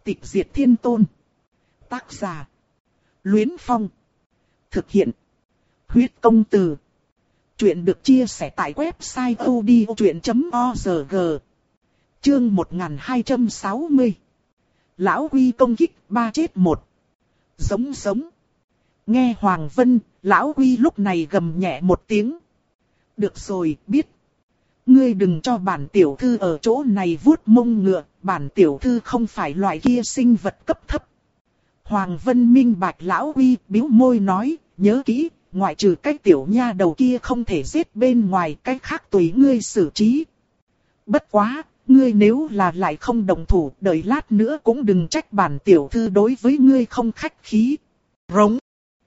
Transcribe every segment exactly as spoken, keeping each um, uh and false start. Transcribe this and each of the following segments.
Tịch diệt thiên tôn. Tác giả: Luyến Phong. Thực hiện: Huyết Công Từ. Chuyện được chia sẻ tại website odchuyện chấm org. Chương một nghìn hai trăm sáu mươi. Lão Quy công kích, ba chết một. Giống giống. Nghe Hoàng Vân, Lão Quy lúc này gầm nhẹ một tiếng. Được rồi, biết. Ngươi đừng cho bản tiểu thư ở chỗ này vuốt mông ngựa, bản tiểu thư không phải loại kia sinh vật cấp thấp. Hoàng Vân minh bạch Lão Quy, bĩu môi nói, nhớ kỹ, ngoại trừ cái tiểu nha đầu kia không thể giết bên ngoài, cái khác tùy ngươi xử trí. Bất quá, ngươi nếu là lại không đồng thủ, đợi lát nữa cũng đừng trách bản tiểu thư đối với ngươi không khách khí. Rống.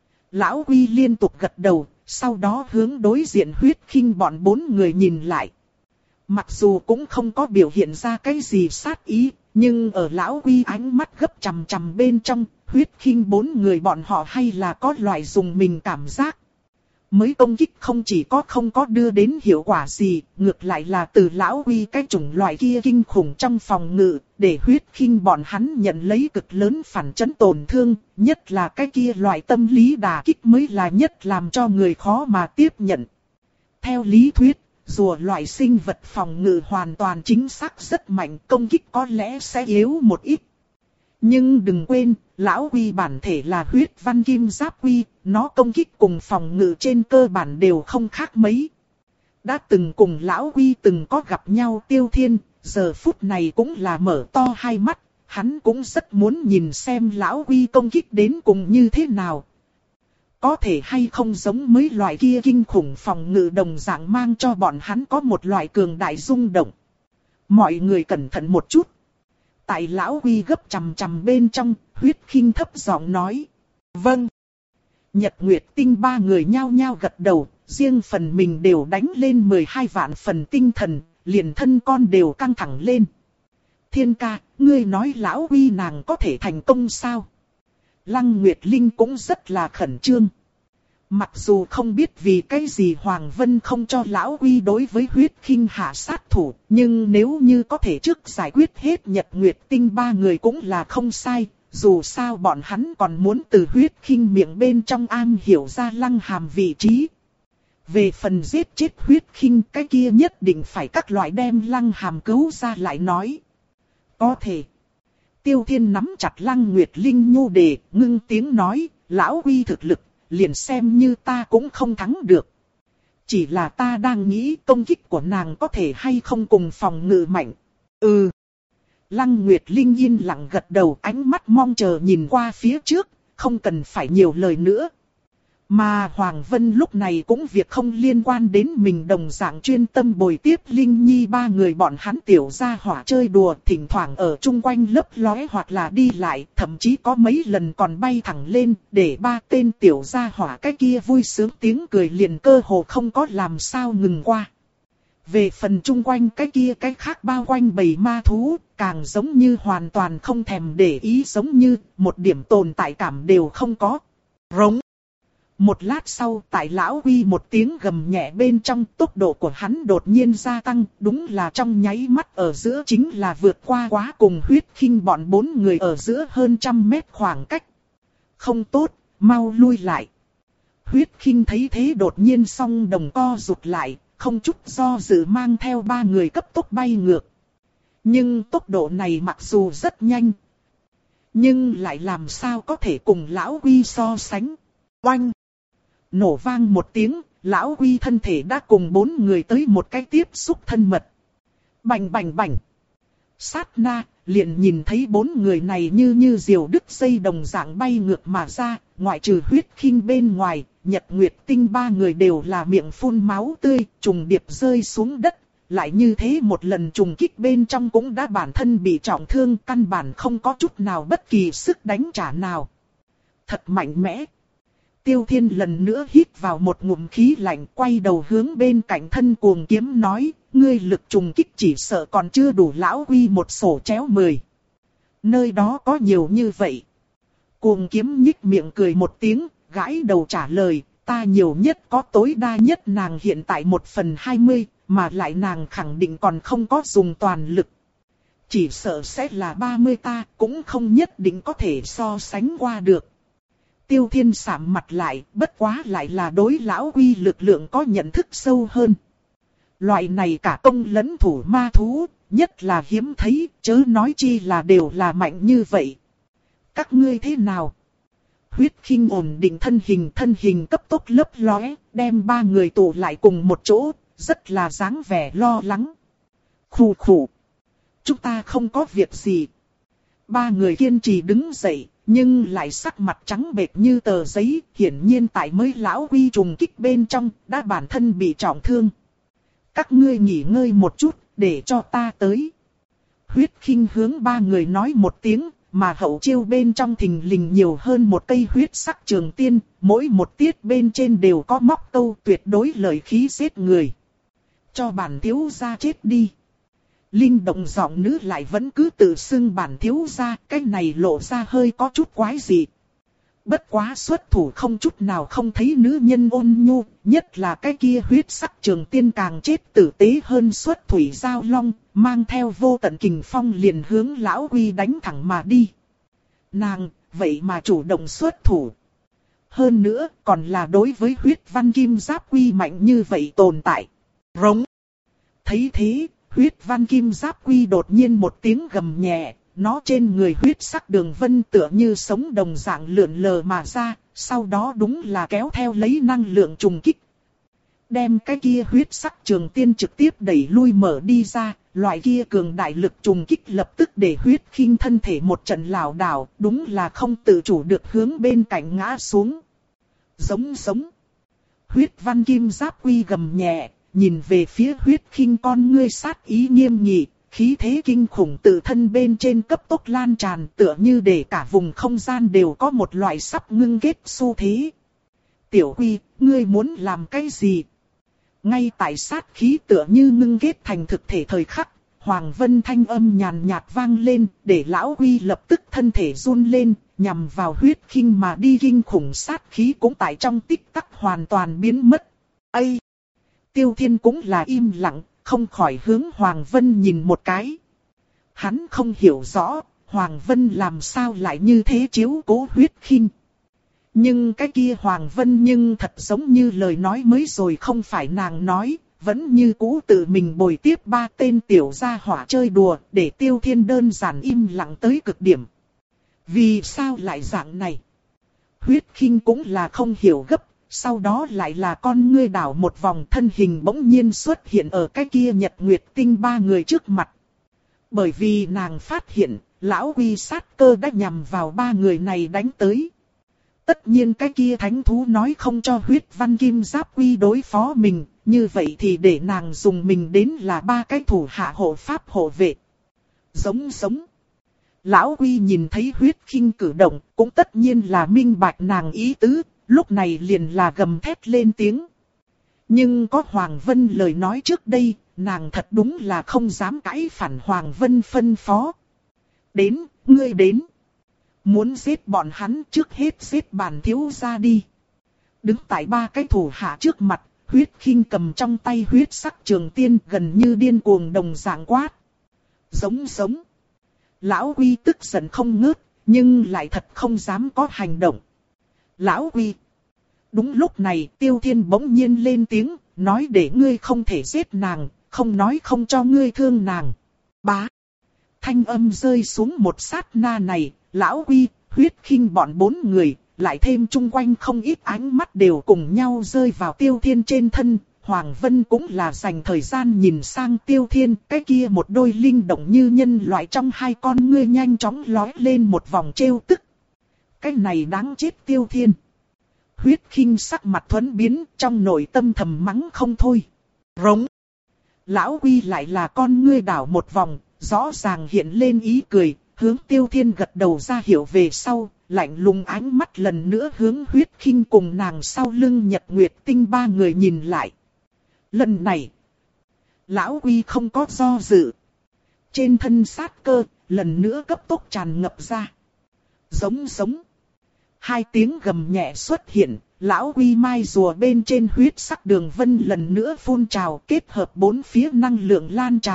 Lão Quy liên tục gật đầu, sau đó hướng đối diện Huyết Khinh bọn bốn người nhìn lại. Mặc dù cũng không có biểu hiện ra cái gì sát ý, nhưng ở Lão Quy ánh mắt gấp chằm chằm bên trong, Huyết Khinh bốn người bọn họ hay là có loại dùng mình cảm giác. Mới công kích không chỉ có không có đưa đến hiệu quả gì, ngược lại là từ Lão Quy cái chủng loại kia kinh khủng trong phòng ngự, để Huyết Khinh bọn hắn nhận lấy cực lớn phản chấn tổn thương, nhất là cái kia loại tâm lý đả kích mới là nhất làm cho người khó mà tiếp nhận. Theo lý thuyết, rùa loại sinh vật phòng ngự hoàn toàn chính xác rất mạnh, công kích có lẽ sẽ yếu một ít. Nhưng đừng quên, Lão Quy bản thể là huyết văn kim giáp quy, nó công kích cùng phòng ngự trên cơ bản đều không khác mấy. Đã từng cùng Lão Quy từng có gặp nhau Tiêu Thiên, giờ phút này cũng là mở to hai mắt, hắn cũng rất muốn nhìn xem Lão Quy công kích đến cùng như thế nào. Có thể hay không giống mấy loại kia kinh khủng phòng ngự đồng dạng mang cho bọn hắn có một loại cường đại rung động. Mọi người cẩn thận một chút. Tại Lão Quy gấp chằm chằm bên trong, Huyết Khinh thấp giọng nói. Vâng. Nhật Nguyệt Tinh ba người nhao nhao gật đầu, riêng phần mình đều đánh lên mười hai vạn phần tinh thần, liền thân con đều căng thẳng lên. Thiên ca, ngươi nói Lão Quy nàng có thể thành công sao? Lăng Nguyệt Linh cũng rất là khẩn trương. Mặc dù không biết vì cái gì Hoàng Vân không cho Lão Quy đối với Huyết Khinh hạ sát thủ, nhưng nếu như có thể trước giải quyết hết Nhật Nguyệt Tinh ba người cũng là không sai, dù sao bọn hắn còn muốn từ Huyết Khinh miệng bên trong am hiểu ra Lăng Hàm vị trí. Về phần giết chết Huyết Khinh, cái kia nhất định phải các loại đem Lăng Hàm cứu ra lại nói. Có thể. Tiêu Thiên nắm chặt Lăng Nguyệt Linh nhu đề, ngưng tiếng nói, Lão Quy thực lực, liền xem như ta cũng không thắng được. Chỉ là ta đang nghĩ công kích của nàng có thể hay không cùng phòng ngự mạnh. Ừ. Lăng Nguyệt Linh yên lặng gật đầu, ánh mắt mong chờ nhìn qua phía trước, không cần phải nhiều lời nữa. Mà Hoàng Vân lúc này cũng việc không liên quan đến mình đồng dạng chuyên tâm bồi tiếp Linh Nhi ba người bọn hắn tiểu gia hỏa chơi đùa, thỉnh thoảng ở chung quanh lấp lóe hoặc là đi lại, thậm chí có mấy lần còn bay thẳng lên, để ba tên tiểu gia hỏa cái kia vui sướng tiếng cười liền cơ hồ không có làm sao ngừng qua. Về phần chung quanh cái kia cái khác bao quanh bầy ma thú, càng giống như hoàn toàn không thèm để ý, giống như một điểm tồn tại cảm đều không có. Rống. Một lát sau, tại Lão Quy một tiếng gầm nhẹ bên trong, tốc độ của hắn đột nhiên gia tăng, đúng là trong nháy mắt ở giữa chính là vượt qua quá cùng Huyết Khinh bọn bốn người ở giữa hơn trăm mét khoảng cách. Không tốt, mau lui lại. Huyết Khinh thấy thế đột nhiên song đồng co rụt lại, không chút do dự mang theo ba người cấp tốc bay ngược. Nhưng tốc độ này mặc dù rất nhanh, nhưng lại làm sao có thể cùng Lão Quy so sánh. Oanh! Nổ vang một tiếng, Lão Quy thân thể đã cùng bốn người tới một cái tiếp xúc thân mật. Bành bành bành! Sát na, liền nhìn thấy bốn người này như như diều đứt dây đồng dạng bay ngược mà ra, ngoại trừ Huyết Khinh bên ngoài, Nhật Nguyệt Tinh ba người đều là miệng phun máu tươi, trùng điệp rơi xuống đất. Lại như thế một lần trùng kích bên trong cũng đã bản thân bị trọng thương, căn bản không có chút nào bất kỳ sức đánh trả nào. Thật mạnh mẽ! Tiêu Thiên lần nữa hít vào một ngụm khí lạnh, quay đầu hướng bên cạnh thân Cuồng Kiếm nói, ngươi lực trùng kích chỉ sợ còn chưa đủ Lão Quy một sổ chéo mười. Nơi đó có nhiều như vậy. Cuồng Kiếm nhích miệng cười một tiếng, gãi đầu trả lời, ta nhiều nhất có tối đa nhất nàng hiện tại một phần hai mươi, mà lại nàng khẳng định còn không có dùng toàn lực. Chỉ sợ sẽ là ba mươi ta, cũng không nhất định có thể so sánh qua được. Tiêu Thiên sạm mặt lại, bất quá lại là đối lão Quy lực lượng có nhận thức sâu hơn. Loại này cả công lẫn thủ ma thú, nhất là hiếm thấy, chớ nói chi là đều là mạnh như vậy. Các ngươi thế nào? Huyết Khinh ổn định thân hình, thân hình cấp tốc lấp lóe, đem ba người tụ lại cùng một chỗ, rất là dáng vẻ lo lắng. Khù khù. Chúng ta không có việc gì. Ba người kiên trì đứng dậy, nhưng lại sắc mặt trắng bệch như tờ giấy, hiển nhiên tại mới lão Quy trùng kích bên trong, đã bản thân bị trọng thương. Các ngươi nghỉ ngơi một chút, để cho ta tới. Huyết Khinh hướng ba người nói một tiếng, mà hậu chiêu bên trong thình lình nhiều hơn một cây huyết sắc trường tiên, mỗi một tiết bên trên đều có móc câu, tuyệt đối lợi khí giết người. Cho bản thiếu gia chết đi. Linh động giọng nữ lại vẫn cứ tự xưng bản thiếu gia, cái này lộ ra hơi có chút quái dị. Bất quá xuất thủ không chút nào không thấy nữ nhân ôn nhu, nhất là cái kia huyết sắc trường tiên càng chết tử tế hơn xuất thủy giao long, mang theo vô tận kình phong liền hướng lão Quy đánh thẳng mà đi. Nàng, vậy mà chủ động xuất thủ. Hơn nữa, còn là đối với huyết văn kim giáp Quy mạnh như vậy tồn tại. Rống. Thấy thế, huyết văn kim giáp Quy đột nhiên một tiếng gầm nhẹ. Nó trên người huyết sắc đường vân tựa như sống đồng dạng lượn lờ mà ra, sau đó đúng là kéo theo lấy năng lượng trùng kích. Đem cái kia huyết sắc trường tiên trực tiếp đẩy lui mở đi ra, loại kia cường đại lực trùng kích lập tức để Huyết Khinh thân thể một trận lảo đảo, đúng là không tự chủ được hướng bên cạnh ngã xuống. Giống giống. Huyết văn kim giáp Quy gầm nhẹ, nhìn về phía Huyết Khinh con ngươi sát ý nghiêm nghị. Khí thế kinh khủng tự thân bên trên cấp tốc lan tràn tựa như để cả vùng không gian đều có một loại sắp ngưng kết xu thế. Tiểu Quy, ngươi muốn làm cái gì? Ngay tại sát khí tựa như ngưng kết thành thực thể thời khắc, Hoàng Vân thanh âm nhàn nhạt vang lên, để lão Quy lập tức thân thể run lên, nhằm vào Huyết Khinh mà đi kinh khủng sát khí cũng tại trong tích tắc hoàn toàn biến mất. Ây! Tiêu Thiên cũng là im lặng. Không khỏi hướng Hoàng Vân nhìn một cái. Hắn không hiểu rõ, Hoàng Vân làm sao lại như thế chiếu cố Huyết Khinh. Nhưng cái kia Hoàng Vân nhưng thật giống như lời nói mới rồi không phải nàng nói, vẫn như cũ tự mình bồi tiếp ba tên tiểu gia hỏa chơi đùa, để Tiêu Thiên đơn giản im lặng tới cực điểm. Vì sao lại dạng này? Huyết Khinh cũng là không hiểu gấp. Sau đó lại là con ngươi đảo một vòng, thân hình bỗng nhiên xuất hiện ở cái kia Nhật Nguyệt Tinh ba người trước mặt. Bởi vì nàng phát hiện, lão Quy sát cơ đã nhằm vào ba người này đánh tới. Tất nhiên cái kia thánh thú nói không cho huyết văn kim giáp Quy đối phó mình, như vậy thì để nàng dùng mình đến là ba cái thủ hạ hộ pháp hộ vệ. Giống giống. Lão Quy nhìn thấy Huyết Khinh cử động, cũng tất nhiên là minh bạch nàng ý tứ. Lúc này liền là gầm thét lên tiếng. Nhưng có Hoàng Vân lời nói trước đây, nàng thật đúng là không dám cãi phản Hoàng Vân phân phó. Đến, ngươi đến. Muốn giết bọn hắn trước hết giết bản thiếu gia đi. Đứng tại ba cái thủ hạ trước mặt, Huyết Khinh cầm trong tay huyết sắc trường tiên gần như điên cuồng đồng dạng quát. Giống giống. Lão Quy tức giận không ngớt, nhưng lại thật không dám có hành động. Lão Quy. Đúng lúc này Tiêu Thiên bỗng nhiên lên tiếng, nói để ngươi không thể giết nàng, không nói không cho ngươi thương nàng. Bá. Thanh âm rơi xuống một sát na này, Lão Quy, Huyết Khinh bọn bốn người, lại thêm chung quanh không ít ánh mắt đều cùng nhau rơi vào Tiêu Thiên trên thân. Hoàng Vân cũng là dành thời gian nhìn sang Tiêu Thiên, cái kia một đôi linh động như nhân loại trong hai con ngươi nhanh chóng lói lên một vòng trêu tức. Cái này đáng chết Tiêu Thiên. Huyết Khinh sắc mặt thuẫn biến, trong nội tâm thầm mắng không thôi. Rống. Lão Quy lại là con ngươi đảo một vòng, rõ ràng hiện lên ý cười, hướng Tiêu Thiên gật đầu ra hiệu về sau, lạnh lùng ánh mắt lần nữa hướng Huyết Khinh cùng nàng sau lưng Nhật Nguyệt Tinh ba người nhìn lại. Lần này, Lão Quy không có do dự. Trên thân sát cơ, lần nữa cấp tốc tràn ngập ra. Giống giống. Hai tiếng gầm nhẹ xuất hiện, Lão Quy mai rùa bên trên huyết sắc đường vân lần nữa phun trào kết hợp bốn phía năng lượng lan tràn,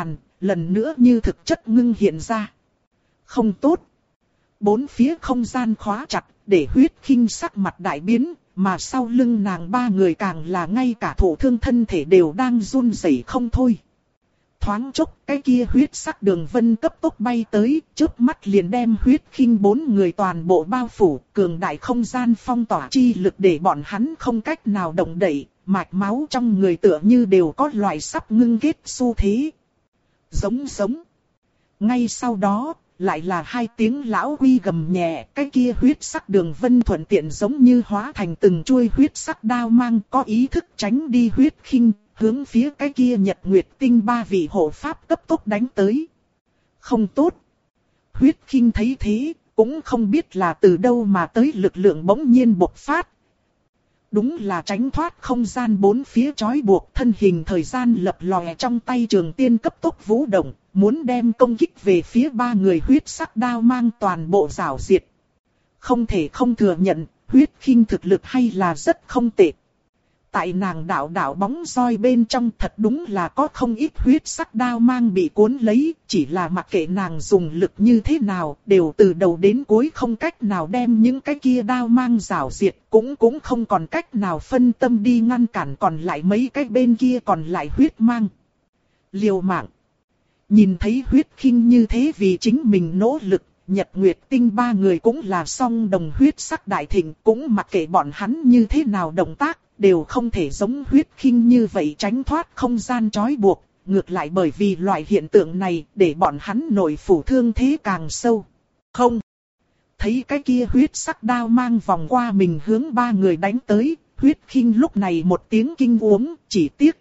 lần nữa như thực chất ngưng hiện ra. Không tốt. Bốn phía không gian khóa chặt, để Huyết Khinh sắc mặt đại biến, mà sau lưng nàng ba người càng là ngay cả thổ thương thân thể đều đang run rẩy không thôi. Thoáng chốc, cái kia huyết sắc đường vân cấp tốc bay tới, chớp mắt liền đem Huyết Khinh bốn người toàn bộ bao phủ, cường đại không gian phong tỏa chi lực để bọn hắn không cách nào động đậy, mạch máu trong người tựa như đều có loại sắp ngưng kết xu thế. Giống giống. Ngay sau đó, lại là hai tiếng lão quy gầm nhẹ, cái kia huyết sắc đường vân thuận tiện giống như hóa thành từng chuôi huyết sắc đao mang, có ý thức tránh đi Huyết Khinh, hướng phía cái kia Nhật Nguyệt Tinh ba vị hộ pháp cấp tốc đánh tới. Không tốt. Huyết Khinh thấy thế, cũng không biết là từ đâu mà tới lực lượng bỗng nhiên bộc phát. Đúng là tránh thoát không gian bốn phía trói buộc, thân hình thời gian lập lòe trong tay trường tiên cấp tốc vũ động, muốn đem công kích về phía ba người huyết sắc đao mang toàn bộ rào diệt. Không thể không thừa nhận, Huyết Khinh thực lực hay là rất không tệ. Tại nàng đạo đạo bóng roi bên trong thật đúng là có không ít huyết sắc đao mang bị cuốn lấy, chỉ là mặc kệ nàng dùng lực như thế nào, đều từ đầu đến cuối không cách nào đem những cái kia đao mang rào diệt, cũng cũng không còn cách nào phân tâm đi ngăn cản còn lại mấy cái bên kia còn lại huyết mang. Liều mạng. Nhìn thấy Huyết Khinh như thế vì chính mình nỗ lực, Nhật Nguyệt Tinh ba người cũng là song đồng huyết sắc đại thịnh, cũng mặc kệ bọn hắn như thế nào động tác, đều không thể giống Huyết Khinh như vậy tránh thoát không gian trói buộc, ngược lại bởi vì loại hiện tượng này để bọn hắn nội phủ thương thế càng sâu. Không. Thấy cái kia huyết sắc đao mang vòng qua mình hướng ba người đánh tới, Huyết Khinh lúc này một tiếng kinh uống, chỉ tiếc.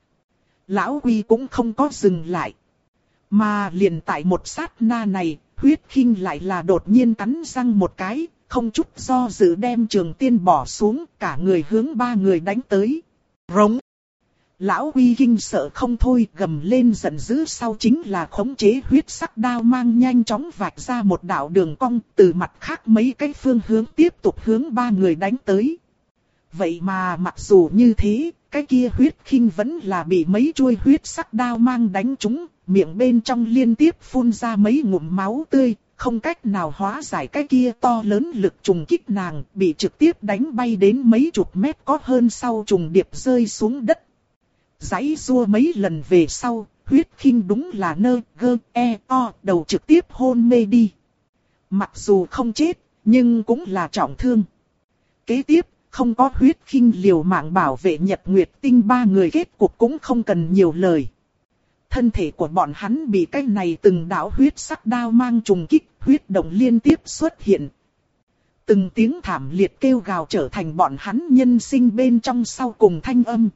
Lão Quy cũng không có dừng lại. Mà liền tại một sát na này, Huyết Khinh lại là đột nhiên cắn răng một cái, không chút do dự đem trường tiên bỏ xuống, cả người hướng ba người đánh tới. Rống. Lão Quy kinh sợ không thôi, gầm lên giận dữ, sau chính là khống chế huyết sắc đao mang nhanh chóng vạch ra một đạo đường cong, từ mặt khác mấy cái phương hướng tiếp tục hướng ba người đánh tới. Vậy mà mặc dù như thế, cái kia Huyết Khinh vẫn là bị mấy chuôi huyết sắc đao mang đánh trúng, miệng bên trong liên tiếp phun ra mấy ngụm máu tươi, không cách nào hóa giải cái kia to lớn lực trùng kích, nàng bị trực tiếp đánh bay đến mấy chục mét có hơn sau trùng điệp rơi xuống đất. Giãy giụa mấy lần về sau, Huyết Khinh đúng là nơ gơ e o đầu trực tiếp hôn mê đi. Mặc dù không chết, nhưng cũng là trọng thương. Kế tiếp, không có Huyết Khinh liều mạng bảo vệ Nhật Nguyệt Tinh ba người, kết cục cũng không cần nhiều lời. Thân thể của bọn hắn bị cái này từng đạo huyết sắc đao mang trùng kích, huyết động liên tiếp xuất hiện. Từng tiếng thảm liệt kêu gào trở thành bọn hắn nhân sinh bên trong sau cùng thanh âm.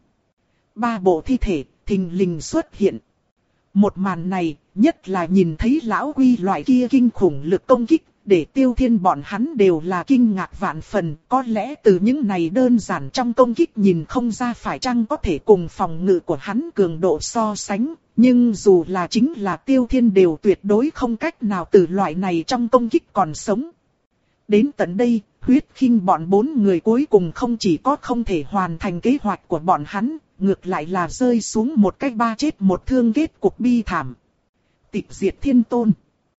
Ba bộ thi thể thình lình xuất hiện. Một màn này, nhất là nhìn thấy lão Quy loại kia kinh khủng lực công kích, để Tiêu Thiên bọn hắn đều là kinh ngạc vạn phần. Có lẽ từ những này đơn giản trong công kích nhìn không ra phải chăng có thể cùng phòng ngự của hắn cường độ so sánh. Nhưng dù là chính là Tiêu Thiên đều tuyệt đối không cách nào từ loại này trong công kích còn sống. Đến tận đây, Huyết Khinh bọn bốn người cuối cùng không chỉ có không thể hoàn thành kế hoạch của bọn hắn, ngược lại là rơi xuống một cách ba chết một thương kết cục bi thảm. Tịch diệt thiên tôn.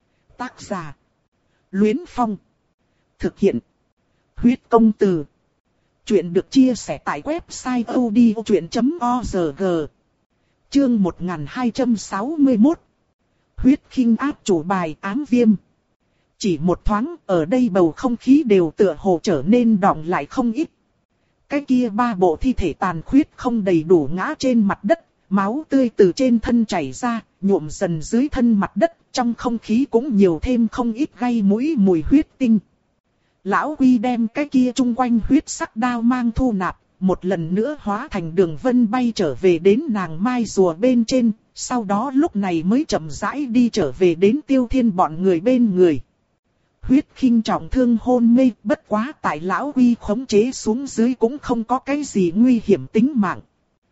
Tác giả. Luyến Phong. Thực hiện. Huyết công từ. Chuyện được chia sẻ tại website odchuyện chấm org. Chương một nghìn hai trăm sáu mươi mốt. Huyết Khinh áp chủ bài ám viêm. Chỉ một thoáng, ở đây bầu không khí đều tựa hồ trở nên đọng lại không ít. Cái kia ba bộ thi thể tàn khuyết không đầy đủ ngã trên mặt đất, máu tươi từ trên thân chảy ra, nhuộm dần dưới thân mặt đất, trong không khí cũng nhiều thêm không ít gây mũi mùi huyết tinh. Lão Quy đem cái kia chung quanh huyết sắc đao mang thu nạp, một lần nữa hóa thành đường vân bay trở về đến nàng mai rùa bên trên, sau đó lúc này mới chậm rãi đi trở về đến Tiêu Thiên bọn người bên người. Huyết Khinh trọng thương hôn mê, bất quá tại lão Quy khống chế xuống dưới cũng không có cái gì nguy hiểm tính mạng.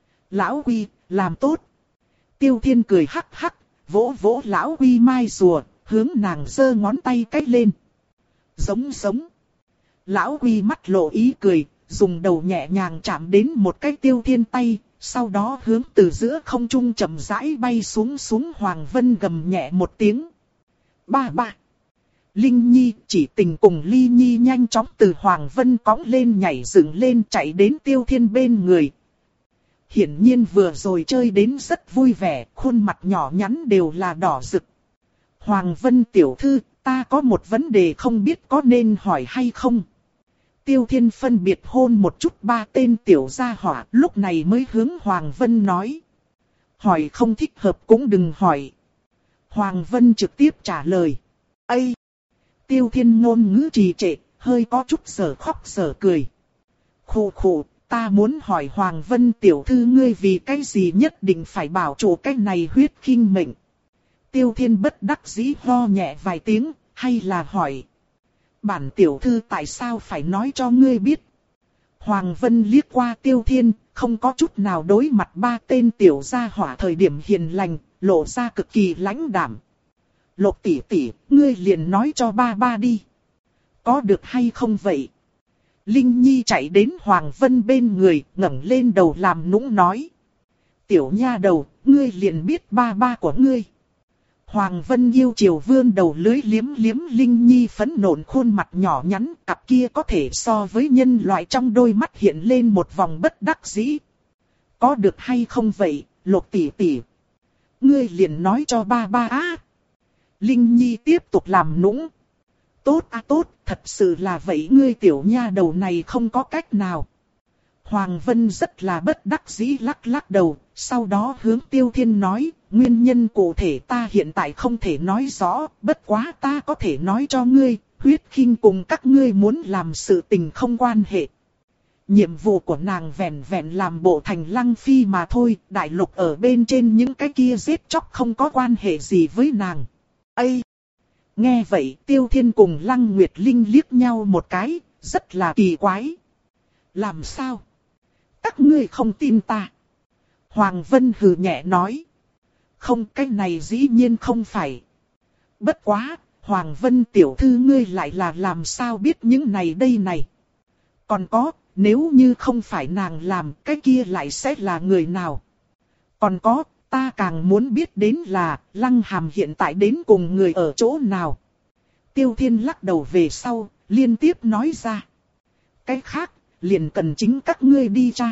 Lão Quy, làm tốt. Tiêu Thiên cười hắc hắc, vỗ vỗ lão Quy mai rùa, hướng nàng giơ ngón tay cách lên. Giống giống. Lão Quy mắt lộ ý cười, dùng đầu nhẹ nhàng chạm đến một cái Tiêu Thiên tay, Sau đó hướng từ giữa không trung chậm rãi bay xuống xuống Hoàng Vân gầm nhẹ một tiếng. Ba ba. Linh Nhi chỉ tình cùng Ly Nhi nhanh chóng từ Hoàng Vân cõng lên nhảy dựng lên chạy đến Tiêu Thiên bên người. Hiển nhiên vừa rồi chơi đến rất vui vẻ, khuôn mặt nhỏ nhắn đều là đỏ rực. Hoàng Vân tiểu thư, ta có một vấn đề không biết có nên hỏi hay không. Tiêu Thiên phân biệt hôn một chút ba tên tiểu gia hỏa, lúc này mới hướng Hoàng Vân nói. Hỏi không thích hợp cũng đừng hỏi. Hoàng Vân trực tiếp trả lời. Ây! Tiêu Thiên ngôn ngữ trì trệ, hơi có chút sở khóc sở cười. Khụ khụ, ta muốn hỏi Hoàng Vân tiểu thư ngươi vì cái gì nhất định phải bảo chủ cái này huyết khinh mệnh. Tiêu Thiên bất đắc dĩ ho nhẹ vài tiếng, hay là hỏi. Bản tiểu thư tại sao phải nói cho ngươi biết. Hoàng Vân liếc qua Tiêu Thiên, không có chút nào đối mặt ba tên tiểu gia hỏa thời điểm hiền lành, lộ ra cực kỳ lãnh đạm. Lục tỷ tỷ, ngươi liền nói cho ba ba đi. Có được hay không vậy? Linh Nhi chạy đến Hoàng Vân bên người, ngẩng lên đầu làm nũng nói. Tiểu nha đầu, ngươi liền biết ba ba của ngươi. Hoàng Vân yêu chiều vươn đầu lưới liếm liếm Linh Nhi phấn nộn khuôn mặt nhỏ nhắn, cặp kia có thể so với nhân loại trong đôi mắt hiện lên một vòng bất đắc dĩ. Có được hay không vậy, Lục tỷ tỷ? Ngươi liền nói cho ba ba á. Linh Nhi tiếp tục làm nũng. Tốt à tốt, thật sự là vậy ngươi tiểu nha đầu này không có cách nào. Hoàng Vân rất là bất đắc dĩ lắc lắc đầu, sau đó hướng Tiêu Thiên nói, nguyên nhân cụ thể ta hiện tại không thể nói rõ, bất quá ta có thể nói cho ngươi, huyết khinh cùng các ngươi muốn làm sự tình không quan hệ. Nhiệm vụ của nàng vẹn vẹn làm bộ thành Lăng Phi mà thôi, đại lục ở bên trên những cái kia giết chóc không có quan hệ gì với nàng. Ây! Nghe vậy Tiêu Thiên cùng Lăng Nguyệt Linh liếc nhau một cái, rất là kỳ quái. Làm sao? Các ngươi không tin ta. Hoàng Vân hừ nhẹ nói. Không, cái này dĩ nhiên không phải. Bất quá, Hoàng Vân tiểu thư ngươi lại là làm sao biết những này đây này. Còn có, nếu như không phải nàng làm, cái kia lại sẽ là người nào. Còn có, ta càng muốn biết đến là, Lăng Hàm hiện tại đến cùng người ở chỗ nào. Tiêu Thiên lắc đầu về sau, liên tiếp nói ra. Cái khác, liền cần chính các ngươi đi ra.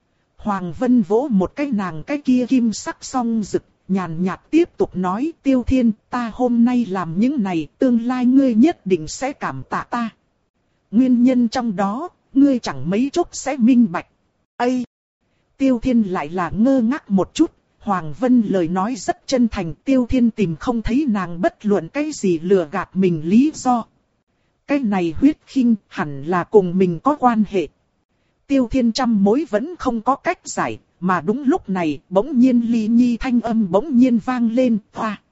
Hoàng Vân vỗ một cái nàng cái kia kim sắc song rực, nhàn nhạt tiếp tục nói, Tiêu Thiên, ta hôm nay làm những này, tương lai ngươi nhất định sẽ cảm tạ ta. Nguyên nhân trong đó, ngươi chẳng mấy chốc sẽ minh bạch. Ây! Tiêu Thiên lại là ngơ ngác một chút, Hoàng Vân lời nói rất chân thành, Tiêu Thiên tìm không thấy nàng bất luận cái gì lừa gạt mình lý do. Cái này huyết khinh hẳn là cùng mình có quan hệ. Tiêu Thiên trăm mối vẫn không có cách giải, mà đúng lúc này bỗng nhiên Ly Nhi thanh âm bỗng nhiên vang lên, hoa.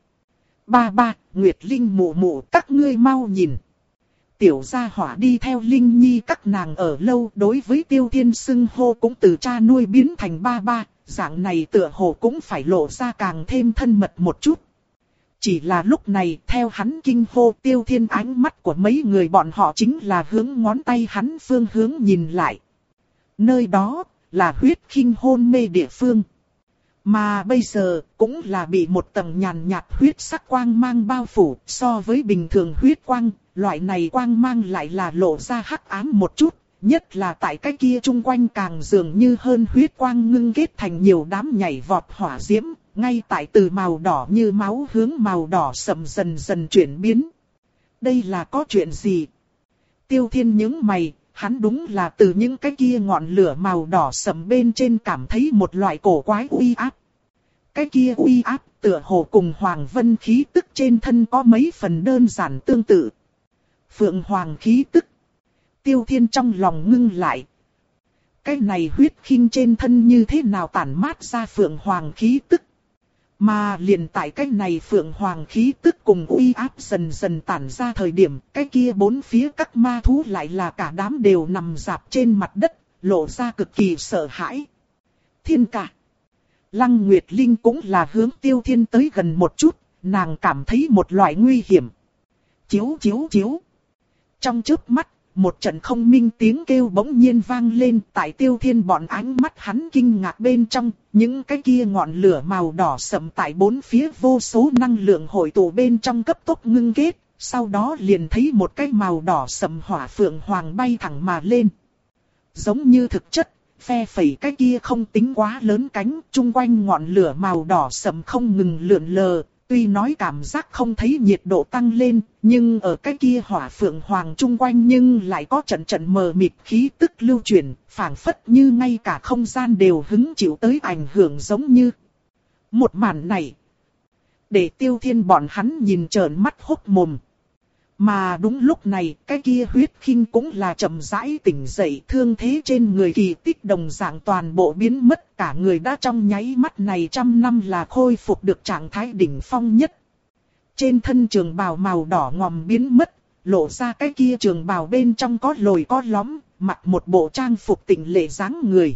Ba ba, Nguyệt Linh mụ mụ, các ngươi mau nhìn. Tiểu gia hỏa đi theo Linh Nhi các nàng ở lâu, đối với Tiêu Thiên xưng hô cũng từ cha nuôi biến thành ba ba, dạng này tựa hồ cũng phải lộ ra càng thêm thân mật một chút. Chỉ là lúc này theo hắn kinh hô Tiêu Thiên ánh mắt của mấy người bọn họ chính là hướng ngón tay hắn phương hướng nhìn lại. Nơi đó là huyết khinh hôn mê địa phương. Mà bây giờ cũng là bị một tầng nhàn nhạt huyết sắc quang mang bao phủ, so với bình thường huyết quang, loại này quang mang lại là lộ ra hắc ám một chút, nhất là tại cái kia chung quanh càng dường như hơn huyết quang ngưng kết thành nhiều đám nhảy vọt hỏa diễm, ngay tại từ màu đỏ như máu hướng màu đỏ sậm dần dần chuyển biến. Đây là có chuyện gì? Tiêu Thiên nhướng mày. Hắn đúng là từ những cái kia ngọn lửa màu đỏ sẫm bên trên cảm thấy một loại cổ quái uy áp. Cái kia uy áp tựa hồ cùng Hoàng Vân khí tức trên thân có mấy phần đơn giản tương tự. Phượng Hoàng khí tức. Tiêu Thiên trong lòng ngưng lại. Cái này huyết khinh trên thân như thế nào tản mát ra Phượng Hoàng khí tức. Mà liền tại cái này Phượng Hoàng khí tức cùng uy áp dần dần tản ra thời điểm, cái kia bốn phía các ma thú lại là cả đám đều nằm rạp trên mặt đất, lộ ra cực kỳ sợ hãi. Thiên ca. Lăng Nguyệt Linh cũng là hướng Tiêu Thiên tới gần một chút, nàng cảm thấy một loại nguy hiểm. Chiếu chiếu chiếu. Trong chớp mắt, một trận không minh tiếng kêu bỗng nhiên vang lên. Tại Tiêu Thiên bọn ánh mắt hắn kinh ngạc bên trong, những cái kia ngọn lửa màu đỏ sẫm tại bốn phía vô số năng lượng hội tụ bên trong cấp tốc ngưng kết. Sau đó liền thấy một cái màu đỏ sẫm hỏa phượng hoàng bay thẳng mà lên. Giống như thực chất, phe phẩy cái kia không tính quá lớn cánh, chung quanh ngọn lửa màu đỏ sẫm không ngừng lượn lờ. Tuy nói cảm giác không thấy nhiệt độ tăng lên, nhưng ở cái kia hỏa phượng hoàng chung quanh nhưng lại có trận trận mờ mịt khí tức lưu chuyển, phảng phất như ngay cả không gian đều hứng chịu tới ảnh hưởng giống như. Một màn này, để Tiêu Thiên bọn hắn nhìn trợn mắt hốt mồm. Mà đúng lúc này, cái kia huyết khinh cũng là chậm rãi tỉnh dậy, thương thế trên người kỳ tích đồng dạng toàn bộ biến mất, cả người đã trong nháy mắt này trăm năm là khôi phục được trạng thái đỉnh phong nhất. Trên thân trường bào màu đỏ ngòm biến mất, lộ ra cái kia trường bào bên trong có lồi có lõm, mặc một bộ trang phục tịnh lệ dáng người.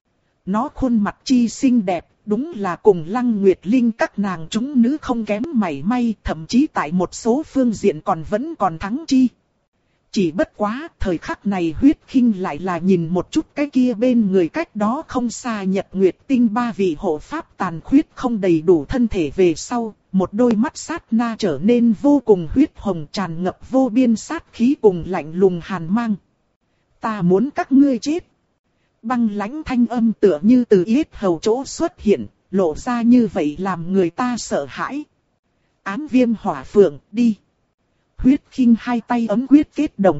Nó khuôn mặt chi xinh đẹp, đúng là cùng Lăng Nguyệt Linh các nàng chúng nữ không kém mảy may, thậm chí tại một số phương diện còn vẫn còn thắng chi. Chỉ bất quá, thời khắc này huyết khinh lại là nhìn một chút cái kia bên người cách đó không xa Nhật Nguyệt Tinh ba vị hộ pháp tàn khuyết không đầy đủ thân thể về sau, một đôi mắt sát na trở nên vô cùng huyết hồng tràn ngập vô biên sát khí cùng lạnh lùng hàn mang. Ta muốn các ngươi chết. Băng lãnh thanh âm tựa như từ yết hầu chỗ xuất hiện, lộ ra như vậy làm người ta sợ hãi. Ám viêm hỏa phượng, đi. Huyết khinh hai tay ấm quyết kết động.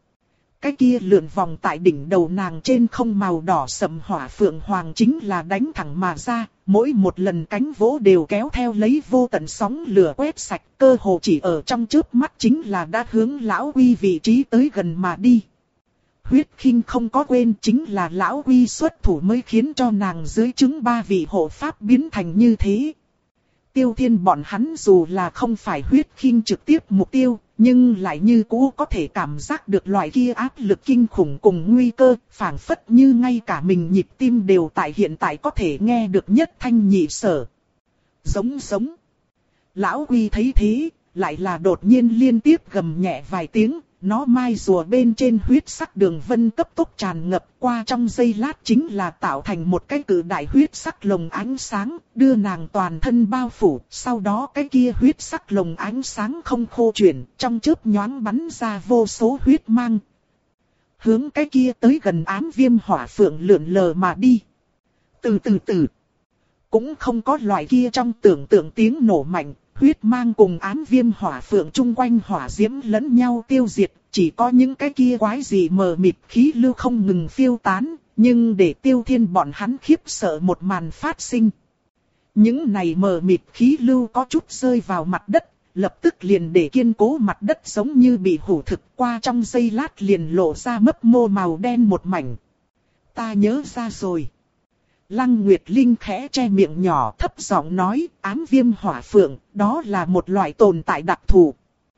Cái kia lượn vòng tại đỉnh đầu nàng trên không màu đỏ sẫm hỏa phượng hoàng chính là đánh thẳng mà ra, mỗi một lần cánh vỗ đều kéo theo lấy vô tận sóng lửa quét sạch, cơ hồ chỉ ở trong chớp mắt chính là đã hướng lão quy vị trí tới gần mà đi. Huyết khinh không có quên chính là lão quy xuất thủ mới khiến cho nàng dưới trướng ba vị hộ pháp biến thành như thế. Tiêu Thiên bọn hắn dù là không phải huyết khinh trực tiếp mục tiêu, nhưng lại như cũ có thể cảm giác được loại kia áp lực kinh khủng cùng nguy cơ, phảng phất như ngay cả mình nhịp tim đều tại hiện tại có thể nghe được nhất thanh nhị sở. Giống giống. Lão quy thấy thế, lại là đột nhiên liên tiếp gầm nhẹ vài tiếng. Nó mai rùa bên trên huyết sắc đường vân cấp tốc tràn ngập qua trong giây lát chính là tạo thành một cái cự đại huyết sắc lồng ánh sáng, đưa nàng toàn thân bao phủ, sau đó cái kia huyết sắc lồng ánh sáng không khô chuyển, trong chớp nhoáng bắn ra vô số huyết mang. Hướng cái kia tới gần ám viêm hỏa phượng lượn lờ mà đi. Từ từ từ, cũng không có loại kia trong tưởng tượng tiếng nổ mạnh. Huyết mang cùng ám viêm hỏa phượng chung quanh hỏa diễm lẫn nhau tiêu diệt, chỉ có những cái kia quái gì mờ mịt khí lưu không ngừng phiêu tán, nhưng để Tiêu Thiên bọn hắn khiếp sợ một màn phát sinh. Những này mờ mịt khí lưu có chút rơi vào mặt đất, lập tức liền để kiên cố mặt đất giống như bị hủ thực, qua trong giây lát liền lộ ra mấp mô màu đen một mảnh. Ta nhớ ra rồi. Lăng Nguyệt Linh khẽ che miệng nhỏ thấp giọng nói, ám viêm hỏa phượng, đó là một loại tồn tại đặc thù.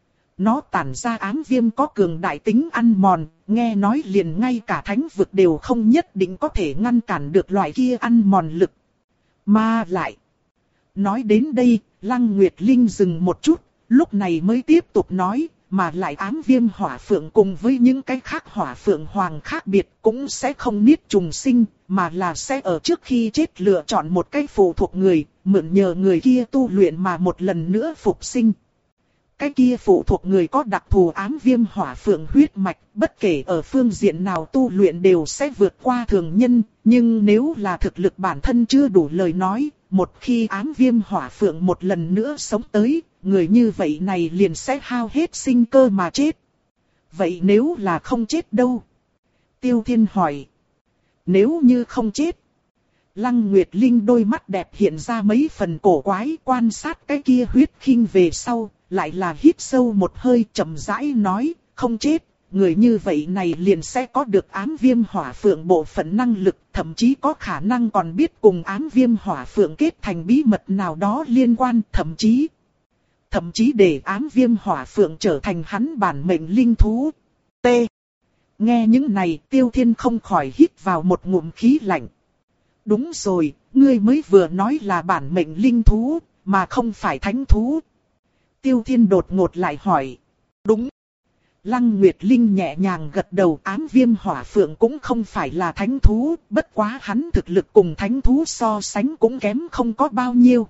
Nó tản ra ám viêm có cường đại tính ăn mòn, nghe nói liền ngay cả thánh vực đều không nhất định có thể ngăn cản được loại kia ăn mòn lực. Mà lại, nói đến đây, Lăng Nguyệt Linh dừng một chút, lúc này mới tiếp tục nói, mà lại ám viêm hỏa phượng cùng với những cái khác hỏa phượng hoàng khác biệt cũng sẽ không niết trùng sinh, mà là sẽ ở trước khi chết lựa chọn một cái phụ thuộc người, mượn nhờ người kia tu luyện mà một lần nữa phục sinh. Cái kia phụ thuộc người có đặc thù ám viêm hỏa phượng huyết mạch, bất kể ở phương diện nào tu luyện đều sẽ vượt qua thường nhân, nhưng nếu là thực lực bản thân chưa đủ lời nói, một khi ám viêm hỏa phượng một lần nữa sống tới, người như vậy này liền sẽ hao hết sinh cơ mà chết. Vậy nếu là không chết đâu? Tiêu Thiên hỏi. Nếu như không chết. Lăng Nguyệt Linh đôi mắt đẹp hiện ra mấy phần cổ quái, quan sát cái kia huyết khinh về sau, lại là hít sâu một hơi chậm rãi nói, không chết. Người như vậy này liền sẽ có được ám viêm hỏa phượng bộ phận năng lực, thậm chí có khả năng còn biết cùng ám viêm hỏa phượng kết thành bí mật nào đó liên quan, thậm chí thậm chí để ám viêm hỏa phượng trở thành hắn bản mệnh linh thú. T. Nghe những này, Tiêu Thiên không khỏi hít vào một ngụm khí lạnh. Đúng rồi, ngươi mới vừa nói là bản mệnh linh thú, mà không phải thánh thú. Tiêu Thiên đột ngột lại hỏi. Đúng. Lăng Nguyệt Linh nhẹ nhàng gật đầu, ám viêm hỏa phượng cũng không phải là thánh thú, bất quá hắn thực lực cùng thánh thú so sánh cũng kém không có bao nhiêu.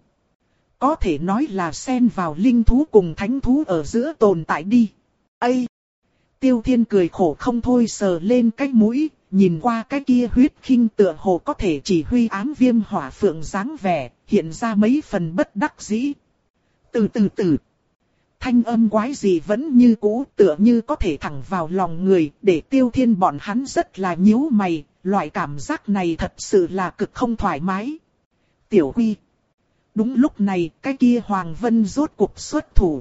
Có thể nói là xen vào linh thú cùng thánh thú ở giữa tồn tại đi. Ây! Tiêu Thiên cười khổ không thôi, sờ lên cái mũi, nhìn qua cái kia huyết khinh tựa hồ có thể chỉ huy ám viêm hỏa phượng dáng vẻ, hiện ra mấy phần bất đắc dĩ. Từ từ từ. Thanh âm quái gì vẫn như cũ, tựa như có thể thẳng vào lòng người, để Tiêu Thiên bọn hắn rất là nhíu mày, loại cảm giác này thật sự là cực không thoải mái. Tiểu Huy. Đúng lúc này, cái kia Hoàng Vân rốt cuộc xuất thủ.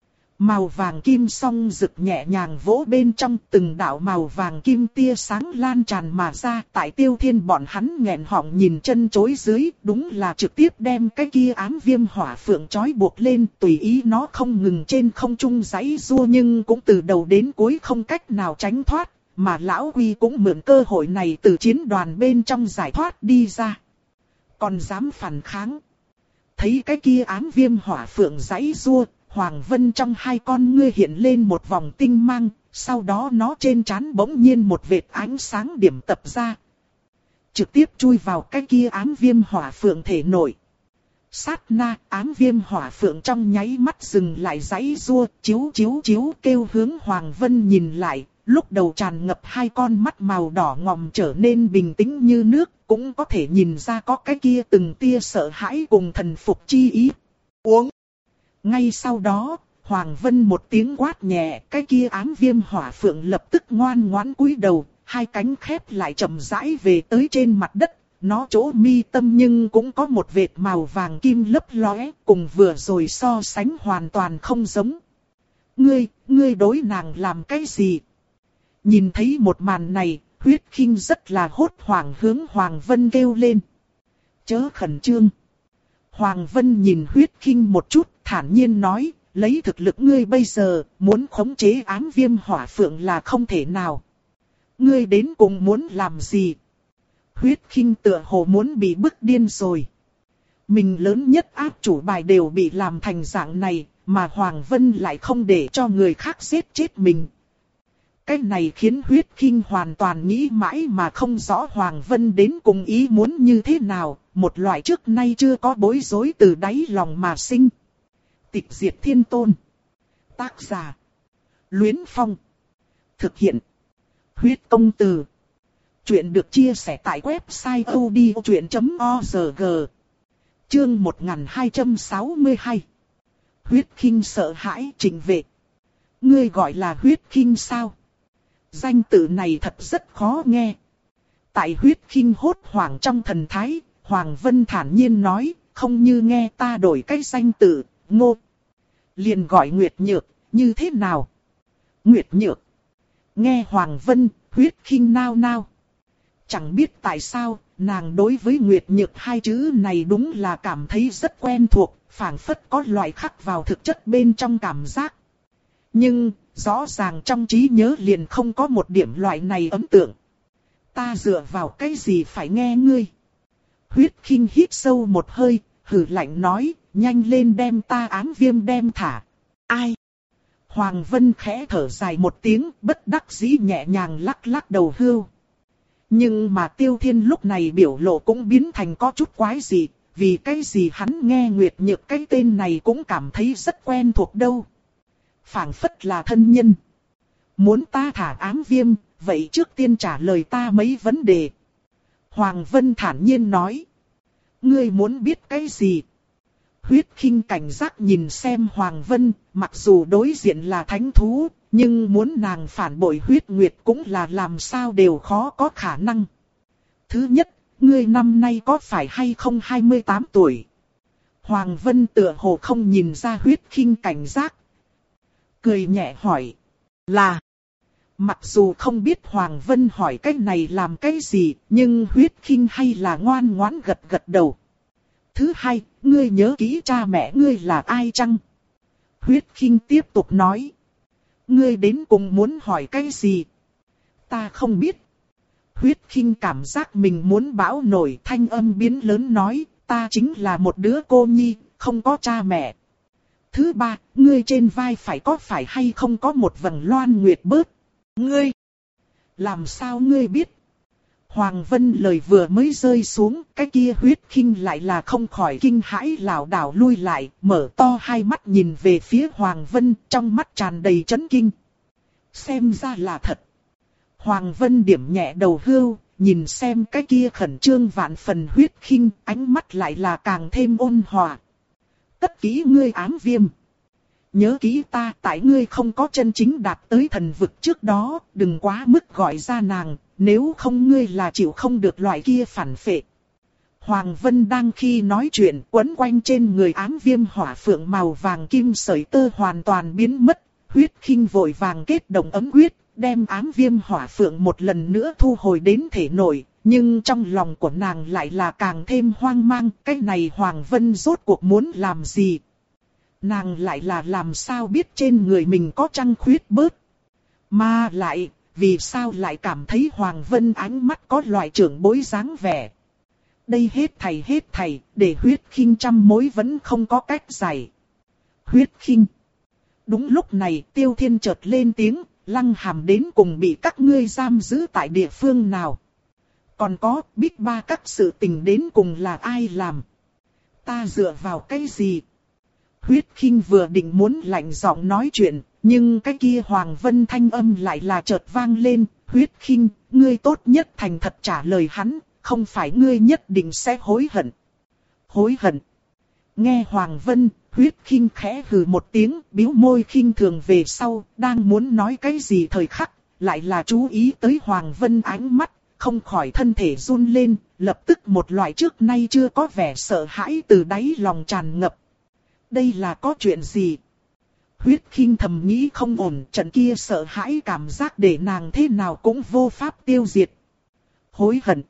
Màu vàng kim song rực nhẹ nhàng vỗ bên trong, từng đạo màu vàng kim tia sáng lan tràn mà ra. Tại Tiêu Thiên bọn hắn nghẹn họng nhìn chân chối dưới, đúng là trực tiếp đem cái kia ám viêm hỏa phượng trói buộc lên, tùy ý nó không ngừng trên không trung giãy giụa, nhưng cũng từ đầu đến cuối không cách nào tránh thoát, mà Lão Huy cũng mượn cơ hội này từ chiến đoàn bên trong giải thoát đi ra. Còn dám phản kháng? Thấy cái kia ám viêm hỏa phượng giãy giụa, Hoàng Vân trong hai con ngươi hiện lên một vòng tinh mang, sau đó nó trên trán bỗng nhiên một vệt ánh sáng điểm tập ra. Trực tiếp chui vào cái kia ám viêm hỏa phượng thể nội. Sát na, ám viêm hỏa phượng trong nháy mắt dừng lại giãy giụa, chiếu chiếu chiếu kêu hướng Hoàng Vân nhìn lại, lúc đầu tràn ngập hai con mắt màu đỏ ngòm trở nên bình tĩnh như nước, cũng có thể nhìn ra có cái kia từng tia sợ hãi cùng thần phục chi ý. Uống! Ngay sau đó, Hoàng Vân một tiếng quát nhẹ, cái kia ám viêm hỏa phượng lập tức ngoan ngoãn cúi đầu, hai cánh khép lại chậm rãi về tới trên mặt đất. Nó chỗ mi tâm nhưng cũng có một vệt màu vàng kim lấp lóe, cùng vừa rồi so sánh hoàn toàn không giống. Ngươi, ngươi đối nàng làm cái gì? Nhìn thấy một màn này, Huyết Khinh rất là hốt hoảng hướng Hoàng Vân kêu lên. Chớ khẩn trương. Hoàng Vân nhìn Huyết Khinh một chút, thản nhiên nói, lấy thực lực ngươi bây giờ, muốn khống chế ám viêm hỏa phượng là không thể nào. Ngươi đến cùng muốn làm gì? Huyết Khinh tựa hồ muốn bị bức điên rồi. Mình lớn nhất áp chủ bài đều bị làm thành dạng này, mà Hoàng Vân lại không để cho người khác giết chết mình. Cái này khiến Huyết Khinh hoàn toàn nghĩ mãi mà không rõ Hoàng Vân đến cùng ý muốn như thế nào, một loại trước nay chưa có bối rối từ đáy lòng mà sinh. Tịch diệt thiên tôn. Tác giả. Luyến Phong. Thực hiện. Huyết công từ. Chuyện được chia sẻ tại website odchuyện chấm org. Chương một nghìn hai trăm sáu mươi hai. Huyết Khinh sợ hãi Trình Vệ. Ngươi gọi là Huyết Khinh sao? Danh tự này thật rất khó nghe. Tại Huyết Khinh hốt hoảng trong thần thái, Hoàng Vân thản nhiên nói, không như nghe ta đổi cái danh tự, Ngô. Liền gọi Nguyệt Nhược, như thế nào? Nguyệt Nhược. Nghe Hoàng Vân, Huyết Khinh nao nao. Chẳng biết tại sao, nàng đối với Nguyệt Nhược hai chữ này đúng là cảm thấy rất quen thuộc, phảng phất có loại khắc vào thực chất bên trong cảm giác. Nhưng, rõ ràng trong trí nhớ liền không có một điểm loại này ấn tượng. Ta dựa vào cái gì phải nghe ngươi? Huyết Khinh hít sâu một hơi, hừ lạnh nói, nhanh lên đem ta ám viêm đem thả. Ai? Hoàng Vân khẽ thở dài một tiếng, bất đắc dĩ nhẹ nhàng lắc lắc đầu hưu. Nhưng mà Tiêu Thiên lúc này biểu lộ cũng biến thành có chút quái dị, vì cái gì hắn nghe Nguyệt Nhược cái tên này cũng cảm thấy rất quen thuộc đâu. Phảng phất là thân nhân. Muốn ta thả ám viêm, vậy trước tiên trả lời ta mấy vấn đề. Hoàng Vân thản nhiên nói. Ngươi muốn biết cái gì? Huyết Khinh cảnh giác nhìn xem Hoàng Vân, mặc dù đối diện là thánh thú, nhưng muốn nàng phản bội Huyết Nguyệt cũng là làm sao đều khó có khả năng. Thứ nhất, ngươi năm nay có phải hay không hai mươi tám tuổi? Hoàng Vân tựa hồ không nhìn ra Huyết Khinh cảnh giác. Cười nhẹ hỏi. Là. Mặc dù không biết Hoàng Vân hỏi cái này làm cái gì, nhưng Huyết Khinh hay là ngoan ngoãn gật gật đầu. Thứ hai, ngươi nhớ kỹ cha mẹ ngươi là ai chăng? Huyết Khinh tiếp tục nói. Ngươi đến cùng muốn hỏi cái gì? Ta không biết. Huyết Khinh cảm giác mình muốn bão nổi, thanh âm biến lớn nói, ta chính là một đứa cô nhi, không có cha mẹ. Thứ ba, ngươi trên vai phải có phải hay không có một vầng loan nguyệt bớt? Ngươi! Làm sao ngươi biết? Hoàng Vân lời vừa mới rơi xuống, cái kia huyết khinh lại là không khỏi kinh hãi lảo đảo lui lại, mở to hai mắt nhìn về phía Hoàng Vân, trong mắt tràn đầy chấn kinh. Xem ra là thật. Hoàng Vân điểm nhẹ đầu hưu, nhìn xem cái kia khẩn trương vạn phần huyết khinh, ánh mắt lại là càng thêm ôn hòa. Tất kỹ ngươi ám viêm. Nhớ kỹ ta, tại ngươi không có chân chính đạt tới thần vực trước đó, đừng quá mức gọi ra nàng, nếu không ngươi là chịu không được loại kia phản phệ. Hoàng Vân đang khi nói chuyện, quấn quanh trên người ám viêm hỏa phượng màu vàng kim sợi tơ hoàn toàn biến mất, huyết khinh vội vàng kết động ấm huyết, đem ám viêm hỏa phượng một lần nữa thu hồi đến thể nội, nhưng trong lòng của nàng lại là càng thêm hoang mang, cái này Hoàng Vân rốt cuộc muốn làm gì? Nàng lại là làm sao biết trên người mình có trăng khuyết bớt? Mà lại, vì sao lại cảm thấy Hoàng Vân ánh mắt có loại trưởng bối dáng vẻ? Đây hết thầy hết thầy, để huyết khinh trăm mối vẫn không có cách giải. Huyết khinh. Đúng lúc này Tiêu Thiên chợt lên tiếng, Lăng Hàm đến cùng bị các ngươi giam giữ tại địa phương nào? Còn có, biết ba các sự tình đến cùng là ai làm? Ta dựa vào cái gì? Huyết khinh vừa định muốn lạnh giọng nói chuyện, nhưng cái kia Hoàng Vân thanh âm lại là chợt vang lên. Huyết khinh, ngươi tốt nhất thành thật trả lời hắn, không phải ngươi nhất định sẽ hối hận. Hối hận. Nghe Hoàng Vân, huyết khinh khẽ hừ một tiếng, bĩu môi khinh thường về sau, đang muốn nói cái gì thời khắc, lại là chú ý tới Hoàng Vân ánh mắt, không khỏi thân thể run lên, lập tức một loại trước nay chưa có vẻ sợ hãi từ đáy lòng tràn ngập. Đây là có chuyện gì? Huyết khinh thầm nghĩ không ổn, trận kia sợ hãi cảm giác để nàng thế nào cũng vô pháp tiêu diệt. Hối hận.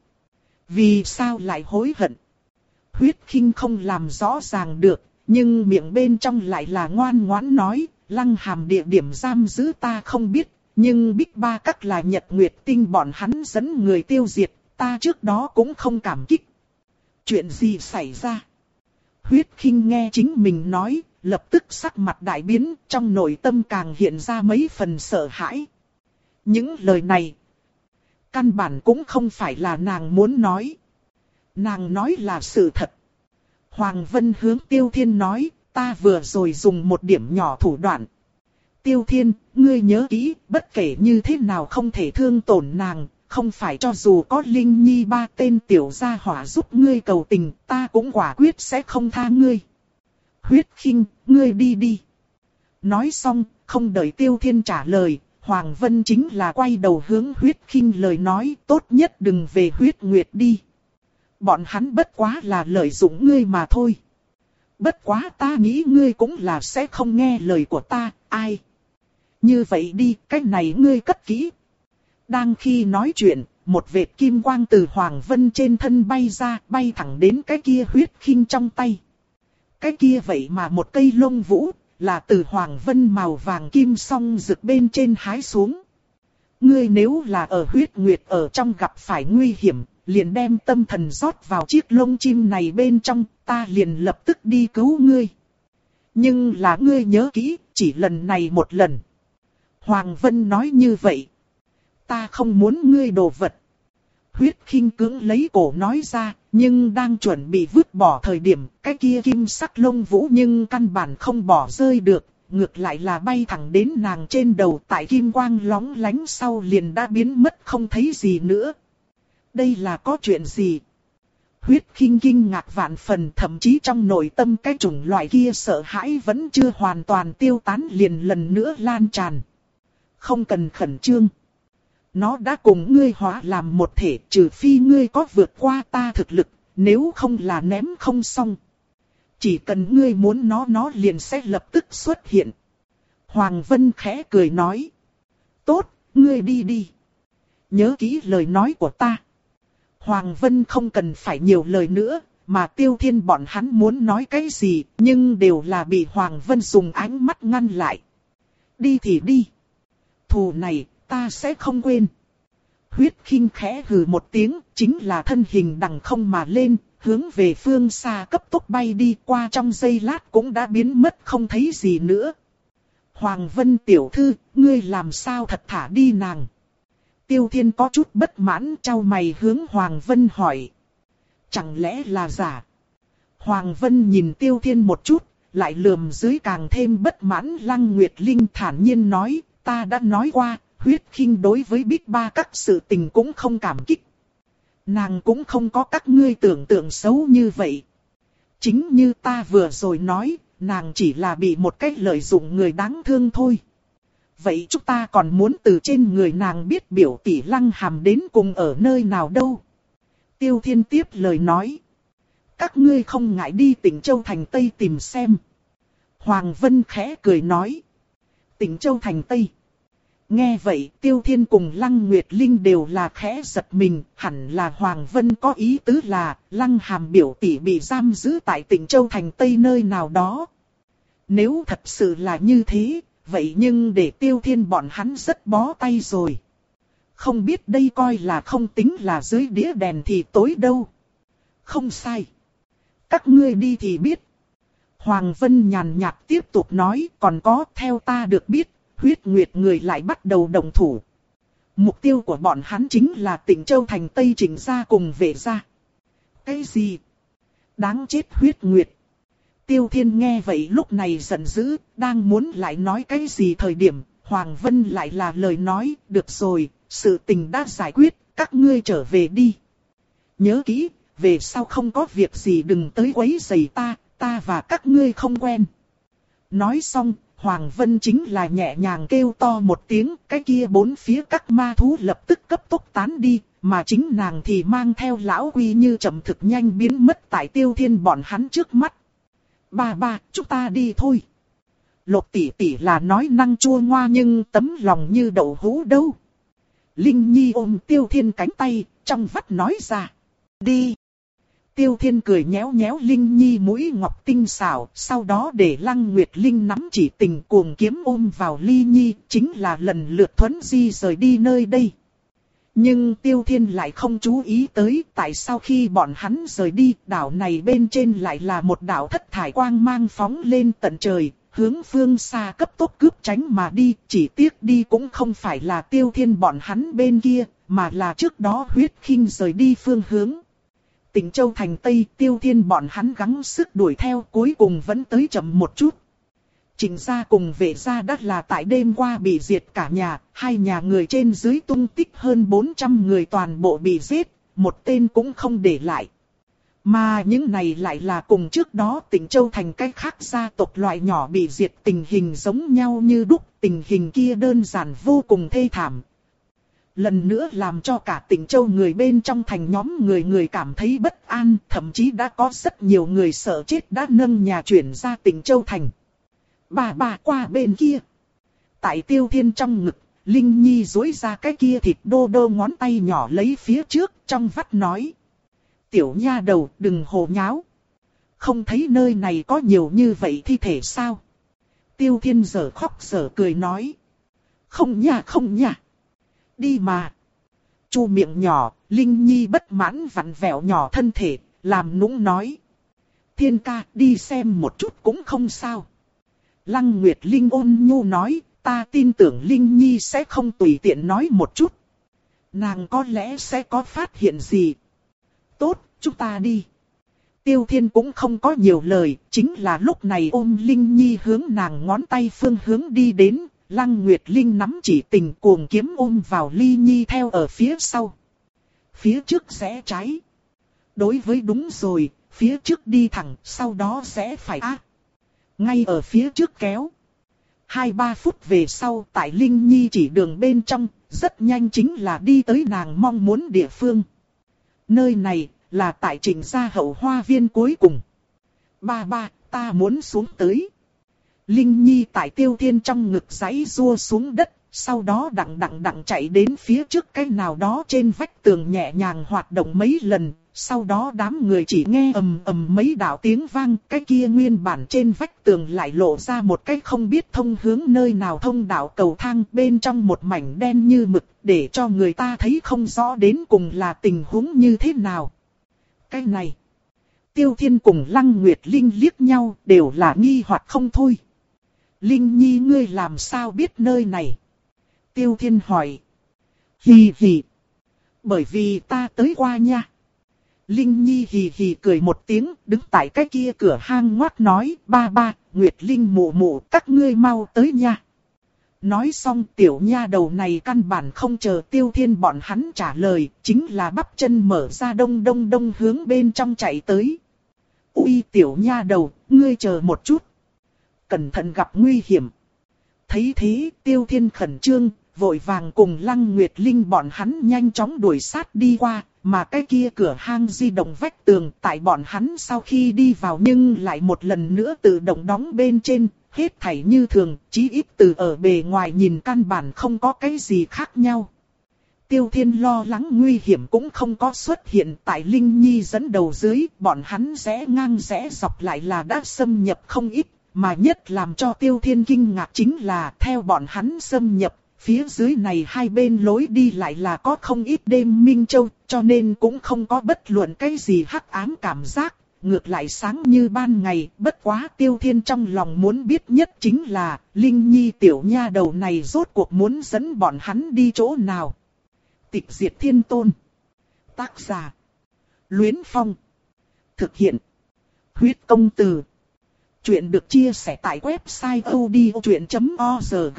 Vì sao lại hối hận? Huyết khinh không làm rõ ràng được, nhưng miệng bên trong lại là ngoan ngoãn nói, Lăng Hàm địa điểm giam giữ ta không biết, nhưng Bích Ba Các là Nhật Nguyệt Tinh bọn hắn dẫn người tiêu diệt, ta trước đó cũng không cảm kích. Chuyện gì xảy ra? Huyết khinh nghe chính mình nói, lập tức sắc mặt đại biến, trong nội tâm càng hiện ra mấy phần sợ hãi. Những lời này, căn bản cũng không phải là nàng muốn nói. Nàng nói là sự thật. Hoàng Vân hướng Tiêu Thiên nói, ta vừa rồi dùng một điểm nhỏ thủ đoạn. Tiêu Thiên, ngươi nhớ kỹ, bất kể như thế nào không thể thương tổn nàng, không phải cho dù có Linh Nhi ba tên tiểu gia hỏa giúp ngươi cầu tình, ta cũng quả quyết sẽ không tha ngươi. Huyết khinh, ngươi đi đi. Nói xong, không đợi Tiêu Thiên trả lời, Hoàng Vân chính là quay đầu hướng huyết khinh lời nói, tốt nhất đừng về huyết nguyệt đi. Bọn hắn bất quá là lợi dụng ngươi mà thôi. Bất quá ta nghĩ ngươi cũng là sẽ không nghe lời của ta, ai. Như vậy đi, cái này ngươi cất kỹ. Đang khi nói chuyện, một vệt kim quang từ Hoàng Vân trên thân bay ra, bay thẳng đến cái kia huyết khinh trong tay. Cái kia vậy mà một cây lông vũ, là từ Hoàng Vân màu vàng kim song rực bên trên hái xuống. Ngươi nếu là ở huyết nguyệt ở trong gặp phải nguy hiểm, liền đem tâm thần rót vào chiếc lông chim này bên trong, ta liền lập tức đi cứu ngươi. Nhưng là ngươi nhớ kỹ, chỉ lần này một lần. Hoàng Vân nói như vậy. Ta không muốn ngươi đồ vật. Huyết khinh cưỡng lấy cổ nói ra, nhưng đang chuẩn bị vứt bỏ thời điểm, cái kia kim sắc lông vũ nhưng căn bản không bỏ rơi được, ngược lại là bay thẳng đến nàng trên đầu, tại kim quang lóng lánh sau liền đã biến mất không thấy gì nữa. Đây là có chuyện gì? Huyết khinh kinh ngạc vạn phần, thậm chí trong nội tâm cái chủng loại kia sợ hãi vẫn chưa hoàn toàn tiêu tán liền lần nữa lan tràn. Không cần khẩn trương. Nó đã cùng ngươi hóa làm một thể, trừ phi ngươi có vượt qua ta thực lực, nếu không là ném không xong. Chỉ cần ngươi muốn nó nó liền sẽ lập tức xuất hiện. Hoàng Vân khẽ cười nói. Tốt, ngươi đi đi. Nhớ kỹ lời nói của ta. Hoàng Vân không cần phải nhiều lời nữa, mà Tiêu Thiên bọn hắn muốn nói cái gì, nhưng đều là bị Hoàng Vân dùng ánh mắt ngăn lại. Đi thì đi. Thù này, ta sẽ không quên. Huyết khinh khẽ hừ một tiếng, chính là thân hình đằng không mà lên, hướng về phương xa cấp tốc bay đi, qua trong giây lát cũng đã biến mất không thấy gì nữa. Hoàng Vân tiểu thư, ngươi làm sao thật thả đi nàng? Tiêu Thiên có chút bất mãn, chau mày hướng Hoàng Vân hỏi. Chẳng lẽ là giả? Hoàng Vân nhìn Tiêu Thiên một chút, lại lườm dưới càng thêm bất mãn. Lăng Nguyệt Linh thản nhiên nói, ta đã nói qua, huyết khinh đối với Bích Ba các sự tình cũng không cảm kích. Nàng cũng không có các ngươi tưởng tượng xấu như vậy. Chính như ta vừa rồi nói, nàng chỉ là bị một cách lợi dụng người đáng thương thôi. Vậy chúng ta còn muốn từ trên người nàng biết biểu tỷ Lăng Hàm đến cùng ở nơi nào đâu? Tiêu Thiên tiếp lời nói. Các ngươi không ngại đi Tỉnh Châu thành Tây tìm xem. Hoàng Vân khẽ cười nói. Tỉnh Châu thành Tây. Nghe vậy Tiêu Thiên cùng Lăng Nguyệt Linh đều là khẽ giật mình. Hẳn là Hoàng Vân có ý tứ là Lăng Hàm biểu tỷ bị giam giữ tại Tỉnh Châu thành Tây nơi nào đó. Nếu thật sự là như thế, vậy nhưng để Tiêu Thiên bọn hắn rất bó tay rồi. Không biết đây coi là không tính là dưới đĩa đèn thì tối đâu. Không sai. Các ngươi đi thì biết. Hoàng Vân nhàn nhạt tiếp tục nói, còn có theo ta được biết, huyết nguyệt người lại bắt đầu động thủ. Mục tiêu của bọn hắn chính là Tỉnh Châu thành Tây Trịnh gia cùng Vệ gia. Cái gì? Đáng chết huyết nguyệt. Tiêu Thiên nghe vậy lúc này giận dữ, đang muốn lại nói cái gì thời điểm, Hoàng Vân lại là lời nói, được rồi, sự tình đã giải quyết, các ngươi trở về đi. Nhớ kỹ, về sau không có việc gì đừng tới quấy rầy ta, ta và các ngươi không quen. Nói xong, Hoàng Vân chính là nhẹ nhàng kêu to một tiếng, cái kia bốn phía các ma thú lập tức cấp tốc tán đi, mà chính nàng thì mang theo lão quy như chậm thực nhanh biến mất tại Tiêu Thiên bọn hắn trước mắt. Ba ba, chúng ta đi thôi. Lột tỷ tỷ là nói năng chua ngoa nhưng tấm lòng như đậu hũ đâu. Linh Nhi ôm Tiêu Thiên cánh tay, trong vắt nói ra. Đi. Tiêu Thiên cười nhéo nhéo Linh Nhi mũi ngọc tinh xảo, sau đó để Lăng Nguyệt Linh nắm chỉ tình cuồng kiếm ôm vào Ly Nhi, chính là lần lượt thuấn di rời đi nơi đây. Nhưng Tiêu Thiên lại không chú ý tới, tại sao khi bọn hắn rời đi, đảo này bên trên lại là một đảo thất thải quang mang phóng lên tận trời, hướng phương xa cấp tốc cướp tránh mà đi, chỉ tiếc đi cũng không phải là Tiêu Thiên bọn hắn bên kia, mà là trước đó huyết khinh rời đi phương hướng. Tỉnh Châu thành Tây, Tiêu Thiên bọn hắn gắng sức đuổi theo, cuối cùng vẫn tới chậm một chút. Trịnh gia cùng Vệ gia đã là tại đêm qua bị diệt cả nhà, hai nhà người trên dưới tung tích hơn bốn trăm người toàn bộ bị giết, một tên cũng không để lại. Mà những này lại là cùng trước đó Tỉnh Châu thành cách khác gia tộc loại nhỏ bị diệt tình hình giống nhau như đúc, tình hình kia đơn giản vô cùng thê thảm. Lần nữa làm cho cả Tỉnh Châu người bên trong thành nhóm người người cảm thấy bất an, thậm chí đã có rất nhiều người sợ chết đã nâng nhà chuyển ra Tỉnh Châu thành. Bà bà qua bên kia. Tại Tiêu Thiên trong ngực, Linh Nhi duỗi ra cái kia thịt đô đô ngón tay nhỏ lấy phía trước, trong vắt nói. Tiểu nha đầu, đừng hồ nháo. Không thấy nơi này có nhiều như vậy thi thể sao? Tiêu Thiên giờ khóc giờ cười nói. Không nha không nha. Đi mà. Chu miệng nhỏ, Linh Nhi bất mãn vặn vẹo nhỏ thân thể, làm nũng nói. Thiên ca, đi xem một chút cũng không sao. Lăng Nguyệt Linh ôn nhu nói, ta tin tưởng Linh Nhi sẽ không tùy tiện nói một chút. Nàng có lẽ sẽ có phát hiện gì. Tốt, chúng ta đi. Tiêu Thiên cũng không có nhiều lời, chính là lúc này ôm Linh Nhi hướng nàng ngón tay phương hướng đi đến. Lăng Nguyệt Linh nắm chỉ tình cuồng kiếm ôm vào Ly Nhi theo ở phía sau. Phía trước rẽ trái. Đối với đúng rồi, phía trước đi thẳng, sau đó rẽ phải á. Ngay ở phía trước kéo. Hai ba phút về sau tại Linh Nhi chỉ đường bên trong, rất nhanh chính là đi tới nàng mong muốn địa phương. Nơi này là tại Trịnh gia hậu hoa viên cuối cùng. Ba ba, ta muốn xuống tới. Linh Nhi tại Tiêu Thiên trong ngực giãy giụa xuống đất, sau đó đặng đặng đặng chạy đến phía trước cái nào đó trên vách tường nhẹ nhàng hoạt động mấy lần, sau đó đám người chỉ nghe ầm ầm mấy đạo tiếng vang, cái kia nguyên bản trên vách tường lại lộ ra một cái không biết thông hướng nơi nào thông đạo cầu thang bên trong một mảnh đen như mực, để cho người ta thấy không rõ đến cùng là tình huống như thế nào. Cái này, Tiêu Thiên cùng Lăng Nguyệt Linh liếc nhau đều là nghi hoặc không thôi. Linh Nhi ngươi làm sao biết nơi này? Tiêu Thiên hỏi. Hì hì. Bởi vì ta tới qua nha. Linh Nhi hì hì cười một tiếng, đứng tại cái kia cửa hang ngoát nói, ba ba, Nguyệt Linh mụ mụ, các ngươi mau tới nha. Nói xong tiểu nha đầu này căn bản không chờ Tiêu Thiên bọn hắn trả lời, chính là bắp chân mở ra đông đông đông hướng bên trong chạy tới. Ui tiểu nha đầu, ngươi chờ một chút. Cẩn thận gặp nguy hiểm. Thấy thế Tiêu Thiên khẩn trương, vội vàng cùng Lăng Nguyệt Linh bọn hắn nhanh chóng đuổi sát đi qua, mà cái kia cửa hang di động vách tường tại bọn hắn sau khi đi vào nhưng lại một lần nữa tự động đóng bên trên, hết thảy như thường, chí ít từ ở bề ngoài nhìn căn bản không có cái gì khác nhau. Tiêu Thiên lo lắng nguy hiểm cũng không có xuất hiện tại Linh Nhi dẫn đầu dưới, bọn hắn rẽ ngang rẽ dọc lại là đã xâm nhập không ít, mà nhất làm cho Tiêu Thiên kinh ngạc chính là theo bọn hắn xâm nhập, phía dưới này hai bên lối đi lại là có không ít đêm minh châu, cho nên cũng không có bất luận cái gì hắc ám cảm giác, ngược lại sáng như ban ngày. Bất quá Tiêu Thiên trong lòng muốn biết nhất chính là, Linh Nhi tiểu nha đầu này rốt cuộc muốn dẫn bọn hắn đi chỗ nào. Tịch Diệt Thiên Tôn. Tác giả: Luyến Phong. Thực hiện: Huyết Công Từ. Chuyện được chia sẻ tại website odchuyện chấm org.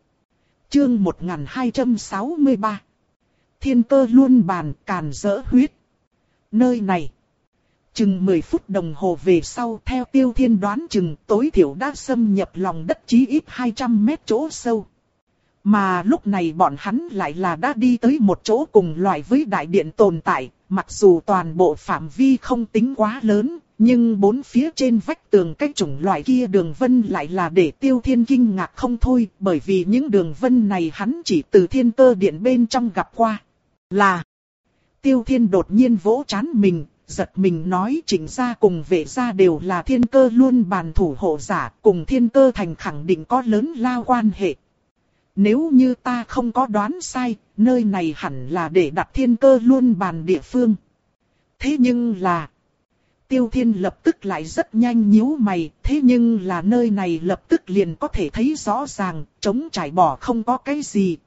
Chương một nghìn hai trăm sáu mươi ba. Thiên cơ luân bàn càn rỡ huyết. Nơi này, chừng mười phút đồng hồ về sau theo Tiêu Thiên đoán chừng tối thiểu đã xâm nhập lòng đất chí ít hai trăm mét chỗ sâu. Mà lúc này bọn hắn lại là đã đi tới một chỗ cùng loại với đại điện tồn tại, mặc dù toàn bộ phạm vi không tính quá lớn, nhưng bốn phía trên vách tường cái chủng loại kia đường vân lại là để Tiêu Thiên kinh ngạc không thôi, bởi vì những đường vân này hắn chỉ từ thiên cơ điện bên trong gặp qua. Là, Tiêu Thiên đột nhiên vỗ trán mình, giật mình nói Trịnh gia cùng Vệ gia đều là thiên cơ luân bàn thủ hộ giả, cùng thiên cơ thành khẳng định có lớn lao quan hệ. Nếu như ta không có đoán sai, nơi này hẳn là để đặt thiên cơ luân bàn địa phương. Thế nhưng là, Tiêu Thiên lập tức lại rất nhanh nhíu mày, thế nhưng là nơi này lập tức liền có thể thấy rõ ràng, trống trải bỏ không có cái gì.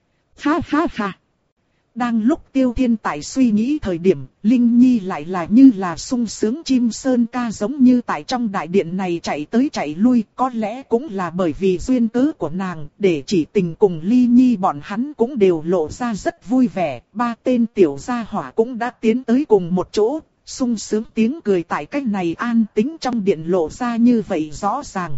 Ha ha ha. Đang lúc Tiêu Thiên tại suy nghĩ thời điểm, Linh Nhi lại là như là sung sướng chim sơn ca giống như tại trong đại điện này chạy tới chạy lui, có lẽ cũng là bởi vì duyên cớ của nàng, để chỉ tình cùng Ly Nhi bọn hắn cũng đều lộ ra rất vui vẻ, ba tên tiểu gia hỏa cũng đã tiến tới cùng một chỗ, sung sướng tiếng cười tại cách này an tĩnh trong điện lộ ra như vậy rõ ràng.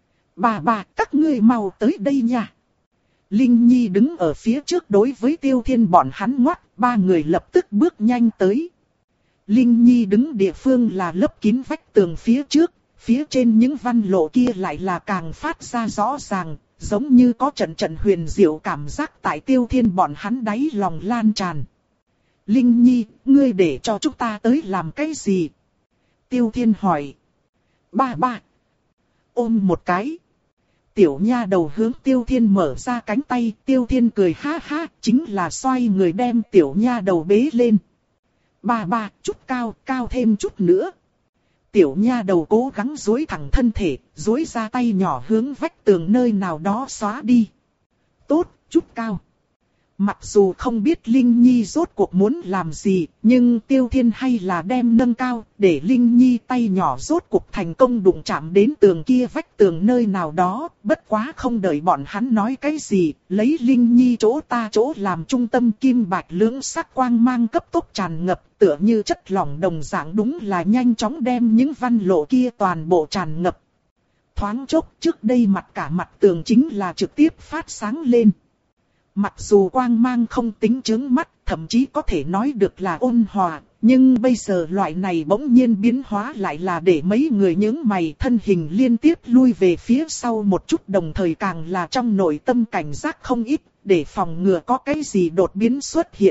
Bà bà, các ngươi mau tới đây nha. Linh Nhi đứng ở phía trước đối với Tiêu Thiên bọn hắn ngoắt, ba người lập tức bước nhanh tới. Linh Nhi đứng địa phương là lấp kín vách tường phía trước, phía trên những văn lộ kia lại là càng phát ra rõ ràng, giống như có trận trận huyền diệu cảm giác tại Tiêu Thiên bọn hắn đáy lòng lan tràn. Linh Nhi, ngươi để cho chúng ta tới làm cái gì? Tiêu Thiên hỏi. Ba ba. Ôm một cái. Tiểu nha đầu hướng Tiêu Thiên mở ra cánh tay, Tiêu Thiên cười ha ha, chính là xoay người đem tiểu nha đầu bế lên. Ba ba, chút cao, cao thêm chút nữa. Tiểu nha đầu cố gắng duỗi thẳng thân thể, duỗi ra tay nhỏ hướng vách tường nơi nào đó xóa đi. Tốt, chút cao. Mặc dù không biết Linh Nhi rốt cuộc muốn làm gì, nhưng Tiêu Thiên hay là đem nâng cao, để Linh Nhi tay nhỏ rốt cuộc thành công đụng chạm đến tường kia vách tường nơi nào đó, bất quá không đợi bọn hắn nói cái gì, lấy Linh Nhi chỗ ta chỗ làm trung tâm kim bạch lưỡng sắc quang mang cấp tốc tràn ngập, tựa như chất lỏng đồng dạng đúng là nhanh chóng đem những văn lộ kia toàn bộ tràn ngập. Thoáng chốc trước đây mặt cả mặt tường chính là trực tiếp phát sáng lên. Mặc dù quang mang không tính chướng mắt, thậm chí có thể nói được là ôn hòa, nhưng bây giờ loại này bỗng nhiên biến hóa lại là để mấy người nhướng mày thân hình liên tiếp lui về phía sau một chút, đồng thời càng là trong nội tâm cảnh giác không ít, để phòng ngừa có cái gì đột biến xuất hiện.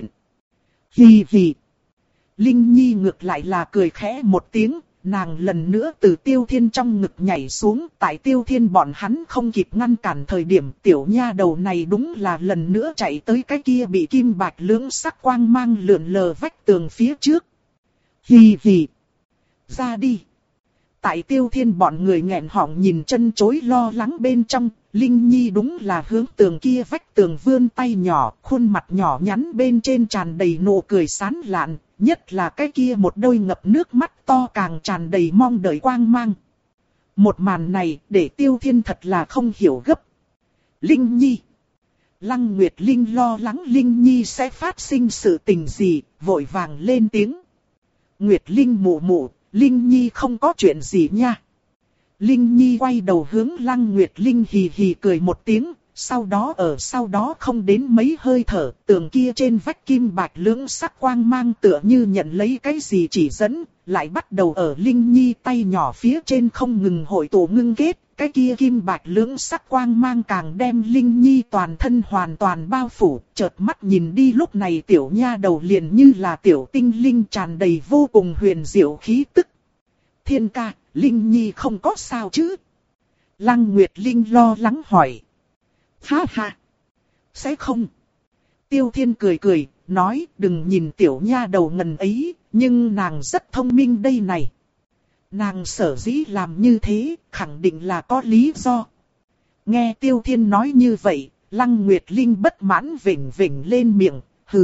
Hì hì. Linh Nhi ngược lại là cười khẽ một tiếng. Nàng lần nữa từ Tiêu Thiên trong ngực nhảy xuống, tại Tiêu Thiên bọn hắn không kịp ngăn cản thời điểm tiểu nha đầu này đúng là lần nữa chạy tới cái kia bị kim bạch lưỡng sắc quang mang lượn lờ vách tường phía trước. Hì hì. Ra đi. Tại Tiêu Thiên bọn người nghẹn họng nhìn chân chối lo lắng bên trong, Linh Nhi đúng là hướng tường kia vách tường vươn tay nhỏ, khuôn mặt nhỏ nhắn bên trên tràn đầy nụ cười sán lạn, nhất là cái kia một đôi ngập nước mắt to càng tràn đầy mong đợi quang mang. Một màn này để Tiêu Thiên thật là không hiểu gấp. Linh Nhi. Lăng Nguyệt Linh lo lắng Linh Nhi sẽ phát sinh sự tình gì, vội vàng lên tiếng. Nguyệt Linh mụ mụ, Linh Nhi không có chuyện gì nha. Linh Nhi quay đầu hướng Lăng Nguyệt Linh hì hì cười một tiếng, sau đó ở sau đó không đến mấy hơi thở, tường kia trên vách kim bạch lưỡng sắc quang mang tựa như nhận lấy cái gì chỉ dẫn, lại bắt đầu ở Linh Nhi tay nhỏ phía trên không ngừng hội tụ ngưng kết, cái kia kim bạch lưỡng sắc quang mang càng đem Linh Nhi toàn thân hoàn toàn bao phủ, chợt mắt nhìn đi lúc này tiểu nha đầu liền như là tiểu tinh linh tràn đầy vô cùng huyền diệu khí tức. Thiên ca, Linh Nhi không có sao chứ? Lăng Nguyệt Linh lo lắng hỏi. Ha ha! Sẽ không? Tiêu Thiên cười cười, nói đừng nhìn tiểu nha đầu ngần ấy, nhưng nàng rất thông minh đây này. Nàng sở dĩ làm như thế, khẳng định là có lý do. Nghe Tiêu Thiên nói như vậy, Lăng Nguyệt Linh bất mãn vểnh vểnh lên miệng, hừ.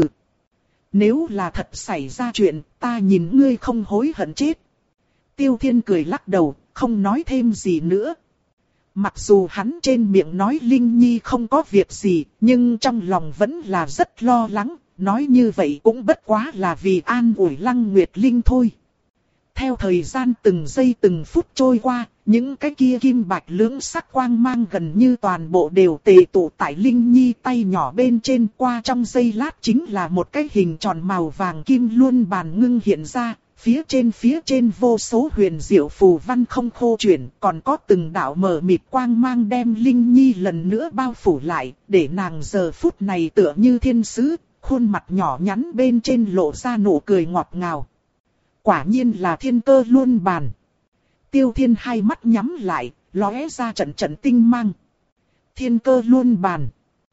Nếu là thật xảy ra chuyện, ta nhìn ngươi không hối hận chết. Tiêu Thiên cười lắc đầu, không nói thêm gì nữa. Mặc dù hắn trên miệng nói Linh Nhi không có việc gì, nhưng trong lòng vẫn là rất lo lắng, nói như vậy cũng bất quá là vì an ủi Lăng Nguyệt Linh thôi. Theo thời gian từng giây từng phút trôi qua, những cái kia kim bạch lưỡng sắc quang mang gần như toàn bộ đều tề tụ tại Linh Nhi tay nhỏ bên trên, qua trong giây lát chính là một cái hình tròn màu vàng kim luân bàn ngưng hiện ra. Phía trên phía trên vô số huyền diệu phù văn không khô chuyển, còn có từng đạo mờ mịt quang mang đem Linh Nhi lần nữa bao phủ lại, để nàng giờ phút này tựa như thiên sứ, khuôn mặt nhỏ nhắn bên trên lộ ra nụ cười ngọt ngào. Quả nhiên là thiên cơ luân bàn. Tiêu Thiên hai mắt nhắm lại, lóe ra trận trận tinh mang. Thiên cơ luân bàn.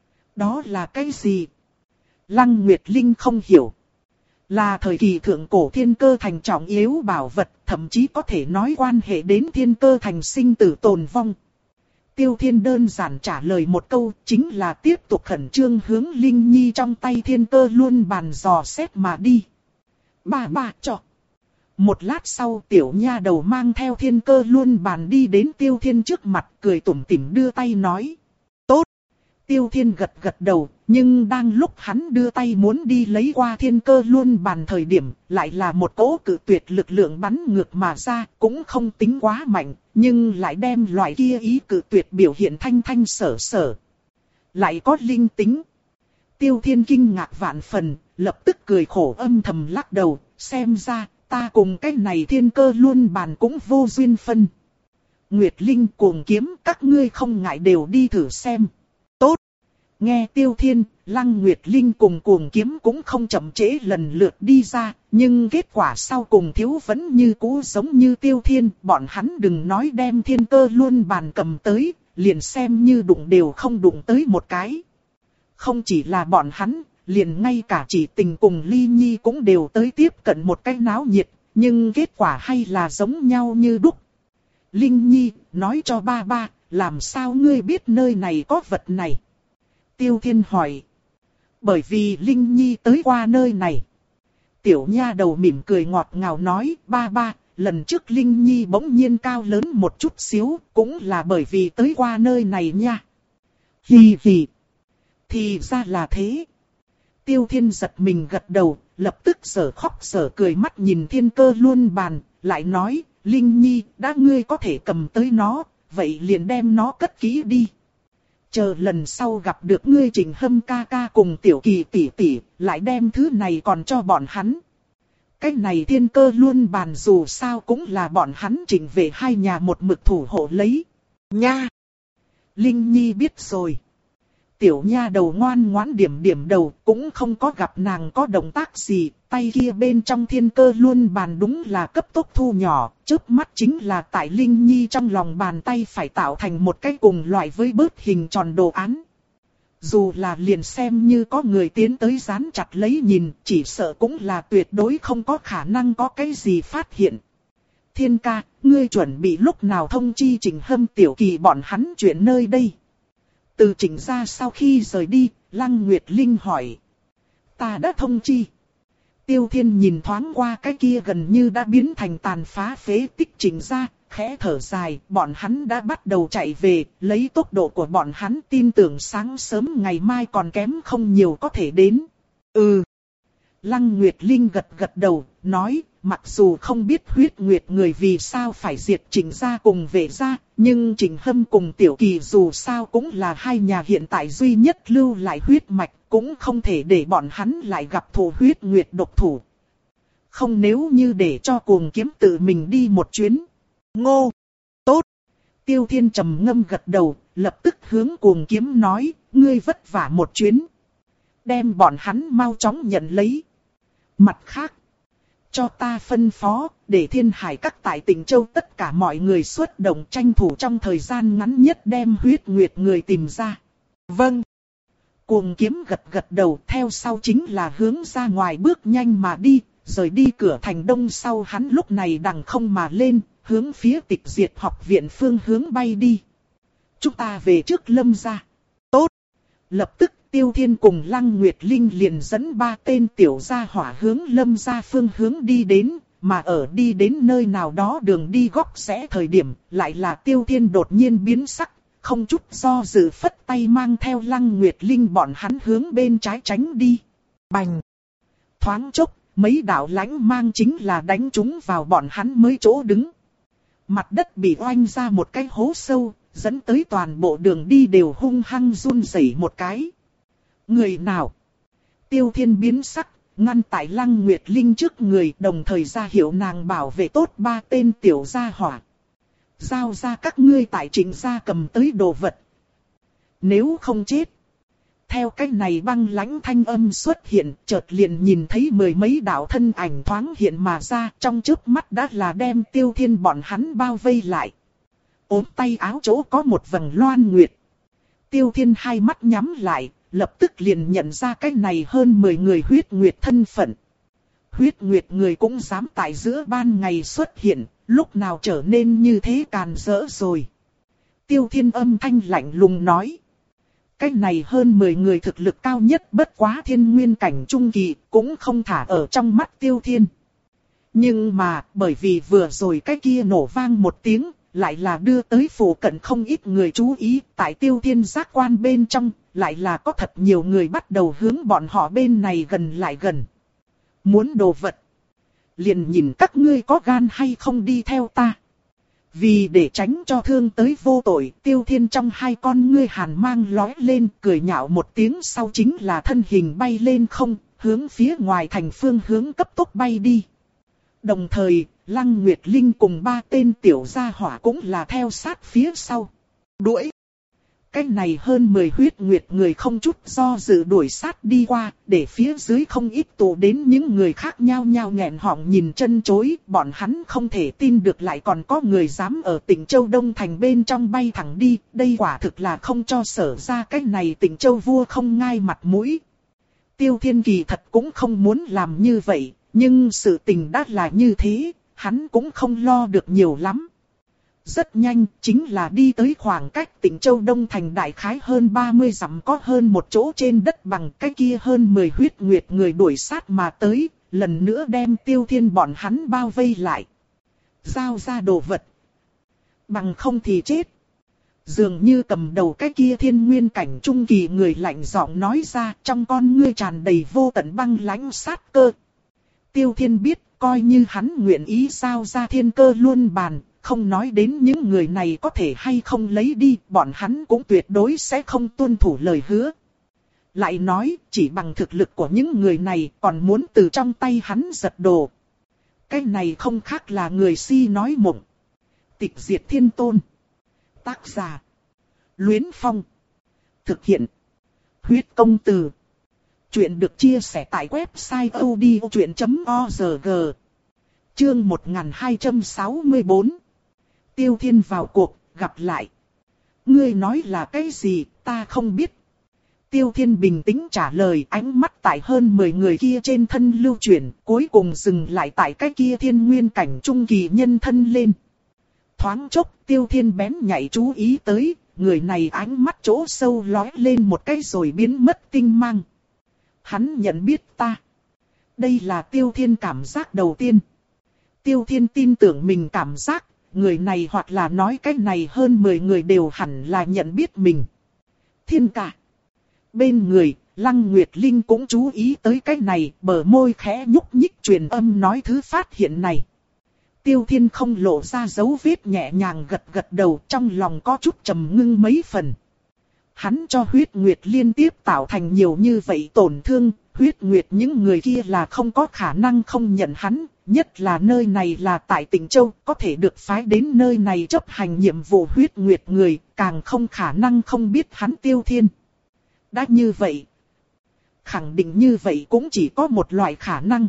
Đó là cái gì? Lăng Nguyệt Linh không hiểu. Là thời kỳ thượng cổ thiên cơ thành trọng yếu bảo vật, thậm chí có thể nói quan hệ đến thiên cơ thành sinh tử tồn vong. Tiêu Thiên đơn giản trả lời một câu, chính là tiếp tục khẩn trương hướng Linh Nhi trong tay thiên cơ luân bàn dò xét mà đi. Bà bà cho. Một lát sau tiểu nha đầu mang theo thiên cơ luân bàn đi đến Tiêu Thiên trước mặt, cười tủm tỉm đưa tay nói. Tốt. Tiêu Thiên gật gật đầu, nhưng đang lúc hắn đưa tay muốn đi lấy qua thiên cơ luân bàn thời điểm, lại là một cỗ cự tuyệt lực lượng bắn ngược mà ra, cũng không tính quá mạnh, nhưng lại đem loại kia ý cự tuyệt biểu hiện thanh thanh sở sở. Lại có linh tính. Tiêu Thiên kinh ngạc vạn phần, lập tức cười khổ âm thầm lắc đầu, xem ra, ta cùng cái này thiên cơ luân bàn cũng vô duyên phân. Nguyệt Linh cuồng kiếm các ngươi không ngại đều đi thử xem. Tốt. Nghe Tiêu Thiên, Lăng Nguyệt Linh cùng cuồng kiếm cũng không chậm trễ lần lượt đi ra, nhưng kết quả sau cùng thiếu vẫn như cũ giống như Tiêu Thiên, bọn hắn đừng nói đem thiên cơ luân bàn cầm tới, liền xem như đụng đều không đụng tới một cái. Không chỉ là bọn hắn, liền ngay cả Chỉ Tình cùng Ly Nhi cũng đều tới tiếp cận một cái náo nhiệt, nhưng kết quả hay là giống nhau như đúc. Linh Nhi, nói cho ba ba, làm sao ngươi biết nơi này có vật này? Tiêu Thiên hỏi. Bởi vì Linh Nhi tới qua nơi này. Tiểu nha đầu mỉm cười ngọt ngào nói, ba ba, lần trước Linh Nhi bỗng nhiên cao lớn một chút xíu, cũng là bởi vì tới qua nơi này nha. Hì hì. Thì ra là thế. Tiêu Thiên giật mình gật đầu, lập tức sở khóc sở cười mắt nhìn thiên cơ luân bàn, lại nói, Linh Nhi, đã ngươi có thể cầm tới nó, vậy liền đem nó cất kỹ đi. Chờ lần sau gặp được ngươi Trình Hâm ca ca cùng Tiểu Kỳ tỷ tỷ, lại đem thứ này còn cho bọn hắn. Cái này thiên cơ luân bàn dù sao cũng là bọn hắn Trình về hai nhà một mực thủ hộ lấy. Nha! Linh Nhi biết rồi. Tiểu nha đầu ngoan ngoãn điểm điểm đầu, cũng không có gặp nàng có động tác gì, tay kia bên trong thiên cơ luân bàn đúng là cấp tốc thu nhỏ, chớp mắt chính là tại Linh Nhi trong lòng bàn tay phải tạo thành một cái cùng loại với bớt hình tròn đồ án. Dù là liền xem như có người tiến tới dán chặt lấy nhìn, chỉ sợ cũng là tuyệt đối không có khả năng có cái gì phát hiện. Thiên ca, ngươi chuẩn bị lúc nào thông chi Trình Hâm Tiểu Kỳ bọn hắn chuyện nơi đây? Từ Trình ra sau khi rời đi, Lăng Nguyệt Linh hỏi. Ta đã thông chi. Tiêu Thiên nhìn thoáng qua cái kia gần như đã biến thành tàn phá phế tích Trình ra, khẽ thở dài, bọn hắn đã bắt đầu chạy về, lấy tốc độ của bọn hắn tin tưởng sáng sớm ngày mai còn kém không nhiều có thể đến. Ừ. Lăng Nguyệt Linh gật gật đầu, nói, mặc dù không biết huyết nguyệt người vì sao phải diệt Trình gia cùng Vệ gia, nhưng Trình Hâm cùng Tiểu Kỳ dù sao cũng là hai nhà hiện tại duy nhất lưu lại huyết mạch, cũng không thể để bọn hắn lại gặp thù huyết nguyệt độc thủ. Không nếu như để cho Cuồng Kiếm tự mình đi một chuyến. Ngô! Tốt! Tiêu Thiên trầm ngâm gật đầu, lập tức hướng Cuồng Kiếm nói, ngươi vất vả một chuyến. Đem bọn hắn mau chóng nhận lấy. Mặt khác, cho ta phân phó, để Thiên Hải các tại Tịnh Châu tất cả mọi người xuất động tranh thủ trong thời gian ngắn nhất đem huyết nguyệt người tìm ra. Vâng. Cuồng Kiếm gật gật đầu, theo sau chính là hướng ra ngoài bước nhanh mà đi, rời đi cửa thành đông sau hắn lúc này đằng không mà lên, hướng phía Tịch Diệt học viện phương hướng bay đi. Chúng ta về trước Lâm gia. Tốt. Lập tức Tiêu Thiên cùng Lăng Nguyệt Linh liền dẫn ba tên tiểu gia hỏa hướng Lâm gia phương hướng đi đến, mà ở đi đến nơi nào đó đường đi góc rẽ thời điểm, lại là Tiêu Thiên đột nhiên biến sắc, không chút do dự phất tay mang theo Lăng Nguyệt Linh bọn hắn hướng bên trái tránh đi. Bành! Thoáng chốc, mấy đạo lãnh mang chính là đánh trúng vào bọn hắn mới chỗ đứng. Mặt đất bị oanh ra một cái hố sâu, dẫn tới toàn bộ đường đi đều hung hăng run rẩy một cái. Người nào? Tiêu Thiên biến sắc, ngăn tại Lăng Nguyệt Linh trước người, đồng thời ra hiệu nàng bảo vệ tốt ba tên tiểu gia hỏa. Giao ra các ngươi tại Trình gia cầm tới đồ vật. Nếu không chết. Theo cách này băng lãnh thanh âm xuất hiện, chợt liền nhìn thấy mười mấy đạo thân ảnh thoáng hiện mà ra, trong chớp mắt đã là đem Tiêu Thiên bọn hắn bao vây lại. Ốm tay áo chỗ có một vầng loan nguyệt. Tiêu Thiên hai mắt nhắm lại, lập tức liền nhận ra cái này hơn mười người huyết nguyệt thân phận. Huyết nguyệt người cũng dám tại giữa ban ngày xuất hiện, lúc nào trở nên như thế càn rỡ rồi. Tiêu Thiên âm thanh lạnh lùng nói. Cái này hơn mười người thực lực cao nhất bất quá thiên nguyên cảnh trung kỳ, cũng không thả ở trong mắt Tiêu Thiên. Nhưng mà, bởi vì vừa rồi cái kia nổ vang một tiếng, lại là đưa tới phủ cận không ít người chú ý, tại Tiêu Thiên giác quan bên trong, lại là có thật nhiều người bắt đầu hướng bọn họ bên này gần lại gần. Muốn đồ vật, liền nhìn các ngươi có gan hay không đi theo ta. Vì để tránh cho thương tới vô tội, Tiêu Thiên trong hai con ngươi hàn mang lóe lên, cười nhạo một tiếng sau chính là thân hình bay lên không, hướng phía ngoài thành phương hướng cấp tốc bay đi. Đồng thời, Lăng Nguyệt Linh cùng ba tên tiểu gia hỏa cũng là theo sát phía sau. Đuổi! Cái này hơn mười huyết nguyệt người không chút do dự đuổi sát đi qua, để phía dưới không ít tụ đến những người khác nhao nhao nghẹn họng nhìn chân chối, bọn hắn không thể tin được lại còn có người dám ở Tịnh Châu Đông Thành bên trong bay thẳng đi, đây quả thực là không cho Sở ra cái này Tịnh Châu vua không ngai mặt mũi. Tiêu Thiên kỳ thật cũng không muốn làm như vậy, nhưng sự tình đã là như thế, hắn cũng không lo được nhiều lắm. Rất nhanh, chính là đi tới khoảng cách Tịnh Châu Đông Thành đại khái hơn ba mươi dặm có hơn một chỗ trên đất bằng cái kia hơn mười huyết nguyệt người đuổi sát mà tới, lần nữa đem Tiêu Thiên bọn hắn bao vây lại. Giao ra đồ vật. Bằng không thì chết. Dường như cầm đầu cái kia thiên nguyên cảnh trung kỳ người lạnh giọng nói ra, trong con ngươi tràn đầy vô tận băng lãnh sát cơ. Tiêu Thiên biết, coi như hắn nguyện ý giao ra thiên cơ luôn bàn. Không nói đến những người này có thể hay không lấy đi, bọn hắn cũng tuyệt đối sẽ không tuân thủ lời hứa. Lại nói, chỉ bằng thực lực của những người này còn muốn từ trong tay hắn giật đồ. Cái này không khác là người si nói mộng. Tịch Diệt Thiên Tôn. Tác giả. Luyến Phong. Thực hiện. Huyết Công Từ. Chuyện được chia sẻ tại website odchuyện chấm org. Chương một nghìn hai trăm sáu mươi bốn. Tiêu Thiên vào cuộc, gặp lại. Ngươi nói là cái gì, ta không biết. Tiêu Thiên bình tĩnh trả lời, ánh mắt tại hơn mười người kia trên thân lưu chuyển, cuối cùng dừng lại tại cái kia thiên nguyên cảnh trung kỳ nhân thân lên. Thoáng chốc, Tiêu Thiên bén nhạy chú ý tới, người này ánh mắt chỗ sâu lóe lên một cái rồi biến mất tinh mang. Hắn nhận biết ta. Đây là Tiêu Thiên cảm giác đầu tiên. Tiêu Thiên tin tưởng mình cảm giác, người này hoặc là nói cái này hơn mười người đều hẳn là nhận biết mình. Thiên ca. Bên người, Lăng Nguyệt Linh cũng chú ý tới cái này, bờ môi khẽ nhúc nhích truyền âm nói thứ phát hiện này. Tiêu Thiên không lộ ra dấu vết, nhẹ nhàng gật gật đầu, trong lòng có chút trầm ngưng mấy phần. Hắn cho huyết nguyệt liên tiếp tạo thành nhiều như vậy tổn thương, huyết nguyệt những người kia là không có khả năng không nhận hắn, nhất là nơi này là tại Tịnh Châu, có thể được phái đến nơi này chấp hành nhiệm vụ huyết nguyệt người, càng không khả năng không biết hắn Tiêu Thiên. Đã như vậy, khẳng định như vậy cũng chỉ có một loại khả năng.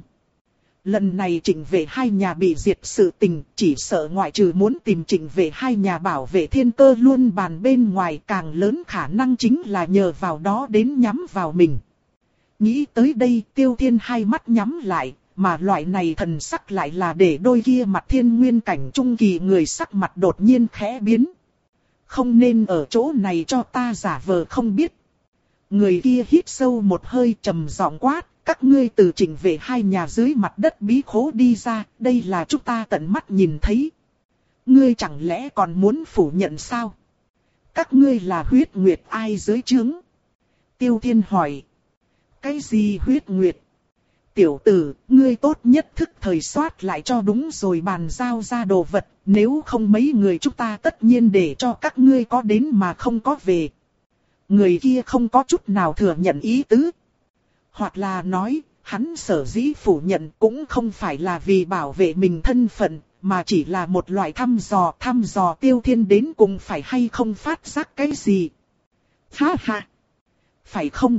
Lần này Trịnh Vệ hai nhà bị diệt sự tình, chỉ sợ ngoại trừ muốn tìm Trịnh Vệ hai nhà bảo vệ thiên cơ luôn bàn bên ngoài, càng lớn khả năng chính là nhờ vào đó đến nhắm vào mình. Nghĩ tới đây, Tiêu Thiên hai mắt nhắm lại, mà loại này thần sắc lại là để đôi kia mặt thiên nguyên cảnh trung kỳ người sắc mặt đột nhiên khẽ biến. Không nên ở chỗ này cho ta giả vờ không biết. Người kia hít sâu một hơi trầm giọng quát, các ngươi từ Trịnh Vệ hai nhà dưới mặt đất bí khố đi ra, đây là chúng ta tận mắt nhìn thấy. Ngươi chẳng lẽ còn muốn phủ nhận sao? Các ngươi là huyết nguyệt ai dưới trướng? Tiêu Thiên hỏi. Cái gì huyết nguyệt? Tiểu tử, ngươi tốt nhất thức thời soát lại cho đúng rồi bàn giao ra đồ vật, nếu không mấy người chúng ta tất nhiên để cho các ngươi có đến mà không có về. Người kia không có chút nào thừa nhận ý tứ. Hoặc là nói, hắn sở dĩ phủ nhận cũng không phải là vì bảo vệ mình thân phận, mà chỉ là một loại thăm dò, thăm dò Tiêu Thiên đến cùng phải hay không phát giác cái gì. Ha ha! Phải không?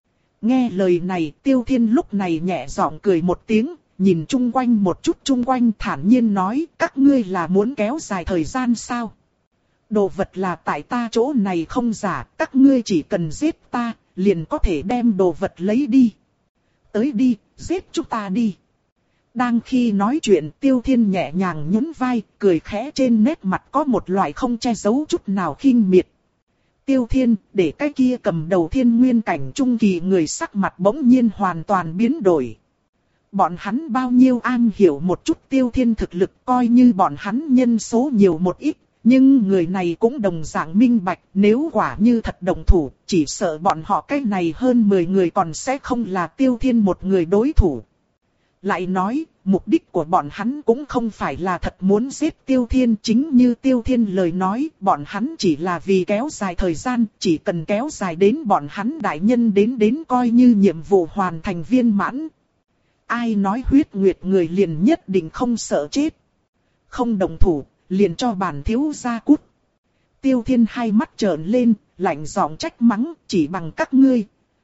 Nghe lời này, Tiêu Thiên lúc này nhẹ giọng cười một tiếng, nhìn chung quanh một chút chung quanh thản nhiên nói, các ngươi là muốn kéo dài thời gian sao? Đồ vật là tại ta chỗ này không giả, các ngươi chỉ cần giết ta, liền có thể đem đồ vật lấy đi. Tới đi, giết chúng ta đi. Đang khi nói chuyện, Tiêu Thiên nhẹ nhàng nhún vai, cười khẽ, trên nét mặt có một loại không che giấu chút nào khinh miệt. Tiêu Thiên, để cái kia cầm đầu thiên nguyên cảnh trung kỳ người sắc mặt bỗng nhiên hoàn toàn biến đổi. Bọn hắn bao nhiêu an hiểu một chút Tiêu Thiên thực lực, coi như bọn hắn nhân số nhiều một ít. Nhưng người này cũng đồng dạng minh bạch, nếu quả như thật đồng thủ, chỉ sợ bọn họ cái này hơn mười người còn sẽ không là Tiêu Thiên một người đối thủ. Lại nói, mục đích của bọn hắn cũng không phải là thật muốn giết Tiêu Thiên, chính như Tiêu Thiên lời nói, bọn hắn chỉ là vì kéo dài thời gian, chỉ cần kéo dài đến bọn hắn đại nhân đến đến coi như nhiệm vụ hoàn thành viên mãn. Ai nói huyết nguyệt người liền nhất định không sợ chết. Không đồng thủ, liền cho bản thiếu gia cút. Tiêu Thiên hai mắt trợn lên, lạnh giọng trách mắng, chỉ bằng các ngươi.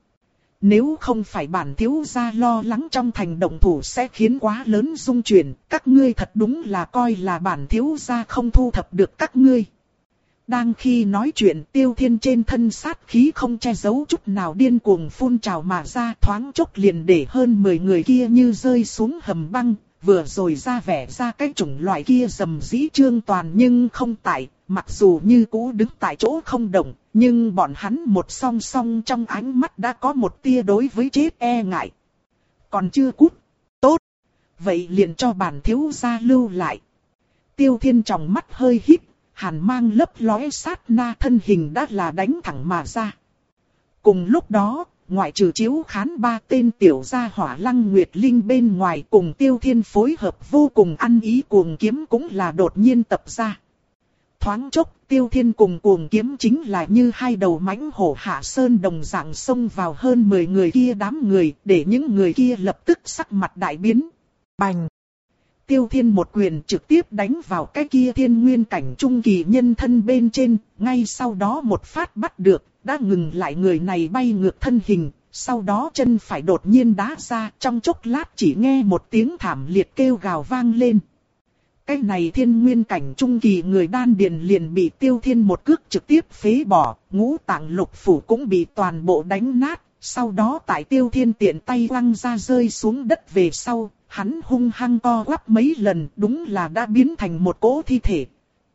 Nếu không phải bản thiếu gia lo lắng trong thành động thủ sẽ khiến quá lớn rung chuyển, các ngươi thật đúng là coi là bản thiếu gia không thu thập được các ngươi. Đang khi nói chuyện, Tiêu Thiên trên thân sát khí không che giấu chút nào điên cuồng phun trào mà ra, thoáng chốc liền để hơn mười người kia như rơi xuống hầm băng. Vừa rồi ra vẻ ra cái chủng loại kia rầm rĩ trương toàn nhưng không tại, mặc dù như cũ đứng tại chỗ không động, nhưng bọn hắn một song song trong ánh mắt đã có một tia đối với chết e ngại. Còn chưa cút, tốt, vậy liền cho bản thiếu gia lưu lại. Tiêu Thiên trong mắt hơi híp, hàn mang lấp lóe sát na thân hình đã là đánh thẳng mà ra. Cùng lúc đó, ngoại trừ Chiếu Khán ba tên tiểu gia hỏa Lăng Nguyệt Linh bên ngoài cùng Tiêu Thiên phối hợp vô cùng ăn ý, Cuồng Kiếm cũng là đột nhiên tập ra. Thoáng chốc, Tiêu Thiên cùng Cuồng Kiếm chính là như hai đầu mãnh hổ hạ sơn đồng dạng xông vào hơn mười người kia đám người, để những người kia lập tức sắc mặt đại biến. Bành! Tiêu Thiên một quyền trực tiếp đánh vào cái kia thiên nguyên cảnh trung kỳ nhân thân bên trên, ngay sau đó một phát bắt được, đã ngừng lại người này bay ngược thân hình, sau đó chân phải đột nhiên đá ra, trong chốc lát chỉ nghe một tiếng thảm liệt kêu gào vang lên. cái này thiên nguyên cảnh trung kỳ người đan điền liền bị Tiêu Thiên một cước trực tiếp phế bỏ, ngũ tạng lục phủ cũng bị toàn bộ đánh nát. Sau đó tại Tiêu Thiên tiện tay quăng ra rơi xuống đất về sau, hắn hung hăng co quắp mấy lần, đúng là đã biến thành một cỗ thi thể.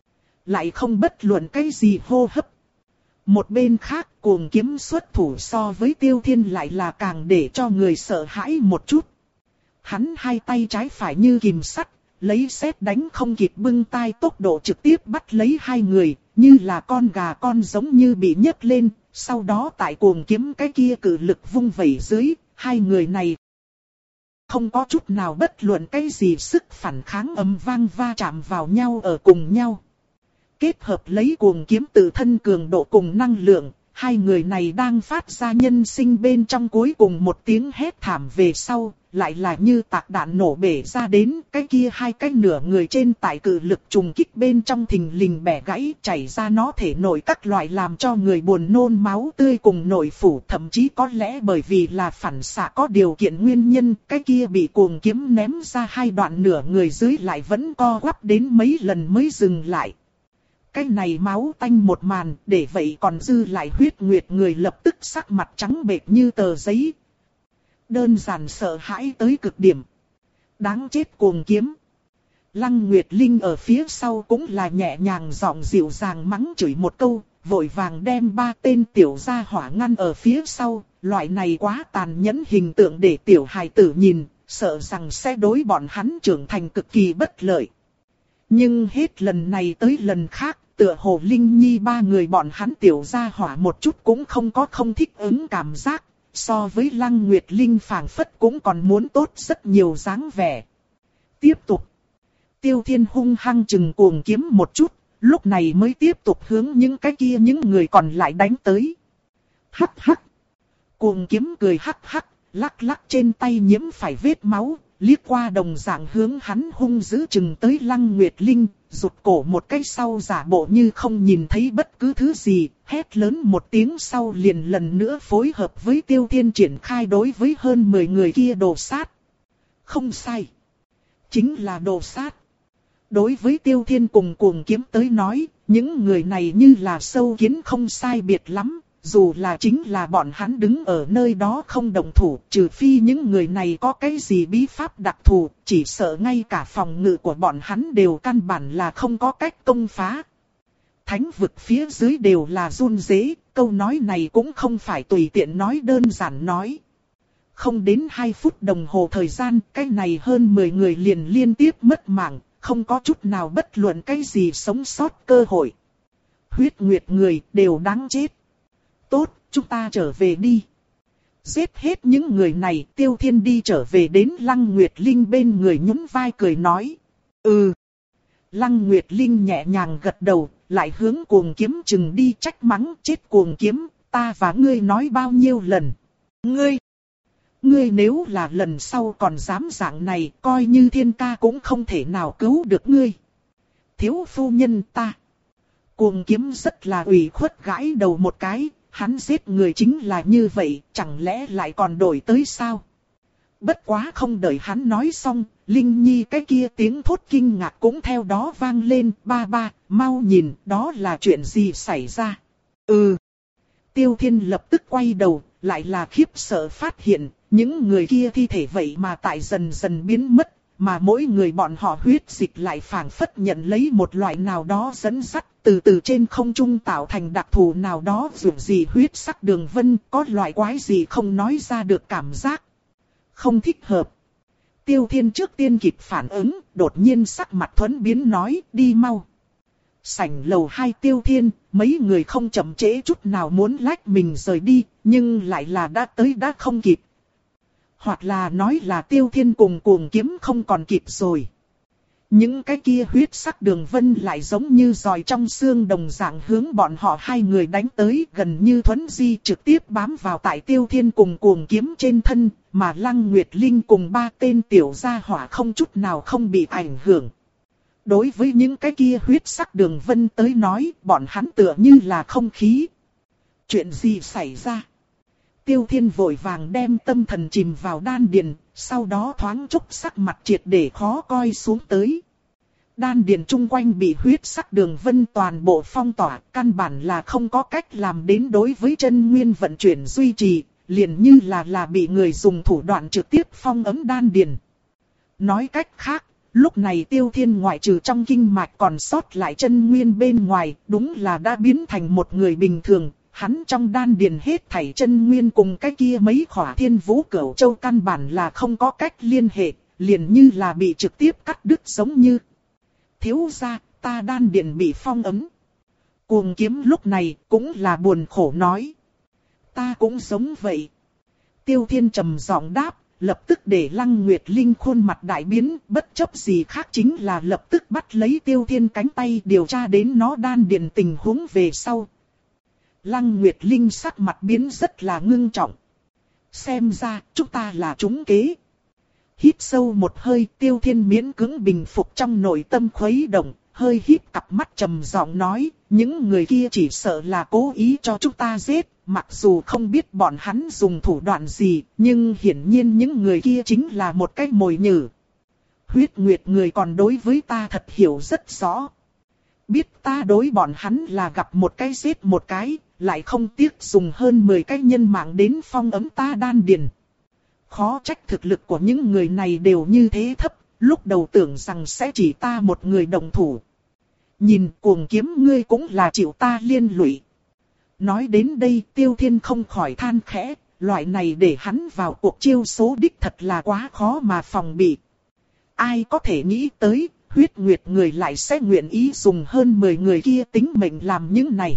Lại không bất luận cái gì hô hấp. Một bên khác, Cuồng Kiếm xuất thủ so với Tiêu Thiên lại là càng để cho người sợ hãi một chút. Hắn hai tay trái phải như kìm sắt, lấy sét đánh không kịp bưng tay tốc độ trực tiếp bắt lấy hai người, như là con gà con giống như bị nhấc lên. Sau đó tại Cuồng Kiếm cái kia cử lực vung vẩy dưới, hai người này không có chút nào bất luận cái gì sức phản kháng, ầm vang va chạm vào nhau ở cùng nhau. Kết hợp lấy Cuồng Kiếm tự thân cường độ cùng năng lượng, hai người này đang phát ra nhân sinh bên trong cuối cùng một tiếng hét thảm về sau, lại là như tạc đạn nổ bể ra đến, cái kia hai cái nửa người trên tại cự lực trùng kích bên trong thình lình bẻ gãy, chảy ra nó thể nội các loại làm cho người buồn nôn máu tươi cùng nội phủ, thậm chí có lẽ bởi vì là phản xạ có điều kiện nguyên nhân, cái kia bị Cuồng Kiếm ném ra hai đoạn nửa người dưới lại vẫn co quắp đến mấy lần mới dừng lại. Cái này máu tanh một màn, để vậy còn dư lại Huyết Nguyệt người lập tức sắc mặt trắng bệch như tờ giấy. Đơn giản sợ hãi tới cực điểm. Đáng chết Cuồng Kiếm. Lăng Nguyệt Linh ở phía sau cũng là nhẹ nhàng giọng dịu dàng mắng chửi một câu, vội vàng đem ba tên tiểu gia hỏa ngăn ở phía sau. Loại này quá tàn nhẫn hình tượng để tiểu hài tử nhìn, sợ rằng sẽ đối bọn hắn trưởng thành cực kỳ bất lợi. Nhưng hết lần này tới lần khác, tựa hồ Linh Nhi ba người bọn hắn tiểu gia hỏa một chút cũng không có không thích ứng cảm giác, so với Lăng Nguyệt Linh phảng phất cũng còn muốn tốt rất nhiều dáng vẻ. Tiếp tục. Tiêu Thiên hung hăng chừng Cuồng Kiếm một chút, lúc này mới tiếp tục hướng những cái kia những người còn lại đánh tới. Hắc hắc. Cuồng Kiếm cười hắc hắc, lắc lắc trên tay nhiễm phải vết máu. Liếc qua đồng dạng hướng hắn hung dữ chừng tới Lăng Nguyệt Linh, rụt cổ một cái sau giả bộ như không nhìn thấy bất cứ thứ gì, hét lớn một tiếng sau liền lần nữa phối hợp với Tiêu Thiên triển khai đối với hơn mười người kia đồ sát. Không sai. Chính là đồ sát. Đối với Tiêu Thiên cùng Cuồng Kiếm tới nói, những người này như là sâu kiến không sai biệt lắm. Dù là chính là bọn hắn đứng ở nơi đó không động thủ, trừ phi những người này có cái gì bí pháp đặc thù, chỉ sợ ngay cả phòng ngự của bọn hắn đều căn bản là không có cách công phá. Thánh vực phía dưới đều là run rế, câu nói này cũng không phải tùy tiện nói đơn giản nói. Không đến hai phút đồng hồ thời gian, cái này hơn mười người liền liên tiếp mất mạng, không có chút nào bất luận cái gì sống sót cơ hội. Huyết Nguyệt người đều đáng chết. Tốt, chúng ta trở về đi. Giết hết những người này, Tiêu Thiên đi trở về đến Lăng Nguyệt Linh bên người nhún vai cười nói. Ừ. Lăng Nguyệt Linh nhẹ nhàng gật đầu, lại hướng Cuồng Kiếm chừng đi trách mắng chết Cuồng Kiếm, ta và ngươi nói bao nhiêu lần. Ngươi, ngươi nếu là lần sau còn dám dạng này, coi như thiên ca cũng không thể nào cứu được ngươi. Thiếu phu nhân ta. Cuồng Kiếm rất là ủy khuất gãi đầu một cái. Hắn giết người chính là như vậy, chẳng lẽ lại còn đổi tới sao? Bất quá không đợi hắn nói xong, Linh Nhi cái kia tiếng thốt kinh ngạc cũng theo đó vang lên, ba ba, mau nhìn, đó là chuyện gì xảy ra? Ừ. Tiêu Thiên lập tức quay đầu, lại là khiếp sợ phát hiện, những người kia thi thể vậy mà tại dần dần biến mất, mà mỗi người bọn họ huyết dịch lại phảng phất nhận lấy một loại nào đó dẫn dắt, từ từ trên không trung tạo thành đặc thù nào đó dù gì huyết sắc đường vân, có loại quái gì không nói ra được cảm giác. Không thích hợp. Tiêu Thiên trước tiên kịp phản ứng, đột nhiên sắc mặt thuẫn biến nói, đi mau. Sảnh lầu hai Tiêu Thiên, mấy người không chậm trễ chút nào muốn lách mình rời đi, nhưng lại là đã tới đã không kịp. Hoặc là nói là Tiêu Thiên cùng Cuồng Kiếm không còn kịp rồi. Những cái kia huyết sắc đường vân lại giống như giòi trong xương đồng dạng hướng bọn họ hai người đánh tới, gần như thuấn di trực tiếp bám vào tại Tiêu Thiên cùng Cuồng Kiếm trên thân, mà Lăng Nguyệt Linh cùng ba tên tiểu gia hỏa không chút nào không bị ảnh hưởng. Đối với những cái kia huyết sắc đường vân tới nói, bọn hắn tựa như là không khí. Chuyện gì xảy ra? Tiêu Thiên vội vàng đem tâm thần chìm vào đan điền, sau đó thoáng chốc sắc mặt triệt để khó coi xuống tới. đan điền chung quanh bị huyết sắc đường vân toàn bộ phong tỏa, căn bản là không có cách làm đến đối với chân nguyên vận chuyển duy trì, liền như là là bị người dùng thủ đoạn trực tiếp phong ấn đan điền. Nói cách khác, lúc này Tiêu Thiên ngoại trừ trong kinh mạch còn sót lại chân nguyên bên ngoài, đúng là đã biến thành một người bình thường. Hắn trong đan điền hết thảy chân nguyên cùng cái kia mấy khỏa thiên vũ cửu châu căn bản là không có cách liên hệ, liền như là bị trực tiếp cắt đứt giống như. Thiếu gia, ta đan điền bị phong ấn. Cuồng Kiếm lúc này cũng là buồn khổ nói. Ta cũng giống vậy. Tiêu Thiên trầm giọng đáp, lập tức để Lăng Nguyệt Linh khuôn mặt đại biến, bất chấp gì khác chính là lập tức bắt lấy Tiêu Thiên cánh tay điều tra đến nó đan điền tình huống về sau. Lăng Nguyệt Linh sắc mặt biến rất là ngưng trọng. Xem ra, chúng ta là trúng kế. Hít sâu một hơi, Tiêu Thiên miễn cưỡng bình phục trong nội tâm khuấy động, hơi híp cặp mắt trầm giọng nói, những người kia chỉ sợ là cố ý cho chúng ta giết, mặc dù không biết bọn hắn dùng thủ đoạn gì, nhưng hiển nhiên những người kia chính là một cái mồi nhử. Huyết Nguyệt người còn đối với ta thật hiểu rất rõ. Biết ta đối bọn hắn là gặp một cái giết một cái, lại không tiếc dùng hơn mười cái nhân mạng đến phong ấn ta đan điền. Khó trách thực lực của những người này đều như thế thấp, lúc đầu tưởng rằng sẽ chỉ ta một người đồng thủ. Nhìn Cuồng Kiếm ngươi cũng là chịu ta liên lụy. Nói đến đây Tiêu Thiên không khỏi than khẽ, loại này để hắn vào cuộc chiêu số đích thật là quá khó mà phòng bị. Ai có thể nghĩ tới, Huyết Nguyệt người lại sẽ nguyện ý dùng hơn mười người kia tính mệnh làm những này.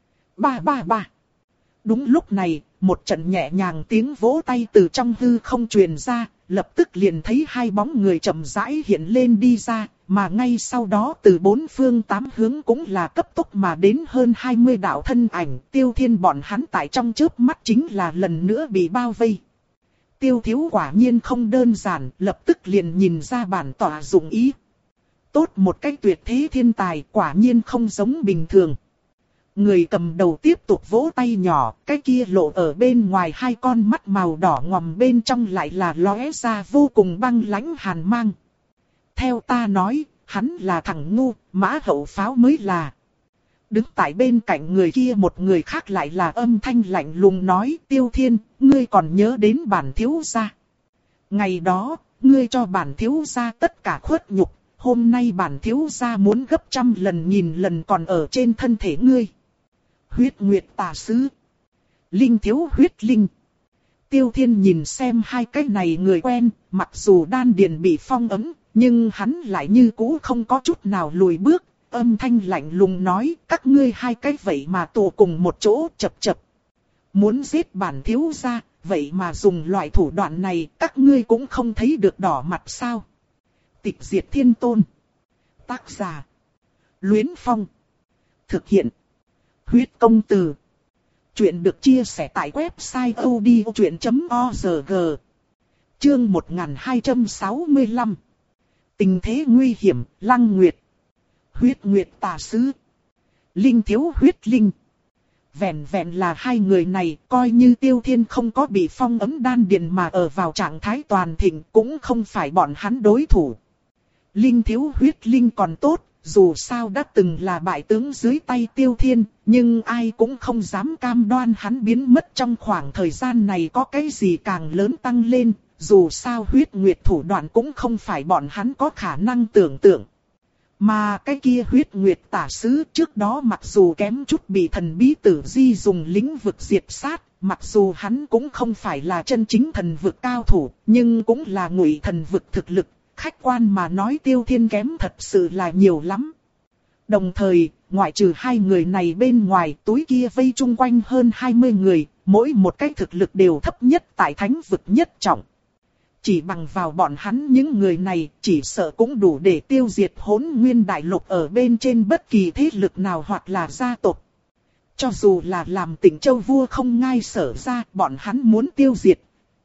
Ba ba ba. Đúng lúc này, một trận nhẹ nhàng tiếng vỗ tay từ trong hư không truyền ra, lập tức liền thấy hai bóng người chậm rãi hiện lên đi ra, mà ngay sau đó từ bốn phương tám hướng cũng là cấp tốc mà đến hơn hai mươi đạo thân ảnh. Tiêu Thiên bọn hắn tại trong chớp mắt chính là lần nữa bị bao vây. Tiêu thiếu quả nhiên không đơn giản, lập tức liền nhìn ra bản tỏa dụng ý. Tốt một cách tuyệt thế thiên tài, quả nhiên không giống bình thường. Người cầm đầu tiếp tục vỗ tay nhỏ, cái kia lộ ở bên ngoài hai con mắt màu đỏ ngòm bên trong lại là lóe ra vô cùng băng lãnh hàn mang. Theo ta nói, hắn là thằng ngu, Mã Hậu Pháo mới là. Đứng tại bên cạnh người kia một người khác lại là âm thanh lạnh lùng nói, Tiêu Thiên, ngươi còn nhớ đến bản thiếu gia. Ngày đó, ngươi cho bản thiếu gia tất cả khuất nhục, hôm nay bản thiếu gia muốn gấp trăm lần nghìn lần còn ở trên thân thể ngươi. Huyết Nguyệt tà sứ. Linh thiếu huyết linh. Tiêu Thiên nhìn xem hai cái này người quen, mặc dù đan điền bị phong ấn, nhưng hắn lại như cũ không có chút nào lùi bước, âm thanh lạnh lùng nói, các ngươi hai cái vậy mà tụ cùng một chỗ chập chập. Muốn giết bản thiếu gia, vậy mà dùng loại thủ đoạn này, các ngươi cũng không thấy được đỏ mặt sao. Tịch diệt thiên tôn. Tác giả. Luyến Phong. Thực hiện. Huyết công từ. Chuyện được chia sẻ tại website odchuyện chấm org. Chương một nghìn hai trăm sáu mươi lăm. Tình thế nguy hiểm, Lăng Nguyệt. Huyết Nguyệt tà sứ. Linh thiếu huyết linh. Vẹn vẹn là hai người này, coi như Tiêu Thiên không có bị phong ấn đan điền mà ở vào trạng thái toàn thịnh, cũng không phải bọn hắn đối thủ. Linh thiếu huyết linh còn tốt, dù sao đã từng là bại tướng dưới tay Tiêu Thiên, nhưng ai cũng không dám cam đoan hắn biến mất trong khoảng thời gian này có cái gì càng lớn tăng lên, dù sao huyết nguyệt thủ đoạn cũng không phải bọn hắn có khả năng tưởng tượng. Mà cái kia huyết nguyệt tả sứ trước đó mặc dù kém chút bị thần bí tử di dùng lĩnh vực diệt sát, mặc dù hắn cũng không phải là chân chính thần vực cao thủ, nhưng cũng là ngụy thần vực thực lực, khách quan mà nói Tiêu Thiên kém thật sự là nhiều lắm. Đồng thời, ngoại trừ hai người này bên ngoài, túi kia vây chung quanh hơn hai mươi người, mỗi một cái thực lực đều thấp nhất tại thánh vực nhất trọng. Chỉ bằng vào bọn hắn những người này, chỉ sợ cũng đủ để tiêu diệt Hỗn Nguyên Đại Lục ở bên trên bất kỳ thế lực nào hoặc là gia tộc. Cho dù là làm Tịnh Châu vua không ngai sở ra, bọn hắn muốn tiêu diệt,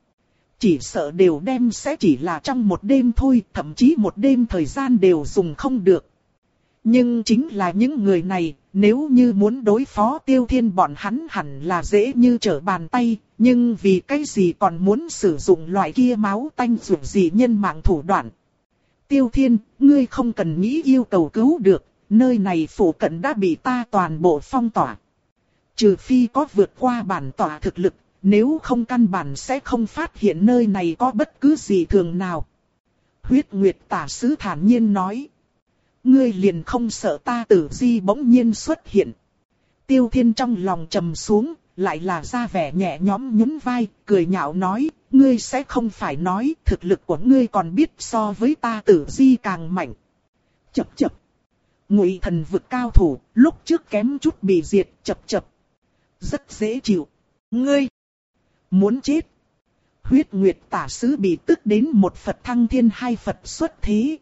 chỉ sợ đều đem sẽ chỉ là trong một đêm thôi, thậm chí một đêm thời gian đều dùng không được. Nhưng chính là những người này, nếu như muốn đối phó Tiêu Thiên bọn hắn hẳn là dễ như trở bàn tay, nhưng vì cái gì còn muốn sử dụng loại kia máu tanh dù gì nhân mạng thủ đoạn. Tiêu Thiên, ngươi không cần nghĩ yêu cầu cứu được, nơi này phủ cận đã bị ta toàn bộ phong tỏa. Trừ phi có vượt qua bản tỏa thực lực, nếu không căn bản sẽ không phát hiện nơi này có bất cứ gì thường nào. Huyết Nguyệt tả sứ thản nhiên nói. Ngươi liền không sợ ta Tử Di bỗng nhiên xuất hiện. Tiêu Thiên trong lòng trầm xuống, lại là ra vẻ nhẹ nhõm nhún vai, cười nhạo nói, ngươi sẽ không phải nói thực lực của ngươi còn biết so với ta Tử Di càng mạnh. Chập chập. Ngụy thần vực cao thủ, lúc trước kém chút bị diệt, chập chập. Rất dễ chịu. Ngươi muốn chết. Huyết Nguyệt tả sứ bị tức đến một Phật thăng thiên hai Phật xuất thế.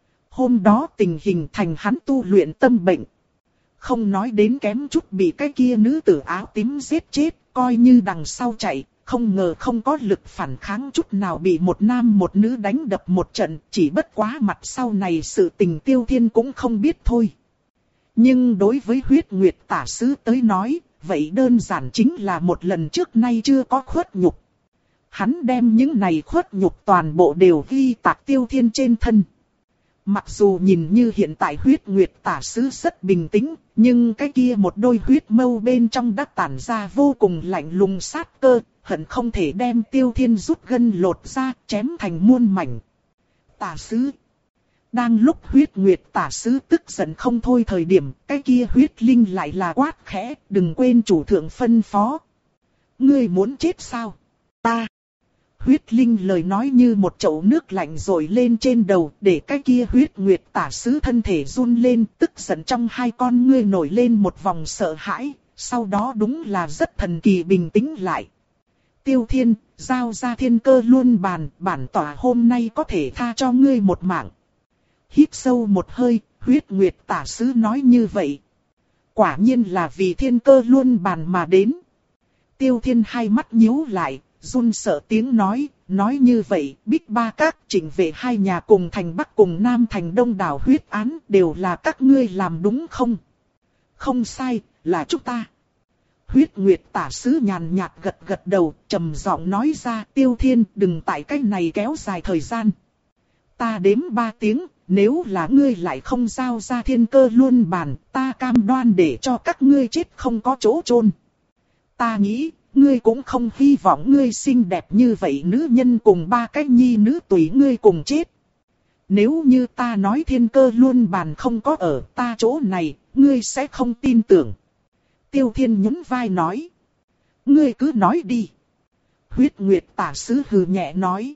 Hôm đó tình hình thành hắn tu luyện tâm bệnh. Không nói đến kém chút bị cái kia nữ tử áo tím giết chết, coi như đằng sau chạy, không ngờ không có lực phản kháng chút nào bị một nam một nữ đánh đập một trận, chỉ bất quá mặt sau này sự tình Tiêu Thiên cũng không biết thôi. Nhưng đối với Huyết Nguyệt tả sứ tới nói, vậy đơn giản chính là một lần trước nay chưa có khuất nhục. Hắn đem những này khuất nhục toàn bộ đều ghi tạc Tiêu Thiên trên thân. Mặc dù nhìn như hiện tại Huyết Nguyệt tả sứ rất bình tĩnh, nhưng cái kia một đôi huyết mâu bên trong đã tản ra vô cùng lạnh lùng sát cơ, hận không thể đem Tiêu Thiên rút gân lột ra, chém thành muôn mảnh. Tả sứ. Đang lúc Huyết Nguyệt tả sứ tức giận không thôi thời điểm, cái kia huyết linh lại là quát khẽ, đừng quên chủ thượng phân phó. Ngươi muốn chết sao? Ta. Huyết linh lời nói như một chậu nước lạnh rội lên trên đầu, để cái kia Huyết Nguyệt tả sứ thân thể run lên, tức giận trong hai con ngươi nổi lên một vòng sợ hãi, sau đó đúng là rất thần kỳ bình tĩnh lại. Tiêu Thiên, giao ra thiên cơ luân bàn, bản tỏa hôm nay có thể tha cho ngươi một mạng. Hít sâu một hơi, Huyết Nguyệt tả sứ nói như vậy. Quả nhiên là vì thiên cơ luân bàn mà đến. Tiêu Thiên hai mắt nhíu lại, run sợ tiếng nói, nói như vậy, Bích Ba Các chỉnh về hai nhà cùng thành Bắc cùng Nam thành Đông đảo huyết án đều là các ngươi làm đúng không? Không sai, là chúng ta. Huyết Nguyệt tả sứ nhàn nhạt gật gật đầu, trầm giọng nói ra, Tiêu Thiên đừng tại cách này kéo dài thời gian. Ta đếm ba tiếng, nếu là ngươi lại không giao ra thiên cơ luân bàn, ta cam đoan để cho các ngươi chết không có chỗ chôn. Ta nghĩ, ngươi cũng không hy vọng ngươi xinh đẹp như vậy nữ nhân cùng ba cái nhi nữ tùy ngươi cùng chết. Nếu như ta nói thiên cơ luân bàn không có ở ta chỗ này, ngươi sẽ không tin tưởng. Tiêu Thiên nhún vai nói. Ngươi cứ nói đi. Huyết Nguyệt tả sứ hừ nhẹ nói.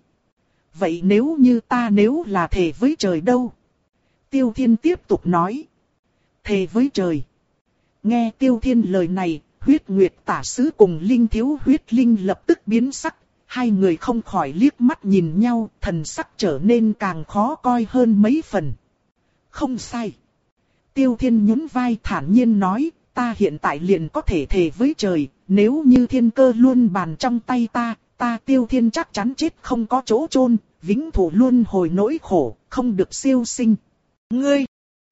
Vậy nếu như ta nếu là thề với trời đâu? Tiêu Thiên tiếp tục nói. Thề với trời. Nghe Tiêu Thiên lời này, Huyết Nguyệt tả sứ cùng Linh Thiếu Huyết Linh lập tức biến sắc. Hai người không khỏi liếc mắt nhìn nhau, thần sắc trở nên càng khó coi hơn mấy phần. Không sai. Tiêu Thiên nhún vai thản nhiên nói, ta hiện tại liền có thể thề với trời, nếu như thiên cơ luân bàn trong tay ta, ta Tiêu Thiên chắc chắn chết không có chỗ chôn, vĩnh thủ luân hồi nỗi khổ, không được siêu sinh. Ngươi!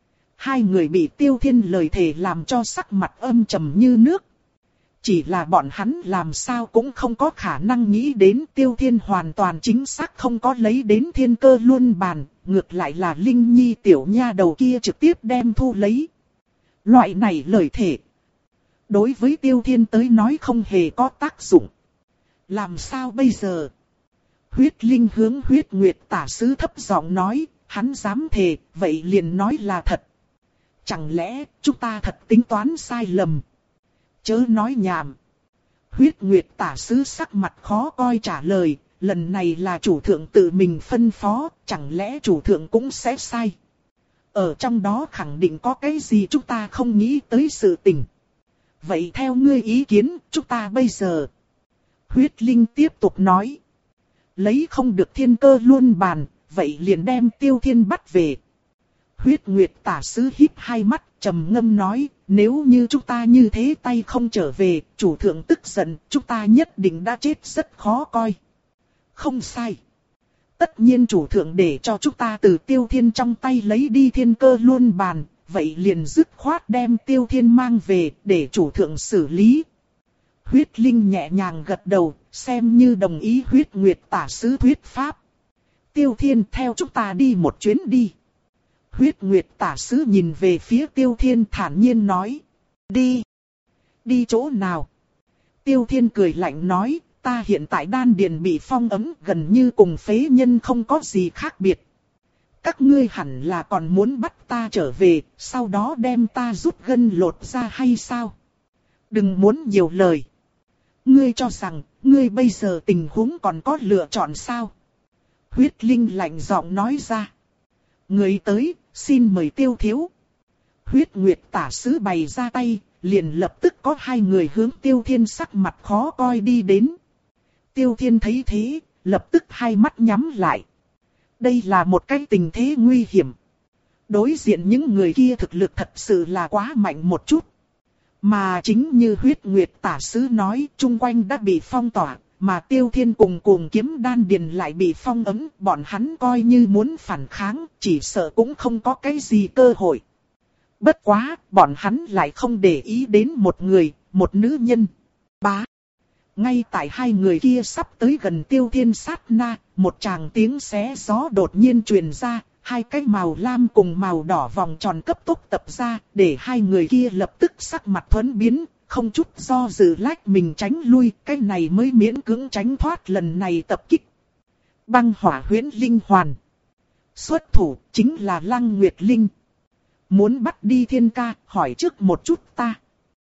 Hai người bị Tiêu Thiên lời thề làm cho sắc mặt âm trầm như nước. Chỉ là bọn hắn làm sao cũng không có khả năng nghĩ đến Tiêu Thiên hoàn toàn chính xác không có lấy đến thiên cơ luân bàn, ngược lại là Linh Nhi tiểu nha đầu kia trực tiếp đem thu lấy. Loại này lời thề, đối với Tiêu Thiên tới nói không hề có tác dụng. Làm sao bây giờ? Huyết Linh hướng Huyết Nguyệt tả sứ thấp giọng nói, hắn dám thề, vậy liền nói là thật. Chẳng lẽ chúng ta thật tính toán sai lầm? Chớ nói nhảm. Huyết Nguyệt tả sứ sắc mặt khó coi trả lời, lần này là chủ thượng tự mình phân phó, chẳng lẽ chủ thượng cũng sẽ sai? Ở trong đó khẳng định có cái gì chúng ta không nghĩ tới sự tình. Vậy theo ngươi ý kiến, chúng ta bây giờ... Huyết Linh tiếp tục nói. Lấy không được thiên cơ luân bàn, vậy liền đem Tiêu Thiên bắt về. Huyết Nguyệt tả sứ híp hai mắt, trầm ngâm nói, nếu như chúng ta như thế tay không trở về, chủ thượng tức giận, chúng ta nhất định đã chết rất khó coi. Không sai. Tất nhiên chủ thượng để cho chúng ta từ Tiêu Thiên trong tay lấy đi thiên cơ luân bàn, vậy liền dứt khoát đem Tiêu Thiên mang về để chủ thượng xử lý. Huyết Linh nhẹ nhàng gật đầu, xem như đồng ý Huyết Nguyệt tả sứ thuyết pháp. Tiêu Thiên theo chúng ta đi một chuyến đi. Huyết Nguyệt tả sứ nhìn về phía Tiêu Thiên thản nhiên nói. Đi. Đi chỗ nào? Tiêu Thiên cười lạnh nói, ta hiện tại đan điền bị phong ấm gần như cùng phế nhân không có gì khác biệt. Các ngươi hẳn là còn muốn bắt ta trở về, sau đó đem ta rút gân lột ra hay sao? Đừng muốn nhiều lời. Ngươi cho rằng, ngươi bây giờ tình huống còn có lựa chọn sao? Huyết Linh lạnh giọng nói ra. Người tới, xin mời Tiêu thiếu. Huyết Nguyệt tả sứ bày ra tay, liền lập tức có hai người hướng Tiêu Thiên sắc mặt khó coi đi đến. Tiêu Thiên thấy thế, lập tức hai mắt nhắm lại. Đây là một cái tình thế nguy hiểm. Đối diện những người kia thực lực thật sự là quá mạnh một chút. Mà chính như Huyết Nguyệt tả sứ nói, chung quanh đã bị phong tỏa, mà Tiêu Thiên cùng cuồng kiếm đan điền lại bị phong ấm, bọn hắn coi như muốn phản kháng, chỉ sợ cũng không có cái gì cơ hội. Bất quá, bọn hắn lại không để ý đến một người, một nữ nhân. Bá. Ngay tại hai người kia sắp tới gần Tiêu Thiên sát na, một tràng tiếng xé gió đột nhiên truyền ra, hai cái màu lam cùng màu đỏ vòng tròn cấp tốc tập ra, để hai người kia lập tức sắc mặt thuẫn biến, không chút do dự lách mình tránh lui, cái này mới miễn cưỡng tránh thoát lần này tập kích. Băng hỏa huyễn linh hoàn. Xuất thủ chính là Lăng Nguyệt Linh. Muốn bắt đi Thiên ca, hỏi trước một chút ta.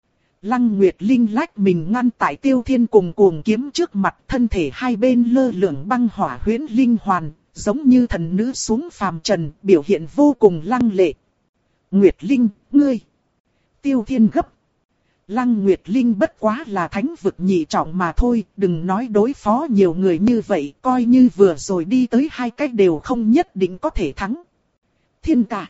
Lăng Nguyệt Linh lách mình ngăn tại Tiêu Thiên cùng cuồng kiếm trước mặt, thân thể hai bên lơ lửng băng hỏa huyễn linh hoàn, giống như thần nữ xuống phàm trần, biểu hiện vô cùng lăng lệ. Nguyệt Linh, ngươi. Tiêu Thiên gấp. Lăng Nguyệt Linh bất quá là thánh vực nhị trọng mà thôi, đừng nói đối phó nhiều người như vậy, coi như vừa rồi đi tới hai cách đều không nhất định có thể thắng. Thiên ca.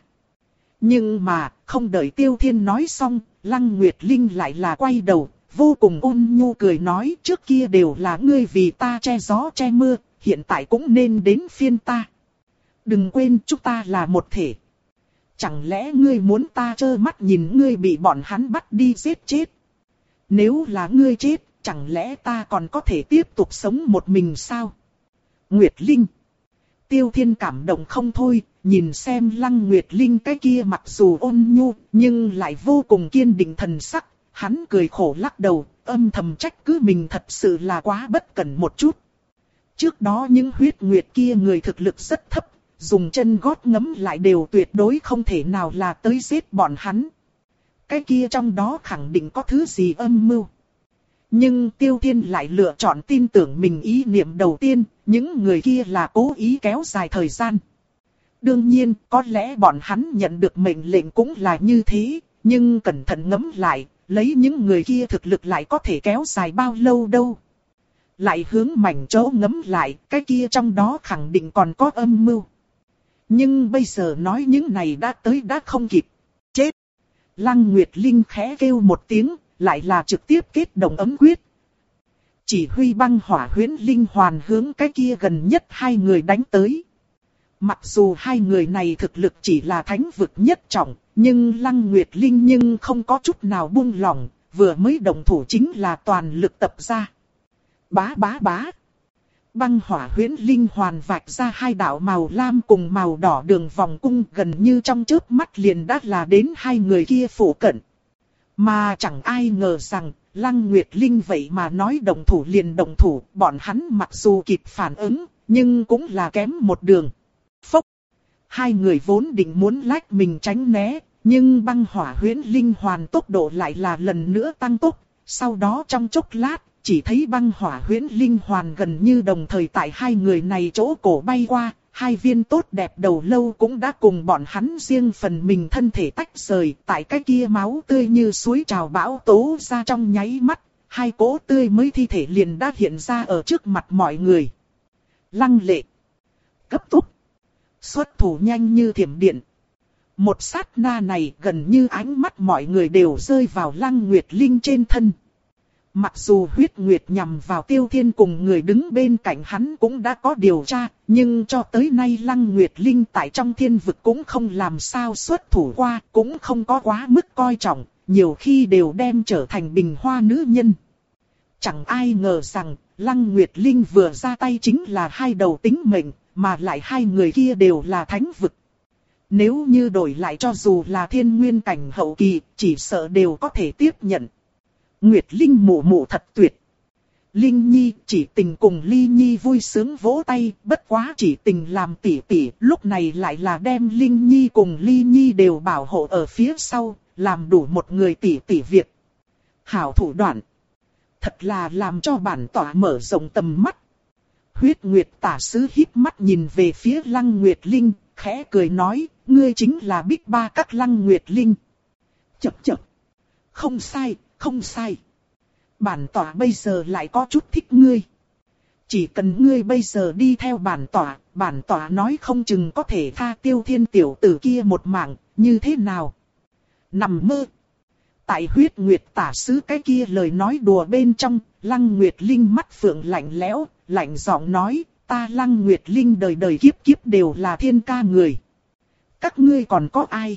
Nhưng mà, không đợi Tiêu Thiên nói xong, Lăng Nguyệt Linh lại là quay đầu, vô cùng ôn nhu cười nói, trước kia đều là ngươi vì ta che gió che mưa, hiện tại cũng nên đến phiên ta. Đừng quên chúng ta là một thể. Chẳng lẽ ngươi muốn ta trơ mắt nhìn ngươi bị bọn hắn bắt đi giết chết? Nếu là ngươi chết, chẳng lẽ ta còn có thể tiếp tục sống một mình sao? Nguyệt Linh. Tiêu Thiên cảm động không thôi, nhìn xem Lăng Nguyệt Linh cái kia mặc dù ôn nhu, nhưng lại vô cùng kiên định thần sắc, hắn cười khổ lắc đầu, âm thầm trách cứ mình thật sự là quá bất cẩn một chút. Trước đó những huyết nguyệt kia người thực lực rất thấp, dùng chân gót ngấm lại đều tuyệt đối không thể nào là tới giết bọn hắn. Cái kia trong đó khẳng định có thứ gì âm mưu. Nhưng Tiêu Thiên lại lựa chọn tin tưởng mình ý niệm đầu tiên, những người kia là cố ý kéo dài thời gian. Đương nhiên, có lẽ bọn hắn nhận được mệnh lệnh cũng là như thế, nhưng cẩn thận ngẫm lại, lấy những người kia thực lực lại có thể kéo dài bao lâu đâu. Lại hướng mảnh chỗ ngẫm lại, cái kia trong đó khẳng định còn có âm mưu. Nhưng bây giờ nói những này đã tới đã không kịp. Chết! Lăng Nguyệt Linh khẽ kêu một tiếng, lại là trực tiếp kết động ấm quyết. Chỉ huy băng hỏa huyễn linh hoàn hướng cái kia gần nhất hai người đánh tới. Mặc dù hai người này thực lực chỉ là thánh vực nhất trọng, nhưng Lăng Nguyệt Linh nhưng không có chút nào buông lỏng, vừa mới động thủ chính là toàn lực tập ra. Bá bá bá. Băng hỏa huyễn linh hoàn vạch ra hai đạo màu lam cùng màu đỏ đường vòng cung, gần như trong chớp mắt liền đã là đến hai người kia phủ cận. Mà chẳng ai ngờ rằng, Lăng Nguyệt Linh vậy mà nói động thủ liền động thủ, bọn hắn mặc dù kịp phản ứng, nhưng cũng là kém một đường. Phốc! Hai người vốn định muốn lách mình tránh né, nhưng băng hỏa huyễn linh hoàn tốc độ lại là lần nữa tăng tốc, sau đó trong chốc lát, chỉ thấy băng hỏa huyễn linh hoàn gần như đồng thời tại hai người này chỗ cổ bay qua, hai viên tốt đẹp đầu lâu cũng đã cùng bọn hắn riêng phần mình thân thể tách rời, tại cái kia máu tươi như suối trào bão tố ra trong nháy mắt, hai cỗ tươi mới thi thể liền đã hiện ra ở trước mặt mọi người. Lăng lệ, cấp tốc, xuất thủ nhanh như thiểm điện. Một sát na này gần như ánh mắt mọi người đều rơi vào Lăng Nguyệt Linh trên thân. Mặc dù huyết nguyệt nhằm vào Tiêu Thiên cùng người đứng bên cạnh hắn cũng đã có điều tra, nhưng cho tới nay Lăng Nguyệt Linh tại trong thiên vực cũng không làm sao xuất thủ qua, cũng không có quá mức coi trọng, nhiều khi đều đem trở thành bình hoa nữ nhân. Chẳng ai ngờ rằng, Lăng Nguyệt Linh vừa ra tay chính là hai đầu tính mệnh, mà lại hai người kia đều là thánh vực. Nếu như đổi lại cho dù là thiên nguyên cảnh hậu kỳ, chỉ sợ đều có thể tiếp nhận. Nguyệt Linh mụ mụ thật tuyệt. Linh Nhi Chỉ Tình cùng Ly Nhi vui sướng vỗ tay, bất quá Chỉ Tình làm tỉ tỉ, lúc này lại là đem Linh Nhi cùng Ly Nhi đều bảo hộ ở phía sau, làm đủ một người tỉ tỉ việc. Hảo thủ đoạn. Thật là làm cho bản tỏa mở rộng tầm mắt. Huyết Nguyệt tả sứ híp mắt nhìn về phía Lăng Nguyệt Linh, khẽ cười nói, ngươi chính là Bích Ba các Lăng Nguyệt Linh. Chậc chậc. Không sai, không sai. Bản tỏa bây giờ lại có chút thích ngươi. Chỉ cần ngươi bây giờ đi theo bản tỏa, bản tỏa nói không chừng có thể tha Tiêu Thiên tiểu tử kia một mạng, như thế nào? Nằm mơ. Tại Huyết Nguyệt tả sứ cái kia lời nói đùa bên trong, Lăng Nguyệt Linh mắt phượng lạnh lẽo, lạnh giọng nói, ta Lăng Nguyệt Linh đời đời kiếp kiếp đều là thiên ca người. Các ngươi còn có ai?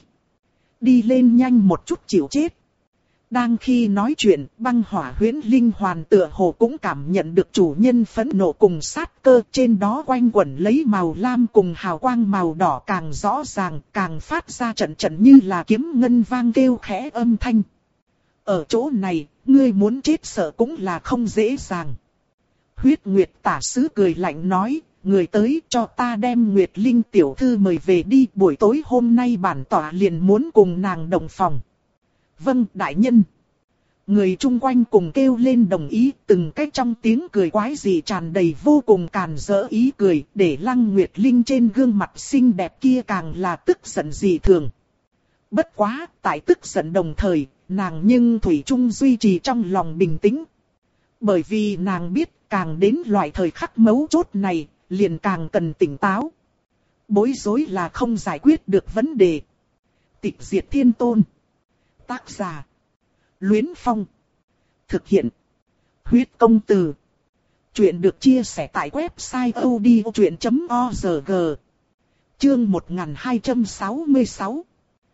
Đi lên nhanh một chút chịu chết. Đang khi nói chuyện, băng hỏa huyễn linh hoàn tựa hồ cũng cảm nhận được chủ nhân phẫn nộ cùng sát cơ, trên đó quanh quẩn lấy màu lam cùng hào quang màu đỏ càng rõ ràng, càng phát ra trận trận như là kiếm ngân vang kêu khẽ âm thanh. Ở chỗ này, ngươi muốn chết sợ cũng là không dễ dàng. Huyết Nguyệt tả sứ cười lạnh nói, người tới cho ta đem Nguyệt Linh tiểu thư mời về đi, buổi tối hôm nay bản tỏa liền muốn cùng nàng đồng phòng. Vâng, đại nhân. Người chung quanh cùng kêu lên đồng ý, từng cách trong tiếng cười quái dị tràn đầy vô cùng càn rỡ ý cười, để Lăng Nguyệt Linh trên gương mặt xinh đẹp kia càng là tức giận dị thường. Bất quá, tại tức giận đồng thời, nàng nhưng thủy chung duy trì trong lòng bình tĩnh. Bởi vì nàng biết, càng đến loại thời khắc mấu chốt này, liền càng cần tỉnh táo. Bối rối là không giải quyết được vấn đề. Tịch diệt thiên tôn. Tác giả. Luyến Phong. Thực hiện. Huyết công từ. Chuyện được chia sẻ tại website o d o chuyện chấm org. Chương một nghìn hai trăm sáu mươi sáu.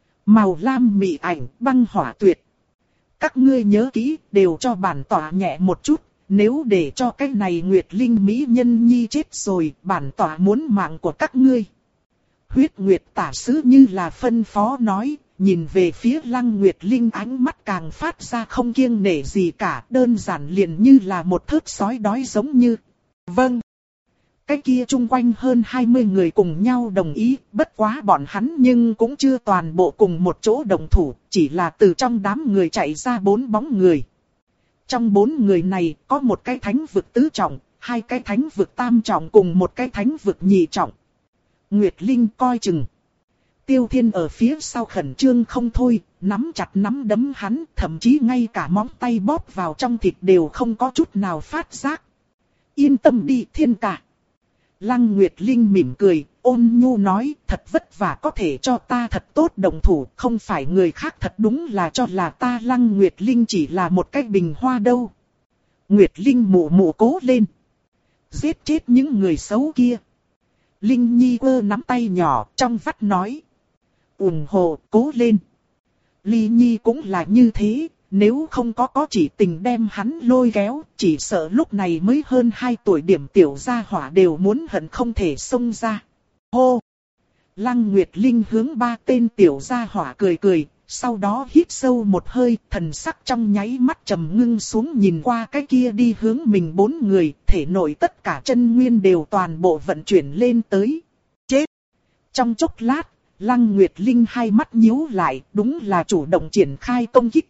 Màu lam mị ảnh băng hỏa tuyệt. Các ngươi nhớ kỹ, đều cho bản tỏa nhẹ một chút. Nếu để cho cái này Nguyệt Linh mỹ nhân nhi chết rồi, bản tỏa muốn mạng của các ngươi. Huyết Nguyệt tả sứ như là phân phó nói, nhìn về phía Lăng Nguyệt Linh ánh mắt càng phát ra không kiêng nể gì cả, đơn giản liền như là một thớt sói đói giống như. Vâng. Cái kia chung quanh hơn hai mươi người cùng nhau đồng ý, bất quá bọn hắn nhưng cũng chưa toàn bộ cùng một chỗ đồng thủ, chỉ là từ trong đám người chạy ra bốn bóng người. Trong bốn người này có một cái thánh vực tứ trọng, hai cái thánh vực tam trọng cùng một cái thánh vực nhị trọng. Nguyệt Linh coi chừng. Tiêu Thiên ở phía sau khẩn trương không thôi, nắm chặt nắm đấm hắn, thậm chí ngay cả móng tay bóp vào trong thịt đều không có chút nào phát giác. Yên tâm đi Thiên ca. Lăng Nguyệt Linh mỉm cười, ôn nhu nói, thật vất vả có thể cho ta thật tốt đồng thủ, không phải người khác thật đúng là cho là ta Lăng Nguyệt Linh chỉ là một cái bình hoa đâu. Nguyệt Linh mụ mụ cố lên. Giết chết những người xấu kia. Linh Nhi quơ nắm tay nhỏ trong vắt nói. ủng hộ, cố lên. Ly Nhi cũng là như thế, nếu không có có Chỉ Tình đem hắn lôi kéo, chỉ sợ lúc này mới hơn hai tuổi điểm tiểu gia hỏa đều muốn hận không thể xông ra. Hô! Lăng Nguyệt Linh hướng ba tên tiểu gia hỏa cười cười, sau đó hít sâu một hơi, thần sắc trong nháy mắt trầm ngưng xuống nhìn qua cái kia đi hướng mình bốn người, thể nội tất cả chân nguyên đều toàn bộ vận chuyển lên tới. Chết! Trong chốc lát, Lăng Nguyệt Linh hai mắt nhíu lại, đúng là chủ động triển khai công kích.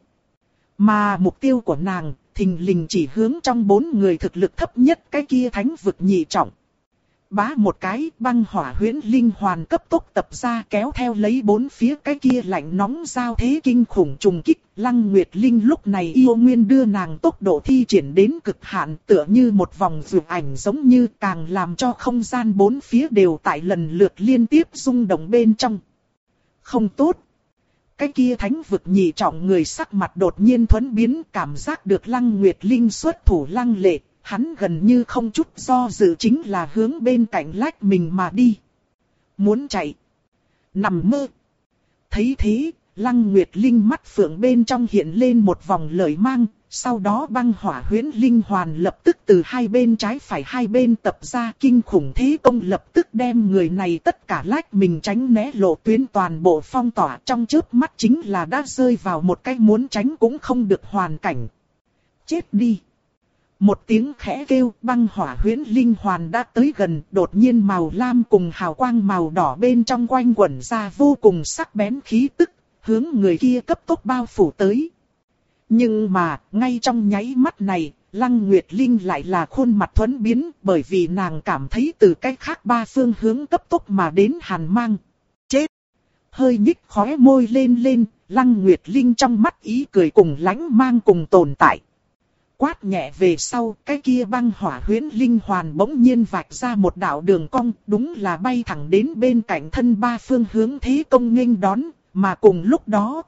Mà mục tiêu của nàng, thình lình chỉ hướng trong bốn người thực lực thấp nhất cái kia thánh vực nhị trọng. Bá một cái băng hỏa huyễn linh hoàn cấp tốc tập ra kéo theo lấy bốn phía cái kia lạnh nóng giao thế kinh khủng trùng kích. Lăng Nguyệt Linh lúc này yêu nguyên đưa nàng tốc độ thi triển đến cực hạn tựa như một vòng vượt ảnh giống như càng làm cho không gian bốn phía đều tại lần lượt liên tiếp rung động bên trong. Không tốt. Cái kia thánh vực nhị trọng người sắc mặt đột nhiên thuẫn biến cảm giác được Lăng Nguyệt Linh xuất thủ lăng lệ. Hắn gần như không chút do dự chính là hướng bên cạnh lách mình mà đi. Muốn chạy. Nằm mơ. Thấy thế, Lăng Nguyệt Linh mắt phượng bên trong hiện lên một vòng lợi mang, Sau đó băng hỏa huyễn linh hoàn lập tức từ hai bên trái phải hai bên tập ra kinh khủng thế công, lập tức đem người này tất cả lách mình tránh né lộ tuyến toàn bộ phong tỏa, trong chớp mắt chính là đã rơi vào một cái muốn tránh cũng không được hoàn cảnh. Chết đi! Một tiếng khẽ kêu, băng hỏa huyễn linh hoàn đã tới gần, đột nhiên màu lam cùng hào quang màu đỏ bên trong quanh quẩn ra vô cùng sắc bén khí tức, hướng người kia cấp tốc bao phủ tới. Nhưng mà, ngay trong nháy mắt này, Lăng Nguyệt Linh lại là khuôn mặt thuẫn biến, bởi vì nàng cảm thấy từ cách khác ba phương hướng cấp tốc mà đến hàn mang. Chết! Hơi nhích khóe môi lên lên, Lăng Nguyệt Linh trong mắt ý cười cùng lánh mang cùng tồn tại. Quát nhẹ về sau, cái kia băng hỏa huyễn linh hoàn bỗng nhiên vạch ra một đạo đường cong, đúng là bay thẳng đến bên cạnh thân ba phương hướng thế công nghênh đón, mà cùng lúc đó,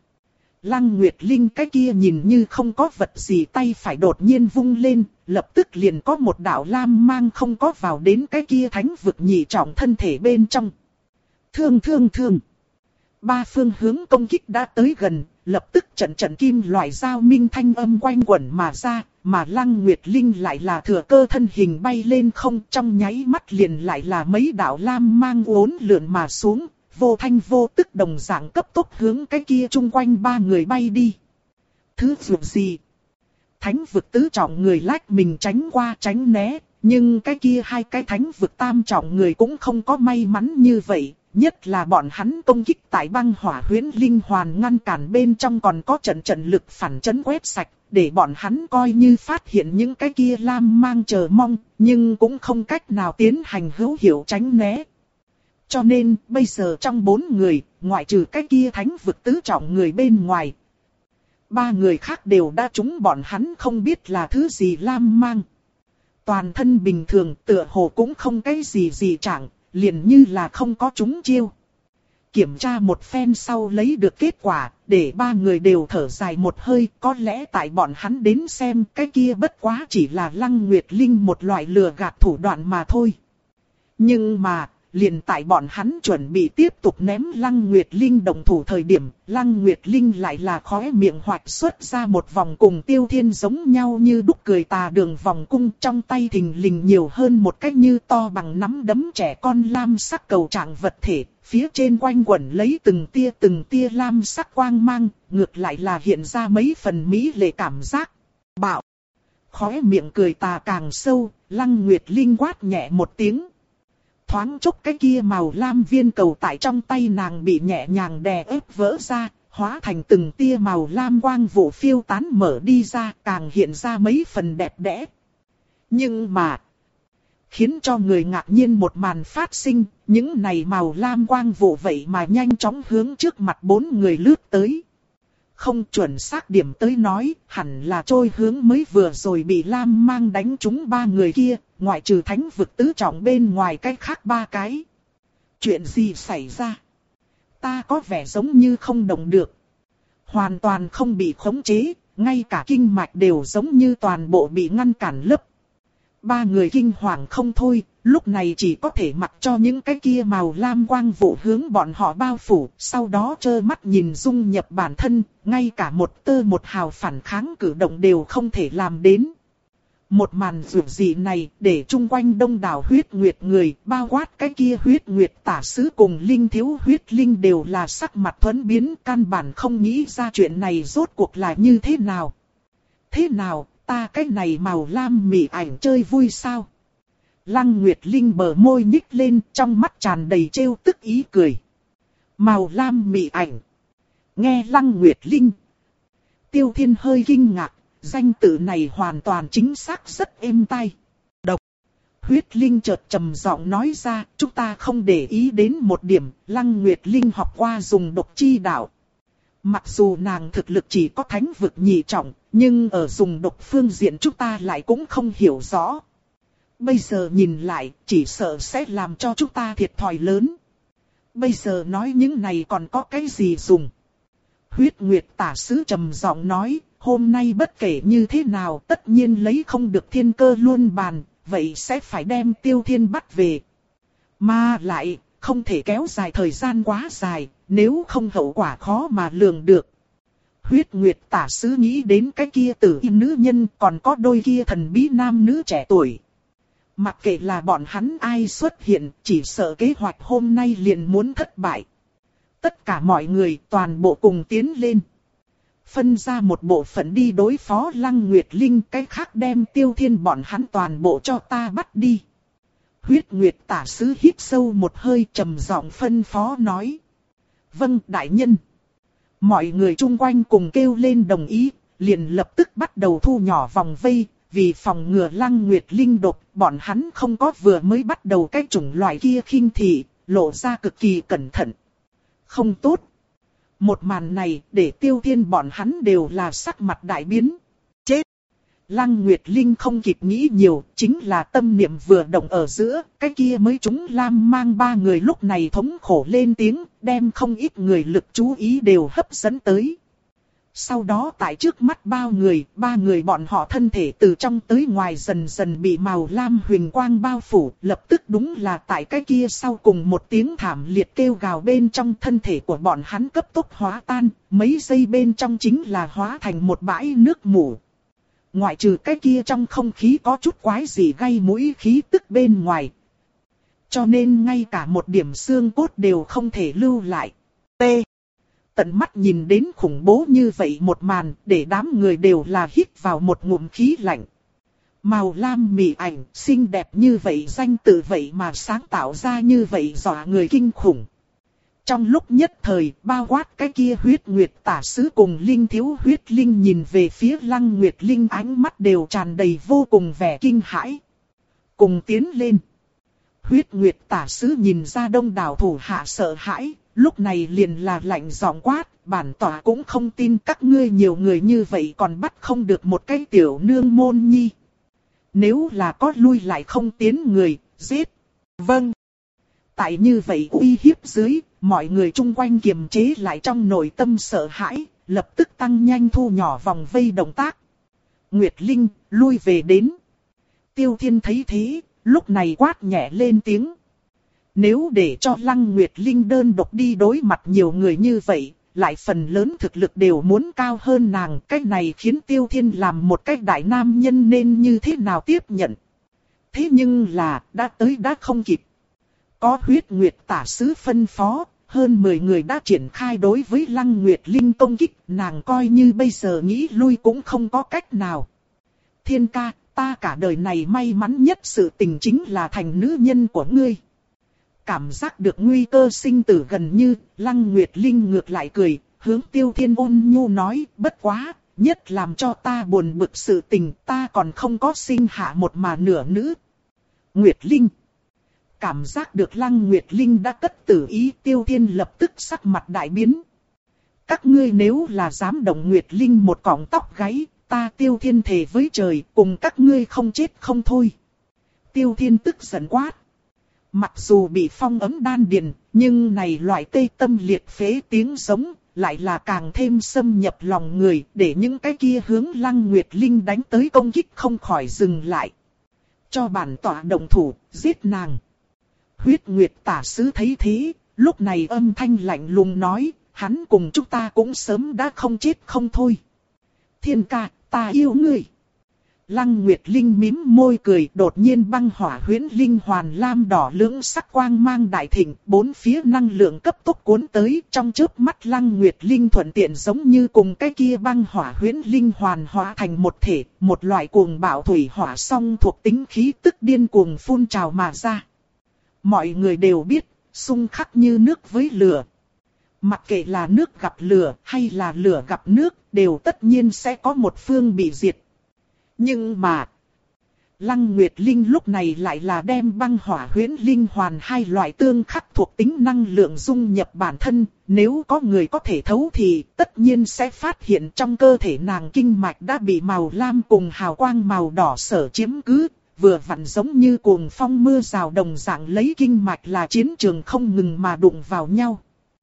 Lăng Nguyệt Linh cái kia nhìn như không có vật gì tay phải đột nhiên vung lên, lập tức liền có một đạo lam mang không có vào đến cái kia thánh vực nhị trọng thân thể bên trong. Thương thương thương. Ba phương hướng công kích đã tới gần, lập tức trận trận kim loại dao minh thanh âm quanh quẩn mà ra, mà Lăng Nguyệt Linh lại là thừa cơ thân hình bay lên không, trong nháy mắt liền lại là mấy đạo lam mang uốn lượn mà xuống. Vô thanh vô tức đồng dạng cấp tốc hướng cái kia chung quanh ba người bay đi. Thứ dù gì? Thánh vực tứ trọng người lách mình tránh qua tránh né, nhưng cái kia hai cái thánh vực tam trọng người cũng không có may mắn như vậy. Nhất là bọn hắn công kích tại băng hỏa huyễn linh hoàn ngăn cản bên trong còn có trận trận lực phản chấn quét sạch, để bọn hắn coi như phát hiện những cái kia lam mang chờ mong, nhưng cũng không cách nào tiến hành hữu hiệu tránh né. Cho nên, bây giờ trong bốn người, ngoại trừ cái kia thánh vực tứ trọng người bên ngoài, ba người khác đều đã trúng bọn hắn không biết là thứ gì lam mang. Toàn thân bình thường tựa hồ cũng không cái gì gì trạng, liền như là không có trúng chiêu. Kiểm tra một phen sau lấy được kết quả, để ba người đều thở dài một hơi, có lẽ tại bọn hắn đến xem cái kia bất quá chỉ là Lăng Nguyệt Linh một loại lừa gạt thủ đoạn mà thôi. Nhưng mà, liền tại bọn hắn chuẩn bị tiếp tục ném Lăng Nguyệt Linh động thủ thời điểm, Lăng Nguyệt Linh lại là khóe miệng hoạch xuất ra một vòng cùng Tiêu Thiên giống nhau như đúc cười tà đường vòng cung, trong tay thình lình nhiều hơn một cái như to bằng nắm đấm trẻ con lam sắc cầu trạng vật thể, phía trên quanh quẩn lấy từng tia từng tia lam sắc quang mang, ngược lại là hiện ra mấy phần mỹ lệ cảm giác. Bạo! Khóe miệng cười tà càng sâu, Lăng Nguyệt Linh quát nhẹ một tiếng. Thoáng chốc cái kia màu lam viên cầu tại trong tay nàng bị nhẹ nhàng đè ép vỡ ra, hóa thành từng tia màu lam quang vụ phiêu tán mở đi ra, càng hiện ra mấy phần đẹp đẽ. Nhưng mà, khiến cho người ngạc nhiên một màn phát sinh, những này màu lam quang vụ vậy mà nhanh chóng hướng trước mặt bốn người lướt tới. Không chuẩn xác điểm tới nói, hẳn là trôi hướng mới vừa rồi bị lam mang đánh trúng ba người kia, ngoại trừ thánh vực tứ trọng bên ngoài cái khác ba cái. Chuyện gì xảy ra? Ta có vẻ giống như không động được. Hoàn toàn không bị khống chế, ngay cả kinh mạch đều giống như toàn bộ bị ngăn cản lấp. Ba người kinh hoàng không thôi, lúc này chỉ có thể mặc cho những cái kia màu lam quang vụ hướng bọn họ bao phủ, sau đó trơ mắt nhìn dung nhập bản thân, ngay cả một tơ một hào phản kháng cử động đều không thể làm đến. Một màn dữ dị này để chung quanh đông đảo huyết nguyệt người, bao quát cái kia huyết nguyệt tả sứ cùng linh thiếu huyết linh đều là sắc mặt thuẫn biến, căn bản không nghĩ ra chuyện này rốt cuộc là như thế nào. Thế nào, ta cái này màu lam mị ảnh chơi vui sao? Lăng Nguyệt Linh bờ môi nhích lên, trong mắt tràn đầy trêu tức ý cười. Màu lam mị ảnh. Nghe Lăng Nguyệt Linh, Tiêu Thiên hơi kinh ngạc, danh tự này hoàn toàn chính xác rất êm tai. Độc. Huyết Linh chợt trầm giọng nói ra, chúng ta không để ý đến một điểm, Lăng Nguyệt Linh học qua dùng độc chi đạo. Mặc dù nàng thực lực chỉ có thánh vực nhị trọng, nhưng ở dùng độc phương diện chúng ta lại cũng không hiểu rõ. Bây giờ nhìn lại, chỉ sợ sẽ làm cho chúng ta thiệt thòi lớn. Bây giờ nói những này còn có cái gì dùng? Huyết Nguyệt tả sứ trầm giọng nói, hôm nay bất kể như thế nào tất nhiên lấy không được thiên cơ luân bàn, vậy sẽ phải đem Tiêu Thiên bắt về. Mà lại, không thể kéo dài thời gian quá dài, nếu không hậu quả khó mà lường được. Huyết Nguyệt tả sứ nghĩ đến cái kia tử y nữ nhân, còn có đôi kia thần bí nam nữ trẻ tuổi. Mặc kệ là bọn hắn ai xuất hiện, chỉ sợ kế hoạch hôm nay liền muốn thất bại. Tất cả mọi người toàn bộ cùng tiến lên. Phân ra một bộ phận đi đối phó Lăng Nguyệt Linh, cái khác đem Tiêu Thiên bọn hắn toàn bộ cho ta bắt đi. Huyết Nguyệt tả sứ hít sâu một hơi, trầm giọng phân phó nói. Vâng đại nhân. Mọi người chung quanh cùng kêu lên đồng ý, liền lập tức bắt đầu thu nhỏ vòng vây. Vì phòng ngừa Lăng Nguyệt Linh đột, bọn hắn không có vừa mới bắt đầu cái chủng loại kia khinh thị, lộ ra cực kỳ cẩn thận. Không tốt. Một màn này để Tiêu Thiên bọn hắn đều là sắc mặt đại biến. Chết. Lăng Nguyệt Linh không kịp nghĩ nhiều, chính là tâm niệm vừa động ở giữa, cái kia mới chúng lam mang ba người lúc này thống khổ lên tiếng, đem không ít người lực chú ý đều hấp dẫn tới. Sau đó tại trước mắt bao người, ba người bọn họ thân thể từ trong tới ngoài dần dần bị màu lam huỳnh quang bao phủ, lập tức đúng là tại cái kia sau cùng một tiếng thảm liệt kêu gào bên trong thân thể của bọn hắn cấp tốc hóa tan, mấy giây bên trong chính là hóa thành một bãi nước mủ. Ngoại trừ cái kia trong không khí có chút quái gì gây mũi khí tức bên ngoài. Cho nên ngay cả một điểm xương cốt đều không thể lưu lại. T. Tận mắt nhìn đến khủng bố như vậy một màn, để đám người đều là hít vào một ngụm khí lạnh. Màu lam mị ảnh, xinh đẹp như vậy, danh tự vậy mà sáng tạo ra như vậy dọa người kinh khủng. Trong lúc nhất thời, bao quát cái kia Huyết Nguyệt tả sứ cùng Linh Thiếu Huyết Linh nhìn về phía Lăng Nguyệt Linh, ánh mắt đều tràn đầy vô cùng vẻ kinh hãi. Cùng tiến lên. Huyết Nguyệt tả sứ nhìn ra đông đảo thủ hạ sợ hãi. Lúc này liền là lạnh giọng quát, bản tỏa cũng không tin các ngươi nhiều người như vậy còn bắt không được một cái tiểu nương môn nhi. Nếu là có lui lại không tiến người, giết. Vâng. Tại như vậy uy hiếp dưới, mọi người chung quanh kiềm chế lại trong nội tâm sợ hãi, lập tức tăng nhanh thu nhỏ vòng vây động tác. Nguyệt Linh, lui về đến. Tiêu Thiên thấy thế, lúc này quát nhẹ lên tiếng. Nếu để cho Lăng Nguyệt Linh đơn độc đi đối mặt nhiều người như vậy, lại phần lớn thực lực đều muốn cao hơn nàng. Cái này khiến Tiêu Thiên làm một cái đại nam nhân nên như thế nào tiếp nhận. Thế nhưng là, đã tới đã không kịp. Có Huyết Nguyệt tả sứ phân phó, hơn mười người đã triển khai đối với Lăng Nguyệt Linh công kích. Nàng coi như bây giờ nghĩ lui cũng không có cách nào. Thiên ca, ta cả đời này may mắn nhất sự tình chính là thành nữ nhân của ngươi. Cảm giác được nguy cơ sinh tử gần như, Lăng Nguyệt Linh ngược lại cười, hướng Tiêu Thiên ôn nhu nói, bất quá, nhất làm cho ta buồn bực sự tình, ta còn không có sinh hạ một mà nửa nữ. Nguyệt Linh. Cảm giác được Lăng Nguyệt Linh đã cất tử ý, Tiêu Thiên lập tức sắc mặt đại biến. Các ngươi nếu là dám động Nguyệt Linh một cọng tóc gáy, ta Tiêu Thiên thề với trời, cùng các ngươi không chết không thôi. Tiêu Thiên tức giận quát. Mặc dù bị phong ấm đan điền, nhưng này loại tê tâm liệt phế tiếng giống, lại là càng thêm xâm nhập lòng người, để những cái kia hướng Lăng Nguyệt Linh đánh tới công kích không khỏi dừng lại. Cho bản tỏa động thủ, giết nàng. Huyết Nguyệt tả sứ thấy thế, lúc này âm thanh lạnh lùng nói, hắn cùng chúng ta cũng sớm đã không chết không thôi. Thiên ca, ta yêu ngươi. Lăng Nguyệt Linh mím môi cười, đột nhiên băng hỏa huyễn linh hoàn lam đỏ lưỡng sắc quang mang đại thịnh, bốn phía năng lượng cấp tốc cuốn tới, trong chớp mắt Lăng Nguyệt Linh thuận tiện giống như cùng cái kia băng hỏa huyễn linh hoàn hóa thành một thể, một loại cuồng bạo thủy hỏa song thuộc tính khí tức điên cuồng phun trào mà ra. Mọi người đều biết, xung khắc như nước với lửa. Mặc kệ là nước gặp lửa hay là lửa gặp nước, đều tất nhiên sẽ có một phương bị diệt. Nhưng mà, Lăng Nguyệt Linh lúc này lại là đem băng hỏa huyễn linh hoàn hai loại tương khắc thuộc tính năng lượng dung nhập bản thân. Nếu có người có thể thấu thì tất nhiên sẽ phát hiện trong cơ thể nàng kinh mạch đã bị màu lam cùng hào quang màu đỏ sở chiếm cứ. Vừa vặn giống như cuồng phong mưa rào đồng dạng lấy kinh mạch là chiến trường không ngừng mà đụng vào nhau.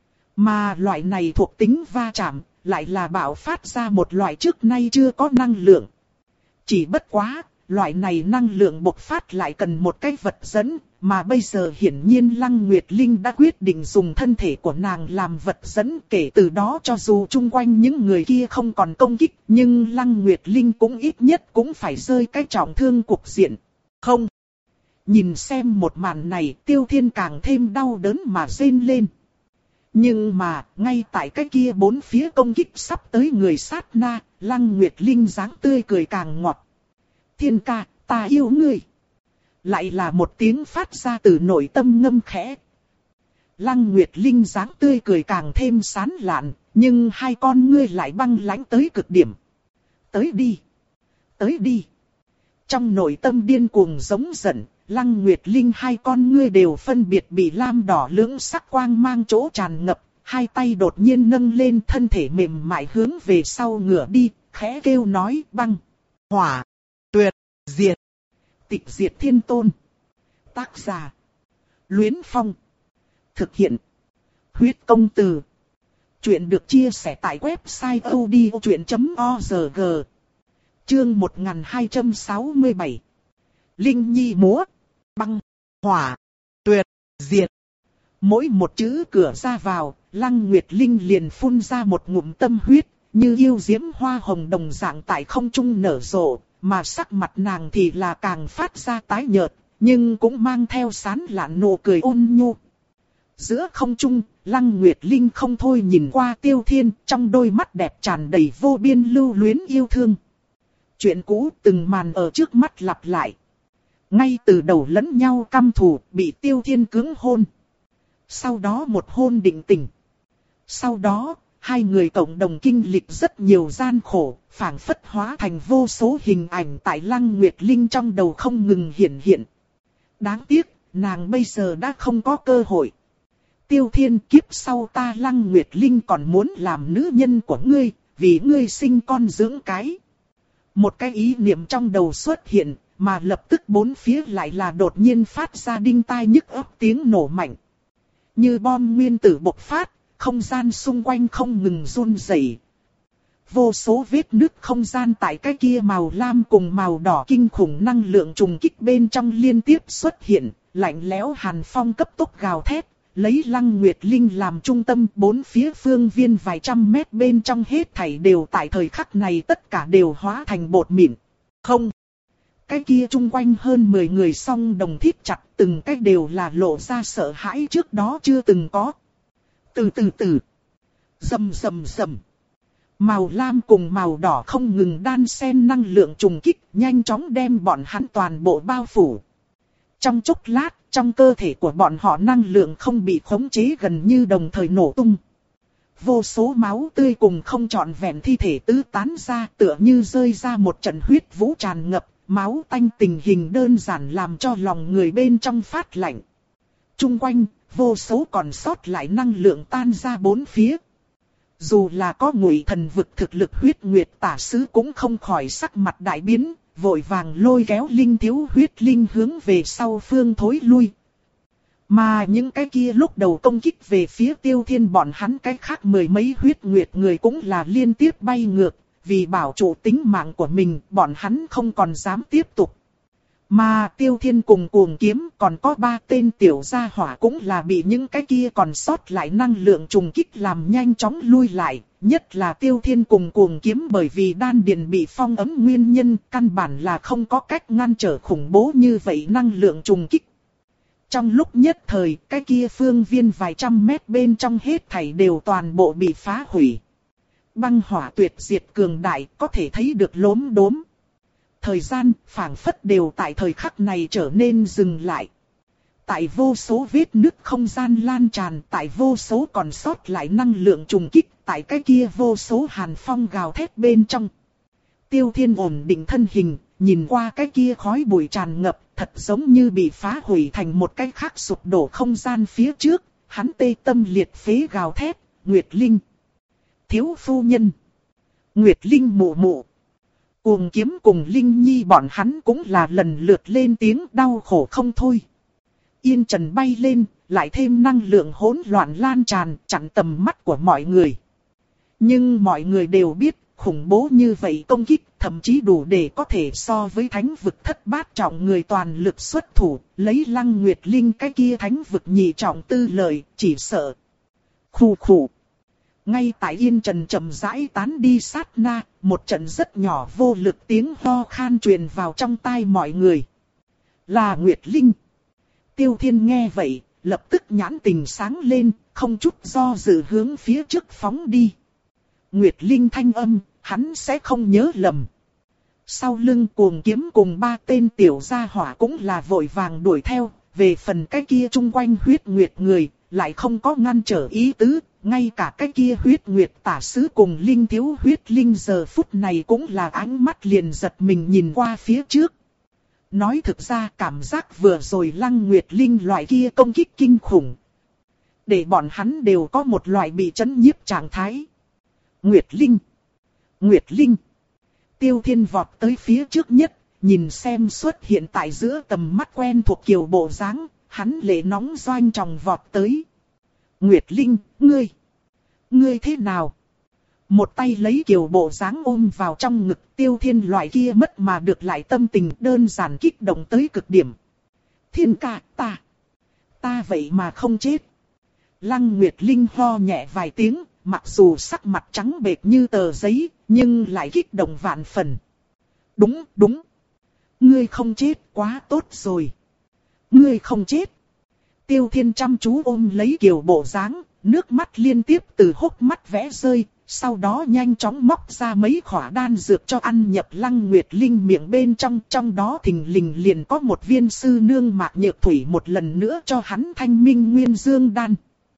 Mà loại này thuộc tính va chạm lại là bạo phát ra một loại trước nay chưa có năng lượng. Chỉ bất quá, loại này năng lượng bộc phát lại cần một cái vật dẫn, mà bây giờ hiển nhiên Lăng Nguyệt Linh đã quyết định dùng thân thể của nàng làm vật dẫn. Kể từ đó cho dù chung quanh những người kia không còn công kích, nhưng Lăng Nguyệt Linh cũng ít nhất cũng phải rơi cái trọng thương cục diện. Không. Nhìn xem một màn này, Tiêu Thiên càng thêm đau đớn mà rên lên. Nhưng mà, ngay tại cái kia bốn phía công kích sắp tới người sát na, Lăng Nguyệt Linh dáng tươi cười càng ngọt. Thiên ca, ta yêu ngươi. Lại là một tiếng phát ra từ nội tâm ngâm khẽ. Lăng Nguyệt Linh dáng tươi cười càng thêm sán lạn, nhưng hai con ngươi lại băng lãnh tới cực điểm. Tới đi. Tới đi. Trong nội tâm điên cuồng giống giận, Lăng Nguyệt Linh hai con ngươi đều phân biệt bị lam đỏ lưỡng sắc quang mang chỗ tràn ngập, hai tay đột nhiên nâng lên, thân thể mềm mại hướng về sau ngửa đi, khẽ kêu nói: băng, hỏa, tuyệt, diệt. Tịch diệt thiên tôn. Tác giả: Luyến Phong. Thực hiện: Huyết công từ. Chuyện được chia sẻ tại website odchuyện chấm org. Chương một nghìn hai trăm sáu mươi bảy. Linh Nhi múa. Băng, hỏa, tuyệt, diệt. Mỗi một chữ cửa ra vào, Lăng Nguyệt Linh liền phun ra một ngụm tâm huyết, như yêu diễm hoa hồng đồng dạng tại không trung nở rộ, mà sắc mặt nàng thì là càng phát ra tái nhợt, nhưng cũng mang theo sán lạn nụ cười ôn nhu. Giữa không trung, Lăng Nguyệt Linh không thôi nhìn qua Tiêu Thiên, trong đôi mắt đẹp tràn đầy vô biên lưu luyến yêu thương. Chuyện cũ từng màn ở trước mắt lặp lại. Ngay từ đầu lẫn nhau căm thù, bị Tiêu Thiên cưỡng hôn. Sau đó một hôn định tình. Sau đó, hai người cộng đồng kinh lịch rất nhiều gian khổ, phảng phất hóa thành vô số hình ảnh tại Lăng Nguyệt Linh trong đầu không ngừng hiện hiện. Đáng tiếc, nàng bây giờ đã không có cơ hội. Tiêu Thiên, kiếp sau ta Lăng Nguyệt Linh còn muốn làm nữ nhân của ngươi, vì ngươi sinh con dưỡng cái. Một cái ý niệm trong đầu xuất hiện, mà lập tức bốn phía lại là đột nhiên phát ra đinh tai nhức óc tiếng nổ mạnh. Như bom nguyên tử bộc phát, không gian xung quanh không ngừng run rẩy. Vô số vết nứt không gian tại cái kia màu lam cùng màu đỏ kinh khủng năng lượng trùng kích bên trong liên tiếp xuất hiện, lạnh lẽo hàn phong cấp tốc gào thét, lấy Lăng Nguyệt Linh làm trung tâm, bốn phía phương viên vài trăm mét bên trong hết thảy đều tại thời khắc này tất cả đều hóa thành bột mịn. Không. Cái kia chung quanh hơn mười người song đồng thít chặt, từng cái đều là lộ ra sợ hãi trước đó chưa từng có. Từ từ từ. Rầm rầm rầm. Màu lam cùng màu đỏ không ngừng đan xen năng lượng trùng kích, nhanh chóng đem bọn hắn toàn bộ bao phủ. Trong chốc lát, trong cơ thể của bọn họ năng lượng không bị khống chế gần như đồng thời nổ tung. Vô số máu tươi cùng không trọn vẹn thi thể tứ tán ra, tựa như rơi ra một trận huyết vũ tràn ngập, máu tanh tình hình đơn giản làm cho lòng người bên trong phát lạnh. Trung quanh, vô số còn sót lại năng lượng tan ra bốn phía. Dù là có Ngụy Thần vực thực lực Huyết Nguyệt tả sứ cũng không khỏi sắc mặt đại biến, vội vàng lôi kéo Linh Thiếu Huyết Linh hướng về sau phương thối lui. Mà những cái kia lúc đầu công kích về phía Tiêu Thiên bọn hắn cái khác mười mấy Huyết Nguyệt người cũng là liên tiếp bay ngược, vì bảo trụ tính mạng của mình, bọn hắn không còn dám tiếp tục. Mà Tiêu Thiên cùng Cuồng Kiếm còn có ba tên tiểu gia hỏa cũng là bị những cái kia còn sót lại năng lượng trùng kích làm nhanh chóng lui lại. Nhất là Tiêu Thiên cùng Cuồng Kiếm bởi vì đan điền bị phong ấm nguyên nhân, căn bản là không có cách ngăn trở khủng bố như vậy năng lượng trùng kích. Trong lúc nhất thời, cái kia phương viên vài trăm mét bên trong hết thảy đều toàn bộ bị phá hủy. Băng hỏa tuyệt diệt cường đại, có thể thấy được lốm đốm. Thời gian, phảng phất đều tại thời khắc này trở nên dừng lại. Tại vô số vết nứt không gian lan tràn, tại vô số còn sót lại năng lượng trùng kích, tại cái kia vô số hàn phong gào thét bên trong. Tiêu Thiên ổn định thân hình, nhìn qua cái kia khói bụi tràn ngập, thật giống như bị phá hủy thành một cái khác sụp đổ không gian phía trước, hắn tê tâm liệt phế gào thét, Nguyệt Linh. Thiếu phu nhân. Nguyệt Linh mụ mụ. Cuồng Kiếm cùng Linh Nhi bọn hắn cũng là lần lượt lên tiếng đau khổ không thôi. Yên trần bay lên, lại thêm năng lượng hỗn loạn lan tràn, chặn tầm mắt của mọi người. Nhưng mọi người đều biết, khủng bố như vậy công kích, thậm chí đủ để có thể so với thánh vực thất bát trọng người toàn lực xuất thủ, lấy Lăng Nguyệt Linh cái kia thánh vực nhị trọng tư lợi, chỉ sợ. Khù khù. Ngay tại Yên Trần chậm rãi tán đi sát na, một trận rất nhỏ vô lực tiếng ho khan truyền vào trong tai mọi người. Là Nguyệt Linh. Tiêu Thiên nghe vậy, lập tức nhãn tình sáng lên, không chút do dự hướng phía trước phóng đi. Nguyệt Linh thanh âm, hắn sẽ không nhớ lầm. Sau lưng Cuồng Kiếm cùng ba tên tiểu gia hỏa cũng là vội vàng đuổi theo, về phần cái kia chung quanh huyết nguyệt người, lại không có ngăn trở ý tứ, ngay cả cái kia huyết nguyệt tả sứ cùng linh thiếu huyết linh giờ phút này cũng là ánh mắt liền giật mình nhìn qua phía trước. Nói thực ra cảm giác vừa rồi Lăng Nguyệt Linh loại kia công kích kinh khủng, để bọn hắn đều có một loại bị chấn nhiếp trạng thái. Nguyệt Linh! Nguyệt Linh! Tiêu Thiên vọt tới phía trước nhất, nhìn xem xuất hiện tại giữa tầm mắt quen thuộc kiểu bộ dáng, hắn lệ nóng doanh tròng vọt tới. Nguyệt Linh, ngươi! Ngươi thế nào? Một tay lấy kiểu bộ dáng ôm vào trong ngực, Tiêu Thiên loại kia mất mà được lại tâm tình đơn giản kích động tới cực điểm. Thiên ca, ta! Ta vậy mà không chết! Lăng Nguyệt Linh ho nhẹ vài tiếng, mặc dù sắc mặt trắng bệch như tờ giấy, nhưng lại kích động vạn phần. Đúng, đúng. Ngươi không chết, quá tốt rồi. Ngươi không chết. Tiêu Thiên chăm chú ôm lấy Kiều bộ dáng, nước mắt liên tiếp từ hốc mắt vẽ rơi, sau đó nhanh chóng móc ra mấy khỏa đan dược cho ăn nhập Lăng Nguyệt Linh miệng bên trong, trong đó thình lình liền có một viên sư nương mạc nhược thủy một lần nữa cho hắn thanh minh nguyên dương đan.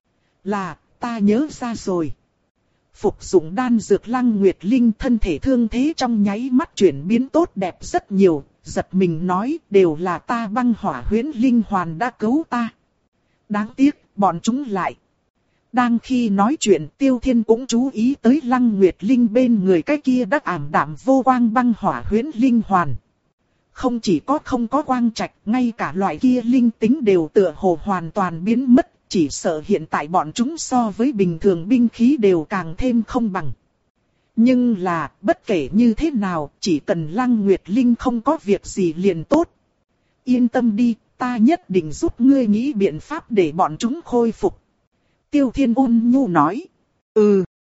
Là, ta nhớ ra rồi. Phục dụng đan dược Lăng Nguyệt Linh thân thể thương thế trong nháy mắt chuyển biến tốt đẹp rất nhiều, giật mình nói đều là ta băng hỏa huyễn linh hoàn đã cứu ta. Đáng tiếc, bọn chúng lại. Đang khi nói chuyện Tiêu Thiên cũng chú ý tới Lăng Nguyệt Linh bên người cái kia đắc ảm đạm vô quang băng hỏa huyễn linh hoàn. Không chỉ có không có quang trạch, ngay cả loại kia linh tính đều tựa hồ hoàn toàn biến mất. Chỉ sợ hiện tại bọn chúng so với bình thường binh khí đều càng thêm không bằng. Nhưng là, bất kể như thế nào, chỉ cần Lăng Nguyệt Linh không có việc gì liền tốt. Yên tâm đi, ta nhất định giúp ngươi nghĩ biện pháp để bọn chúng khôi phục. Tiêu Thiên ôn nhu nói. Ừ.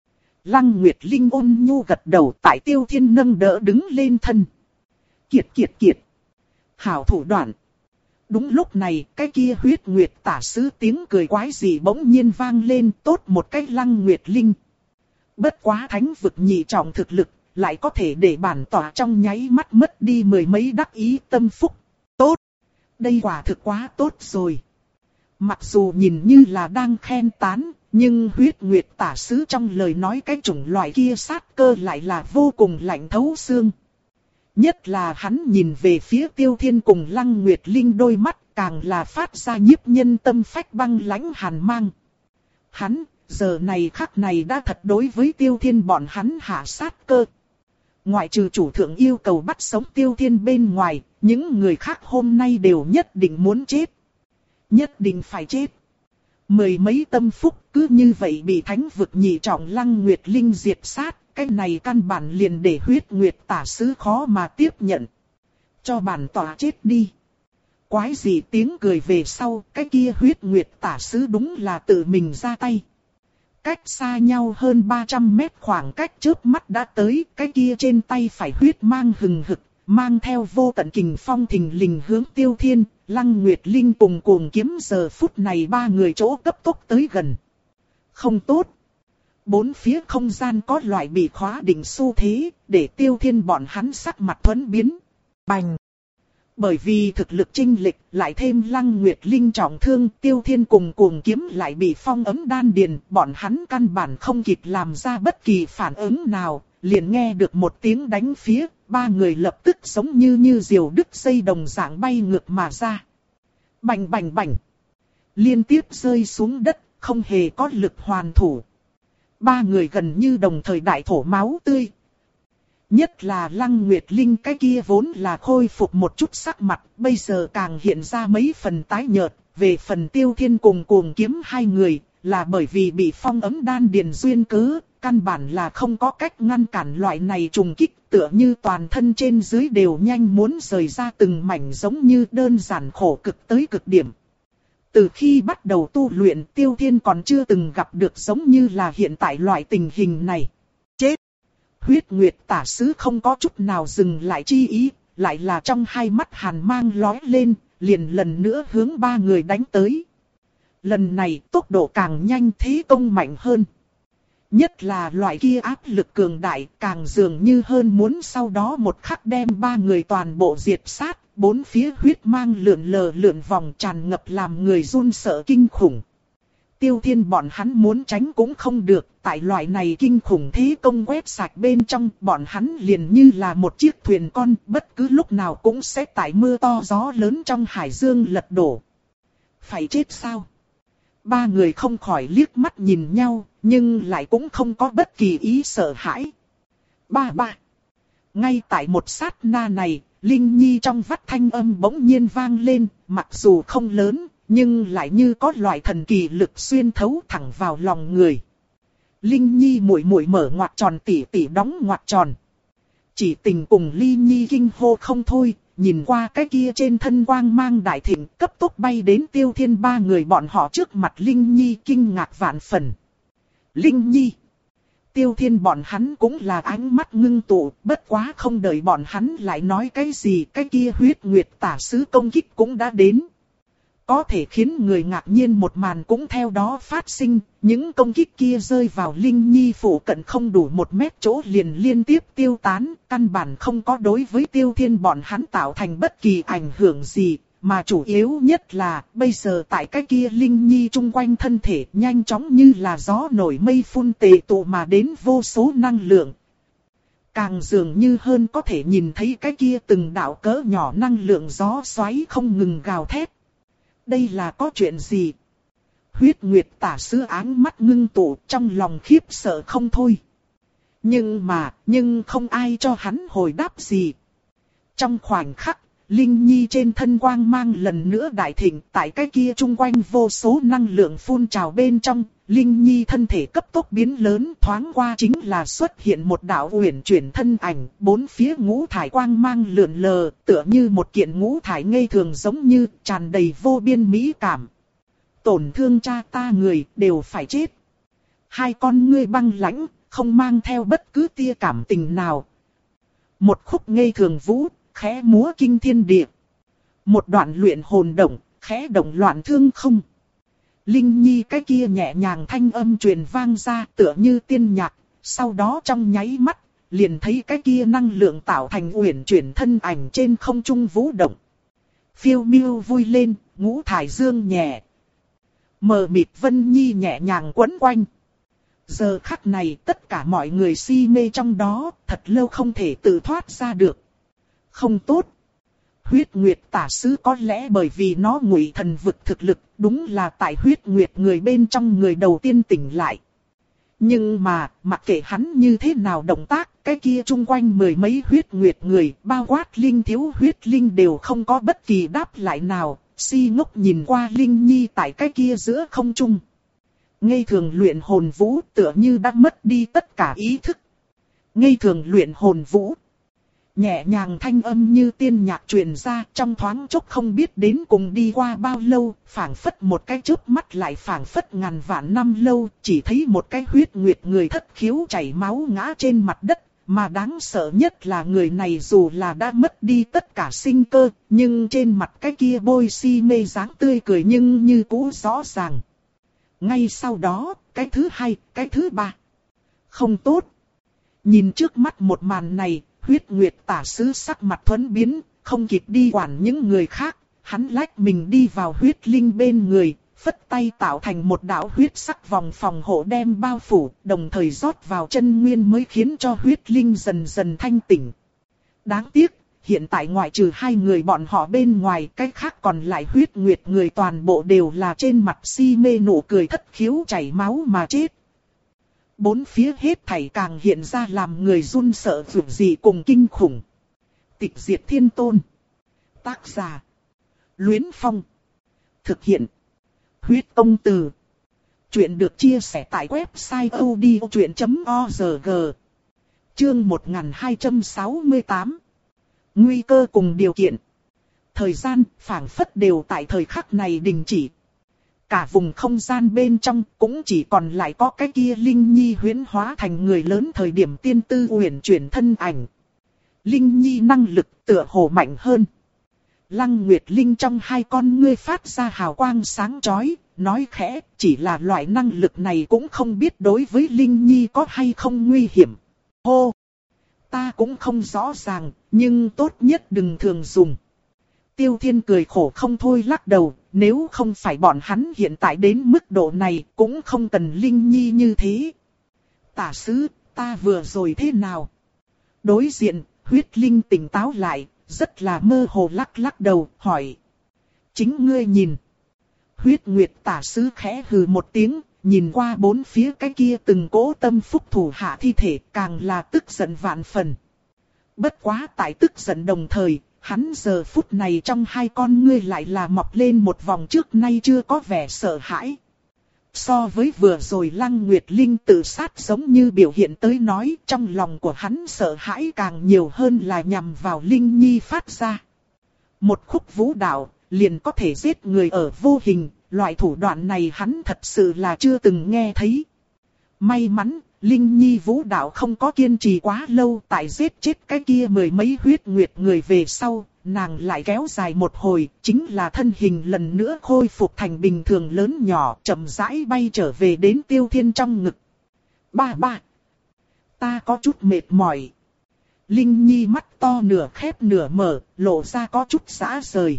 Lăng Nguyệt Linh ôn nhu gật đầu tại Tiêu Thiên nâng đỡ đứng lên thân. Kiệt kiệt kiệt. Hảo thủ đoạn. Đúng lúc này, cái kia huyết nguyệt tả sứ tiếng cười quái gì bỗng nhiên vang lên tốt một cái Lăng Nguyệt Linh. Bất quá thánh vực nhị trọng thực lực, lại có thể để bản tỏa trong nháy mắt mất đi mười mấy đắc ý tâm phúc. Tốt! Đây quả thực quá tốt rồi. Mặc dù nhìn như là đang khen tán, nhưng huyết nguyệt tả sứ trong lời nói cái chủng loại kia sát cơ lại là vô cùng lạnh thấu xương. Nhất là hắn nhìn về phía Tiêu Thiên cùng Lăng Nguyệt Linh đôi mắt càng là phát ra nhiếp nhân tâm phách băng lãnh hàn mang. Hắn, giờ này khắc này đã thật đối với Tiêu Thiên bọn hắn hạ sát cơ. Ngoại trừ chủ thượng yêu cầu bắt sống Tiêu Thiên bên ngoài, những người khác hôm nay đều nhất định muốn chết. Nhất định phải chết. Mười mấy tâm phúc cứ như vậy bị thánh vực nhị trọng Lăng Nguyệt Linh diệt sát. Cái này căn bản liền để huyết nguyệt tả sứ khó mà tiếp nhận. Cho bản tỏa chết đi. Quái gì tiếng cười về sau, cái kia huyết nguyệt tả sứ đúng là tự mình ra tay. Cách xa nhau hơn ba trăm mét khoảng cách chớp mắt đã tới, cái kia trên tay phải huyết mang hừng hực, mang theo vô tận kình phong thình lình hướng Tiêu Thiên, Lăng Nguyệt Linh cùng Cuồng Kiếm giờ phút này ba người chỗ cấp tốc tới gần. Không tốt. Bốn phía không gian có loại bị khóa định xu thế, để Tiêu Thiên bọn hắn sắc mặt thuẫn biến. Bành! Bởi vì thực lực chênh lệch, lại thêm Lăng Nguyệt Linh trọng thương, Tiêu Thiên cùng Cuồng Kiếm lại bị phong ấm đan điền, bọn hắn căn bản không kịp làm ra bất kỳ phản ứng nào, liền nghe được một tiếng đánh phía, ba người lập tức giống như như diều đứt dây đồng dạng bay ngược mà ra. Bành bành bành! Liên tiếp rơi xuống đất, không hề có lực hoàn thủ. Ba người gần như đồng thời đại thổ máu tươi. Nhất là Lăng Nguyệt Linh cái kia vốn là khôi phục một chút sắc mặt, bây giờ càng hiện ra mấy phần tái nhợt. Về phần Tiêu Thiên cùng Cuồng Kiếm hai người, là bởi vì bị phong ấm đan điền duyên cớ, căn bản là không có cách ngăn cản loại này trùng kích, tựa như toàn thân trên dưới đều nhanh muốn rời ra từng mảnh, giống như đơn giản khổ cực tới cực điểm. Từ khi bắt đầu tu luyện, Tiêu Thiên còn chưa từng gặp được giống như là hiện tại loại tình hình này. Chết! Huyết Nguyệt tả sứ không có chút nào dừng lại chi ý, lại là trong hai mắt hàn mang lóe lên, liền lần nữa hướng ba người đánh tới. Lần này tốc độ càng nhanh, thế công mạnh hơn. Nhất là loại kia áp lực cường đại, càng dường như hơn muốn sau đó một khắc đem ba người toàn bộ diệt sát, bốn phía huyết mang lượn lờ lượn vòng tràn ngập làm người run sợ kinh khủng. Tiêu Thiên bọn hắn muốn tránh cũng không được, tại loại này kinh khủng thế công quét sạch bên trong, bọn hắn liền như là một chiếc thuyền con, bất cứ lúc nào cũng sẽ tại mưa to gió lớn trong hải dương lật đổ. Phải chết sao? Ba người không khỏi liếc mắt nhìn nhau, nhưng lại cũng không có bất kỳ ý sợ hãi. Ba ba. Ngay tại một sát na này, Linh Nhi trong vắt thanh âm bỗng nhiên vang lên, mặc dù không lớn, nhưng lại như có loại thần kỳ lực xuyên thấu thẳng vào lòng người. Linh Nhi muội muội mở ngoặc tròn, tỉ tỉ đóng ngoặc tròn. Chỉ Tình cùng Ly Nhi kinh hô không thôi, nhìn qua cái kia trên thân quang mang đại thịnh, cấp tốc bay đến Tiêu Thiên ba người bọn họ trước mặt Linh Nhi kinh ngạc vạn phần. Linh Nhi! Tiêu Thiên bọn hắn cũng là ánh mắt ngưng tụ, bất quá không đợi bọn hắn lại nói cái gì, cái kia huyết nguyệt tả sứ công kích cũng đã đến. Có thể khiến người ngạc nhiên một màn cũng theo đó phát sinh, những công kích kia rơi vào Linh Nhi phủ cận không đủ một mét chỗ liền liên tiếp tiêu tán, căn bản không có đối với Tiêu Thiên bọn hắn tạo thành bất kỳ ảnh hưởng gì, mà chủ yếu nhất là bây giờ tại cái kia Linh Nhi chung quanh thân thể nhanh chóng như là gió nổi mây phun tề tụ mà đến vô số năng lượng. Càng dường như hơn có thể nhìn thấy cái kia từng đạo cỡ nhỏ năng lượng gió xoáy không ngừng gào thét. Đây là có chuyện gì? Huyết Nguyệt tả sứ áng mắt ngưng tụ, trong lòng khiếp sợ không thôi. Nhưng mà, nhưng không ai cho hắn hồi đáp gì. Trong khoảnh khắc, Linh Nhi trên thân quang mang lần nữa đại thịnh, tại cái kia chung quanh vô số năng lượng phun trào bên trong, Linh Nhi thân thể cấp tốc biến lớn, thoáng qua chính là xuất hiện một đạo uyển chuyển thân ảnh, bốn phía ngũ thải quang mang lượn lờ, tựa như một kiện ngũ thải ngây thường giống như tràn đầy vô biên mỹ cảm. Tổn thương cha ta người đều phải chết. Hai con ngươi băng lãnh, không mang theo bất cứ tia cảm tình nào. Một khúc ngây thường vũ, khẽ múa kinh thiên địa. Một đoạn luyện hồn động, khẽ động loạn thương không. Linh Nhi cái kia nhẹ nhàng thanh âm truyền vang ra tựa như tiên nhạc, sau đó trong nháy mắt, liền thấy cái kia năng lượng tạo thành uyển chuyển thân ảnh trên không trung vũ động. Phiêu miêu vui lên, ngũ thải dương nhẹ. Mờ mịt Vân Nhi nhẹ nhàng quấn quanh. Giờ khắc này tất cả mọi người si mê trong đó, thật lâu không thể tự thoát ra được. Không tốt. Huyết Nguyệt tả sứ có lẽ bởi vì nó ngụy thần vực thực lực, đúng là tại Huyết Nguyệt người bên trong người đầu tiên tỉnh lại. Nhưng mà, mặc kệ hắn như thế nào động tác, cái kia chung quanh mười mấy Huyết Nguyệt người, bao quát Linh thiếu huyết Linh đều không có bất kỳ đáp lại nào, si ngốc nhìn qua Linh Nhi tại cái kia giữa không trung. Ngây thường luyện hồn vũ tựa như đã mất đi tất cả ý thức. Ngây thường luyện hồn vũ. Nhẹ nhàng thanh âm như tiên nhạc truyền ra trong thoáng chốc không biết đến cùng đi qua bao lâu, phảng phất một cái chớp mắt lại phảng phất ngàn vạn năm lâu, chỉ thấy một cái huyết nguyệt người thất khiếu chảy máu ngã trên mặt đất, mà đáng sợ nhất là người này dù là đã mất đi tất cả sinh cơ, nhưng trên mặt cái kia bôi si mê dáng tươi cười nhưng như cũ rõ ràng. Ngay sau đó, cái thứ hai, cái thứ ba. Không tốt. Nhìn trước mắt một màn này, Huyết Nguyệt tả sứ sắc mặt thuẫn biến, không kịp đi quản những người khác, hắn lách mình đi vào huyết linh bên người, phất tay tạo thành một đạo huyết sắc vòng phòng hộ đem bao phủ, đồng thời rót vào chân nguyên mới khiến cho huyết linh dần dần thanh tỉnh. Đáng tiếc, hiện tại ngoại trừ hai người bọn họ bên ngoài, cái khác còn lại Huyết Nguyệt người toàn bộ đều là trên mặt si mê nụ cười thất khiếu chảy máu mà chết. Bốn phía hết thảy càng hiện ra làm người run sợ vượt dị cùng kinh khủng. Tịch diệt thiên tôn. Tác giả. Luyến Phong. Thực hiện. Huyết Công Từ. Chuyện được chia sẻ tại website audiochuyện chấm org. Chương một nghìn hai trăm sáu mươi tám. Nguy cơ cùng điều kiện. Thời gian phảng phất đều tại thời khắc này đình chỉ. Cả vùng không gian bên trong cũng chỉ còn lại có cái kia Linh Nhi huyễn hóa thành người lớn thời điểm tiên tư uyển chuyển thân ảnh. Linh Nhi năng lực tựa hồ mạnh hơn. Lăng Nguyệt Linh trong hai con ngươi phát ra hào quang sáng chói, nói khẽ, chỉ là loại năng lực này cũng không biết đối với Linh Nhi có hay không nguy hiểm. Hô! Ta cũng không rõ ràng, nhưng tốt nhất đừng thường dùng. Tiêu Thiên cười khổ không thôi lắc đầu, nếu không phải bọn hắn hiện tại đến mức độ này cũng không cần Linh Nhi như thế. Tả sứ, ta vừa rồi thế nào? Đối diện, huyết linh tỉnh táo lại, rất là mơ hồ lắc lắc đầu, hỏi. Chính ngươi nhìn. Huyết Nguyệt tả sứ khẽ hừ một tiếng, nhìn qua bốn phía cái kia từng cỗ tâm phúc thủ hạ thi thể càng là tức giận vạn phần. Bất quá tại tức giận đồng thời, hắn giờ phút này trong hai con ngươi lại là mọc lên một vòng trước nay chưa có vẻ sợ hãi. So với vừa rồi Lăng Nguyệt Linh tự sát giống như biểu hiện tới nói, trong lòng của hắn sợ hãi càng nhiều hơn là nhằm vào Linh Nhi phát ra. Một khúc vũ đạo, liền có thể giết người ở vô hình, loại thủ đoạn này hắn thật sự là chưa từng nghe thấy. May mắn, Linh Nhi vũ đạo không có kiên trì quá lâu, tại giết chết cái kia mười mấy huyết nguyệt người về sau, nàng lại kéo dài một hồi, chính là thân hình lần nữa khôi phục thành bình thường lớn nhỏ, chậm rãi bay trở về đến Tiêu Thiên trong ngực. Ba ba, ta có chút mệt mỏi. Linh Nhi mắt to nửa khép nửa mở, lộ ra có chút rã rời.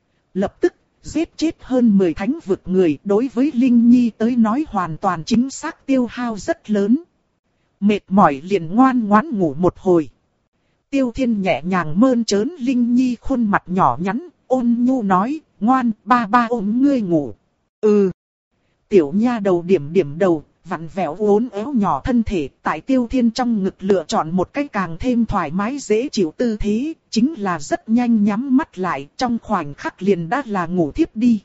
Lập tức, giết chết hơn mười thánh vực người, đối với Linh Nhi tới nói hoàn toàn chính xác tiêu hao rất lớn. Mệt mỏi liền ngoan ngoãn ngủ một hồi. Tiêu Thiên nhẹ nhàng mơn trớn Linh Nhi khuôn mặt nhỏ nhắn, ôn nhu nói, ngoan, ba ba ôm ngươi ngủ. Ừ. Tiểu nha đầu điểm điểm đầu, vặn vẹo uốn éo nhỏ thân thể, tại Tiêu Thiên trong ngực lựa chọn một cách càng thêm thoải mái dễ chịu tư thế, chính là rất nhanh nhắm mắt lại, trong khoảnh khắc liền đã là ngủ thiếp đi.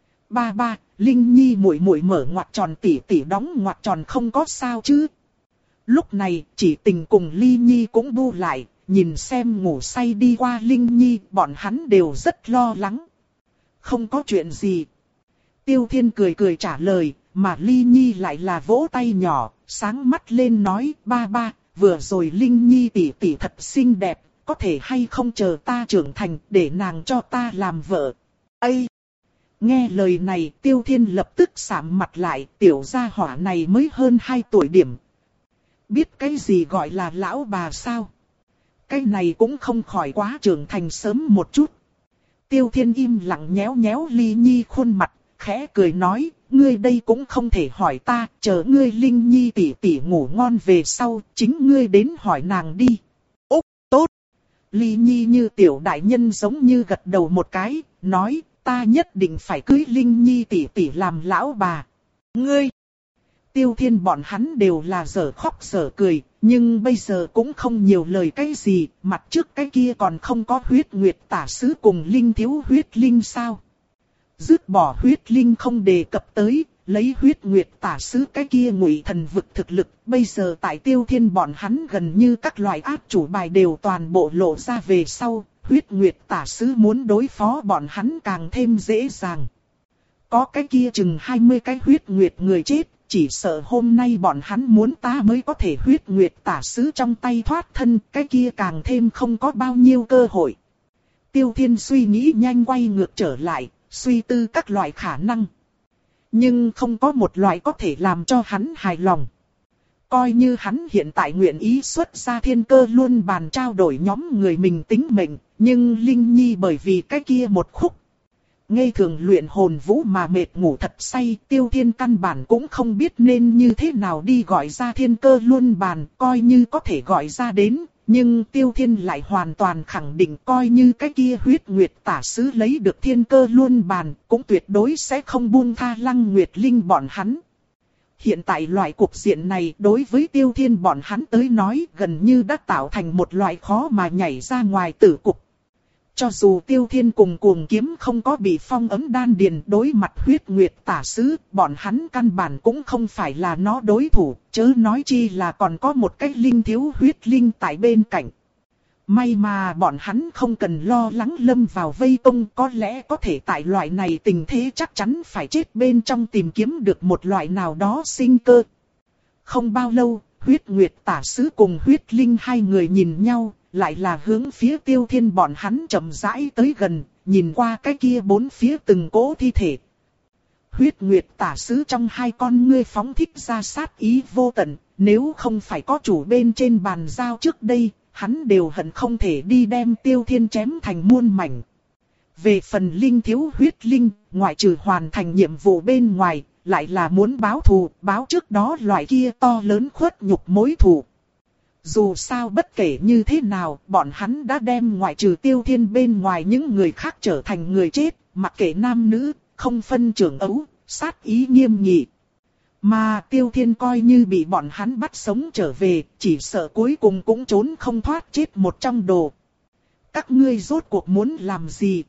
Ba ba, Linh Nhi muội muội mở ngoặc tròn tỉ tỉ đóng ngoặc tròn không có sao chứ. Lúc này, chỉ tình cùng Ly Nhi cũng bu lại, nhìn xem ngủ say đi qua Linh Nhi, bọn hắn đều rất lo lắng. Không có chuyện gì. Tiêu Thiên cười cười trả lời, mà Ly Nhi lại là vỗ tay nhỏ, sáng mắt lên nói, ba ba, vừa rồi Linh Nhi tỷ tỷ thật xinh đẹp, có thể hay không chờ ta trưởng thành để nàng cho ta làm vợ. Ây! Nghe lời này, Tiêu Thiên lập tức sạm mặt lại, tiểu gia hỏa này mới hơn hai tuổi điểm. Biết cái gì gọi là lão bà sao? Cái này cũng không khỏi quá trưởng thành sớm một chút. Tiêu Thiên im lặng nhéo nhéo Ly Nhi khuôn mặt, khẽ cười nói, ngươi đây cũng không thể hỏi ta, chờ ngươi Linh Nhi tỷ tỷ ngủ ngon về sau, chính ngươi đến hỏi nàng đi. Úc, tốt. Ly Nhi như tiểu đại nhân giống như gật đầu một cái, nói, ta nhất định phải cưới Linh Nhi tỷ tỷ làm lão bà. Ngươi! Tiêu Thiên bọn hắn đều là giở khóc giở cười, nhưng bây giờ cũng không nhiều lời cái gì, mặt trước cái kia còn không có huyết nguyệt tả sứ cùng Linh thiếu huyết linh sao. Dứt bỏ huyết linh không đề cập tới, lấy huyết nguyệt tả sứ cái kia ngụy thần vực thực lực, bây giờ tại Tiêu Thiên bọn hắn gần như các loại áp chủ bài đều toàn bộ lộ ra về sau, huyết nguyệt tả sứ muốn đối phó bọn hắn càng thêm dễ dàng. Có cái kia chừng hai mươi cái huyết nguyệt người chết, chỉ sợ hôm nay bọn hắn muốn ta mới có thể huyết nguyệt tả sứ trong tay thoát thân, cái kia càng thêm không có bao nhiêu cơ hội. Tiêu Thiên suy nghĩ nhanh quay ngược trở lại, suy tư các loại khả năng. Nhưng không có một loại có thể làm cho hắn hài lòng. Coi như hắn hiện tại nguyện ý xuất ra thiên cơ luôn bàn trao đổi nhóm người mình tính mệnh, nhưng Linh Nhi bởi vì cái kia một khúc. Ngây thường luyện hồn vũ mà mệt ngủ thật say, Tiêu Thiên căn bản cũng không biết nên như thế nào đi gọi ra thiên cơ luôn bàn, coi như có thể gọi ra đến, nhưng Tiêu Thiên lại hoàn toàn khẳng định coi như cái kia huyết nguyệt tả sứ lấy được thiên cơ luôn bàn, cũng tuyệt đối sẽ không buông tha Lăng Nguyệt Linh bọn hắn. Hiện tại loại cục diện này đối với Tiêu Thiên bọn hắn tới nói gần như đã tạo thành một loại khó mà nhảy ra ngoài tử cục. Cho dù Tiêu Thiên cùng Cuồng Kiếm không có bị phong ấn đan điền, đối mặt huyết nguyệt tả sứ, bọn hắn căn bản cũng không phải là nó đối thủ, chớ nói chi là còn có một cái linh thiếu huyết linh tại bên cạnh. May mà bọn hắn không cần lo lắng lâm vào vây công, có lẽ có thể tại loại này tình thế chắc chắn phải chết bên trong tìm kiếm được một loại nào đó sinh cơ. Không bao lâu, huyết nguyệt tả sứ cùng huyết linh hai người nhìn nhau, lại là hướng phía Tiêu Thiên bọn hắn chậm rãi tới gần, nhìn qua cái kia bốn phía từng cỗ thi thể. Huyết nguyệt tả sứ trong hai con ngươi phóng thích ra sát ý vô tận, nếu không phải có chủ bên trên bàn giao trước đây, hắn đều hận không thể đi đem Tiêu Thiên chém thành muôn mảnh. Về phần linh thiếu huyết linh, ngoại trừ hoàn thành nhiệm vụ bên ngoài, lại là muốn báo thù, báo trước đó loại kia to lớn khuất nhục mối thù. Dù sao bất kể như thế nào, bọn hắn đã đem ngoại trừ Tiêu Thiên bên ngoài những người khác trở thành người chết, mặc kệ nam nữ, không phân trưởng ấu, sát ý nghiêm nghị. Mà Tiêu Thiên coi như bị bọn hắn bắt sống trở về, chỉ sợ cuối cùng cũng trốn không thoát chết một trong đồ. Các ngươi rốt cuộc muốn làm gì?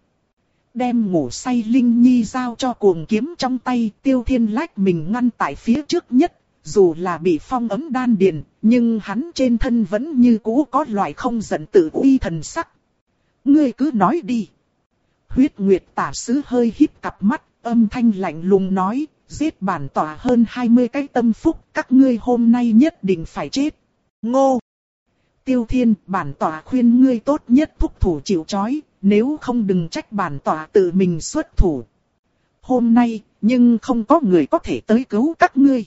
Đem ngủ say Linh Nhi giao cho Cuồng Kiếm trong tay, Tiêu Thiên lách mình ngăn tại phía trước nhất. Dù là bị phong ấn đan điền, nhưng hắn trên thân vẫn như cũ có loại không giận tự uy thần sắc. Ngươi cứ nói đi. Huyết nguyệt tả sứ hơi híp cặp mắt, âm thanh lạnh lùng nói, giết bản tỏa hơn hai mươi cái tâm phúc, các ngươi hôm nay nhất định phải chết. Ngô! Tiêu Thiên, bản tỏa khuyên ngươi tốt nhất thúc thủ chịu trói, nếu không đừng trách bản tỏa tự mình xuất thủ. Hôm nay, nhưng không có người có thể tới cứu các ngươi.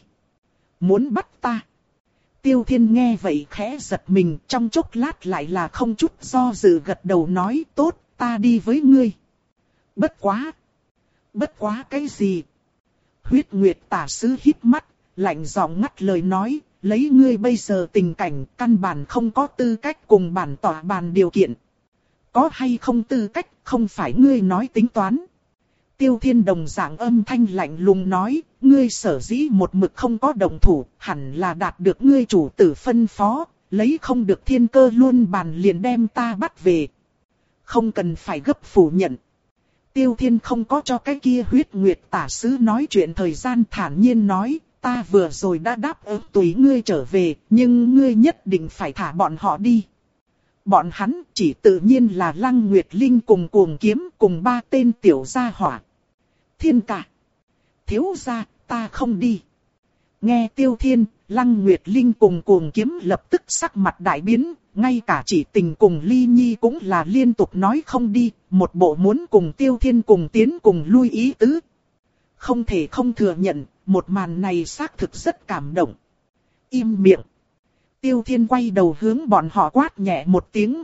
Muốn bắt ta. Tiêu Thiên nghe vậy khẽ giật mình, trong chốc lát lại là không chút do dự gật đầu nói, tốt, ta đi với ngươi. Bất quá. Bất quá cái gì? Huyết nguyệt tả sứ híp mắt, lạnh giọng ngắt lời nói, lấy ngươi bây giờ tình cảnh, căn bản không có tư cách cùng bản tỏa bàn điều kiện. Có hay không tư cách, không phải ngươi nói tính toán. Tiêu Thiên đồng dạng âm thanh lạnh lùng nói, ngươi sở dĩ một mực không có động thủ, hẳn là đạt được ngươi chủ tử phân phó, lấy không được thiên cơ luôn bàn liền đem ta bắt về. Không cần phải gấp phủ nhận. Tiêu Thiên không có cho cái kia huyết nguyệt tả sứ nói chuyện thời gian, thản nhiên nói, ta vừa rồi đã đáp ứng tùy ngươi trở về, nhưng ngươi nhất định phải thả bọn họ đi. Bọn hắn chỉ tự nhiên là Lăng Nguyệt Linh cùng Cuồng Kiếm cùng ba tên tiểu gia hỏa. Thiên cả. Thiếu gia, ta không đi. Nghe Tiêu Thiên, Lăng Nguyệt Linh cùng Cuồng Kiếm lập tức sắc mặt đại biến, ngay cả Chỉ Tình cùng Ly Nhi cũng là liên tục nói không đi, một bộ muốn cùng Tiêu Thiên cùng tiến cùng lui ý tứ. Không thể không thừa nhận, một màn này xác thực rất cảm động. Im miệng. Tiêu Thiên quay đầu hướng bọn họ quát nhẹ một tiếng.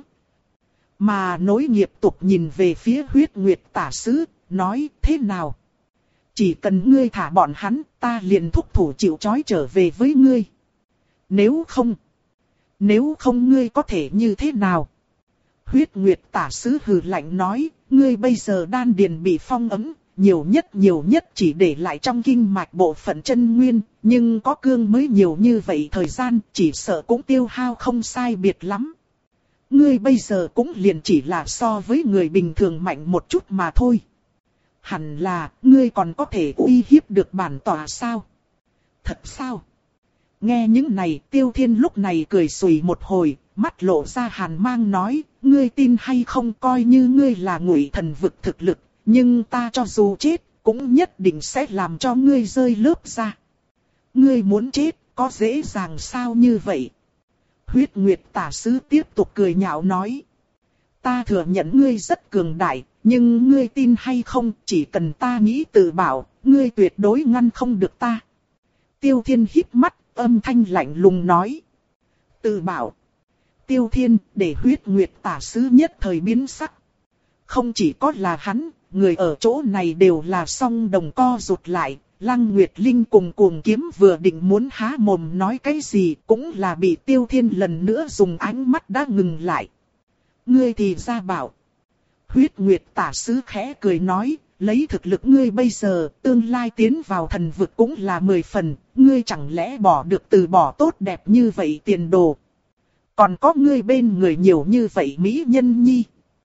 Mà nối nghiệp tục nhìn về phía huyết nguyệt tả sứ, nói thế nào? Chỉ cần ngươi thả bọn hắn, ta liền thúc thủ chịu trói trở về với ngươi. Nếu không, nếu không ngươi có thể như thế nào? Huyết nguyệt tả sứ hừ lạnh nói, ngươi bây giờ đan điền bị phong ấn, nhiều nhất nhiều nhất chỉ để lại trong kinh mạch bộ phận chân nguyên, nhưng có cương mới nhiều như vậy thời gian, chỉ sợ cũng tiêu hao không sai biệt lắm. Ngươi bây giờ cũng liền chỉ là so với người bình thường mạnh một chút mà thôi. Hẳn là, ngươi còn có thể uy hiếp được bản tòa sao? Thật sao? Nghe những này, Tiêu Thiên lúc này cười xùy một hồi, mắt lộ ra hàn mang nói, ngươi tin hay không, coi như ngươi là Ngụy Thần vực thực lực, nhưng ta cho dù chết, cũng nhất định sẽ làm cho ngươi rơi lớp ra. Ngươi muốn chết, có dễ dàng sao như vậy? Huyết Nguyệt tả sứ tiếp tục cười nhạo nói. Ta thừa nhận ngươi rất cường đại, nhưng ngươi tin hay không, chỉ cần ta nghĩ tự bảo, ngươi tuyệt đối ngăn không được ta. Tiêu Thiên híp mắt, âm thanh lạnh lùng nói. Tự bảo. Tiêu Thiên, để huyết nguyệt tả sứ nhất thời biến sắc. Không chỉ có là hắn, người ở chỗ này đều là song đồng co rụt lại. Lăng Nguyệt Linh cùng Cuồng Kiếm vừa định muốn há mồm nói cái gì, cũng là bị Tiêu Thiên lần nữa dùng ánh mắt đã ngừng lại. Ngươi thì ra bảo. Huyết Nguyệt tả sứ khẽ cười nói, lấy thực lực ngươi bây giờ, tương lai tiến vào thần vực cũng là mười phần, ngươi chẳng lẽ bỏ được từ bỏ tốt đẹp như vậy tiền đồ. Còn có ngươi bên người nhiều như vậy mỹ nhân nhi.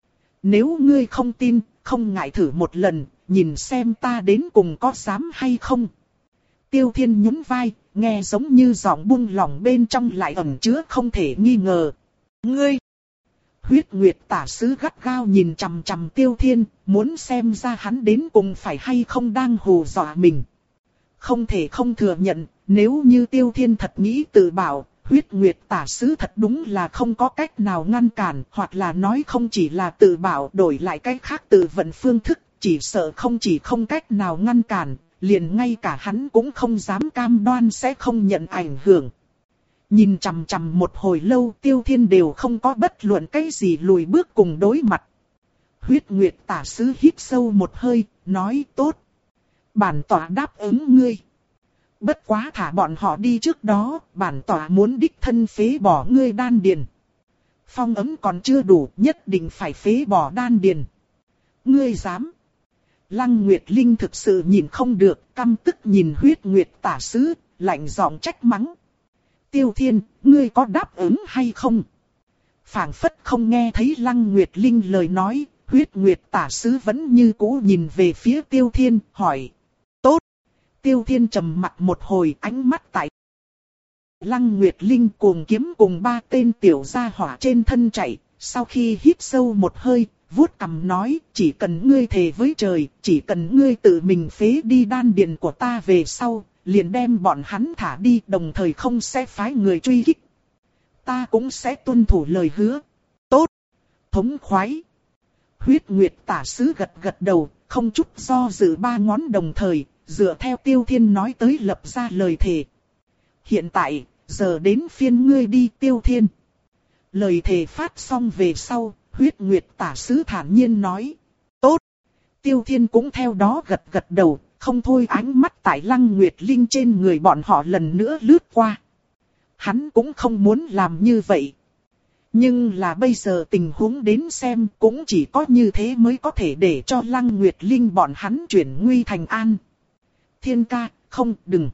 Nếu ngươi không tin, không ngại thử một lần, nhìn xem ta đến cùng có dám hay không. Tiêu Thiên nhún vai, nghe giống như giọng buông lỏng bên trong lại ẩn chứa không thể nghi ngờ. Ngươi! Huyết Nguyệt tả sứ gắt gao nhìn chằm chằm Tiêu Thiên, muốn xem ra hắn đến cùng phải hay không đang hù dọa mình. Không thể không thừa nhận, nếu như Tiêu Thiên thật nghĩ tự bảo, Huyết Nguyệt tả sứ thật đúng là không có cách nào ngăn cản, hoặc là nói không chỉ là tự bảo đổi lại cách khác tự vận phương thức, chỉ sợ không chỉ không cách nào ngăn cản, liền ngay cả hắn cũng không dám cam đoan sẽ không nhận ảnh hưởng. Nhìn chằm chằm một hồi lâu, Tiêu Thiên đều không có bất luận cái gì lùi bước cùng đối mặt. Huyết Nguyệt tả sứ hít sâu một hơi, nói tốt. Bản tỏa đáp ứng ngươi. Bất quá thả bọn họ đi trước đó, bản tỏa muốn đích thân phế bỏ ngươi đan điền. Phong ấm còn chưa đủ, nhất định phải phế bỏ đan điền. Ngươi dám? Lăng Nguyệt Linh thực sự nhìn không được, căm tức nhìn Huyết Nguyệt tả sứ, lạnh giọng trách mắng. Tiêu Thiên, ngươi có đáp ứng hay không? Phảng phất không nghe thấy Lăng Nguyệt Linh lời nói, Huyết Nguyệt tả sứ vẫn như cũ nhìn về phía Tiêu Thiên, hỏi. Tốt. Tiêu Thiên trầm mặt một hồi, ánh mắt tại Lăng Nguyệt Linh cuồng kiếm cùng ba tên tiểu gia hỏa trên thân chạy, sau khi hít sâu một hơi, vuốt cằm nói, chỉ cần ngươi thề với trời, chỉ cần ngươi tự mình phế đi đan điền của ta về sau, liền đem bọn hắn thả đi, đồng thời không sẽ phái người truy kích. Ta cũng sẽ tuân thủ lời hứa. Tốt. Thống khoái. Huyết Nguyệt tả sứ gật gật đầu, không chút do dự ba ngón đồng thời, dựa theo Tiêu Thiên nói tới lập ra lời thề. Hiện tại, giờ đến phiên ngươi đi Tiêu Thiên. Lời thề phát xong về sau, Huyết Nguyệt tả sứ thản nhiên nói. Tốt. Tiêu Thiên cũng theo đó gật gật đầu, không thôi ánh mắt tại Lăng Nguyệt Linh trên người bọn họ lần nữa lướt qua. Hắn cũng không muốn làm như vậy. Nhưng là bây giờ tình huống đến xem cũng chỉ có như thế mới có thể để cho Lăng Nguyệt Linh bọn hắn chuyển nguy thành an. Thiên ca, không, đừng.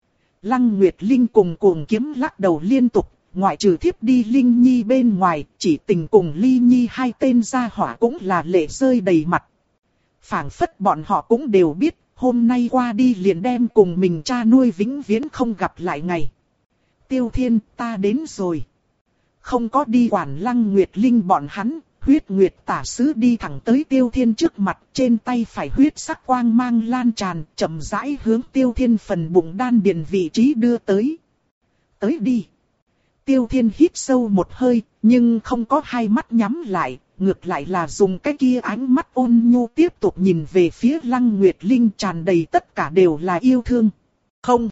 Lăng Nguyệt Linh cùng cuồng kiếm lắc đầu liên tục, ngoại trừ thiếp đi Linh Nhi bên ngoài, chỉ tình cùng Ly Nhi hai tên gia hỏa cũng là lệ rơi đầy mặt. Phảng phất bọn họ cũng đều biết, hôm nay qua đi liền đem cùng mình cha nuôi vĩnh viễn không gặp lại ngày. Tiêu Thiên, ta đến rồi. Không có đi quản Lăng Nguyệt Linh bọn hắn, Huyết Nguyệt tả sứ đi thẳng tới Tiêu Thiên trước mặt, trên tay phải huyết sắc quang mang lan tràn, chậm rãi hướng Tiêu Thiên phần bụng đan điền vị trí đưa tới. Tới đi. Tiêu Thiên hít sâu một hơi, nhưng không có hai mắt nhắm lại, ngược lại là dùng cái kia ánh mắt ôn nhu tiếp tục nhìn về phía Lăng Nguyệt Linh, tràn đầy tất cả đều là yêu thương. Không.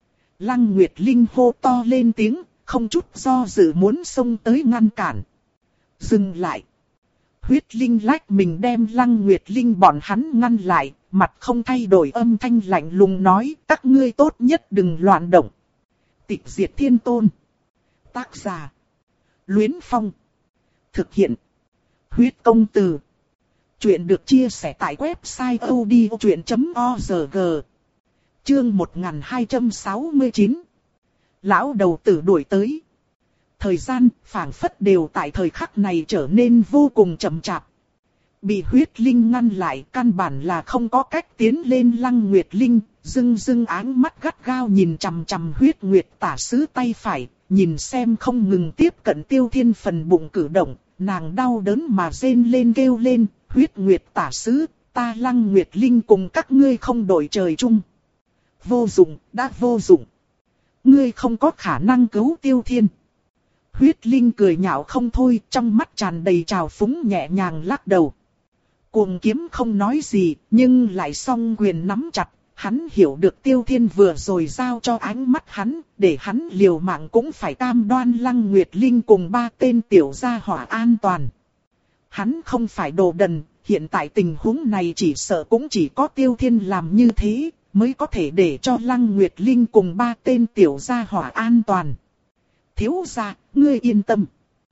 Lăng Nguyệt Linh hô to lên tiếng, không chút do dự muốn xông tới ngăn cản. Dừng lại. Huyết Linh lách mình đem Lăng Nguyệt Linh bọn hắn ngăn lại, mặt không thay đổi âm thanh lạnh lùng nói, các ngươi tốt nhất đừng loạn động. Tịch diệt thiên tôn. Tác giả. Luyến Phong. Thực hiện. Huyết công từ. Chuyện được chia sẻ tại website odchuyện chấm org. Chương một nghìn hai trăm sáu mươi chín. Lão đầu tử đuổi tới. Thời gian, phảng phất đều tại thời khắc này trở nên vô cùng chậm chạp. Bị Huyết Linh ngăn lại, căn bản là không có cách tiến lên. Lăng Nguyệt Linh, dưng dưng áng mắt gắt gao nhìn chằm chằm Huyết Nguyệt tả sứ tay phải, nhìn xem không ngừng tiếp cận Tiêu Thiên phần bụng cử động, nàng đau đớn mà rên lên kêu lên, Huyết Nguyệt tả sứ, ta Lăng Nguyệt Linh cùng các ngươi không đổi trời chung. Vô dụng, đã vô dụng. Ngươi không có khả năng cứu Tiêu Thiên. Huyết Linh cười nhạo không thôi, trong mắt tràn đầy trào phúng, nhẹ nhàng lắc đầu. Cuồng kiếm không nói gì, nhưng lại song quyền nắm chặt. Hắn hiểu được Tiêu Thiên vừa rồi giao cho ánh mắt hắn, để hắn liều mạng cũng phải cam đoan Lăng Nguyệt Linh cùng ba tên tiểu gia hỏa an toàn. Hắn không phải đồ đần, hiện tại tình huống này chỉ sợ cũng chỉ có Tiêu Thiên làm như thế, mới có thể để cho Lăng Nguyệt Linh cùng ba tên tiểu gia hỏa an toàn. Thiếu gia, ngươi yên tâm.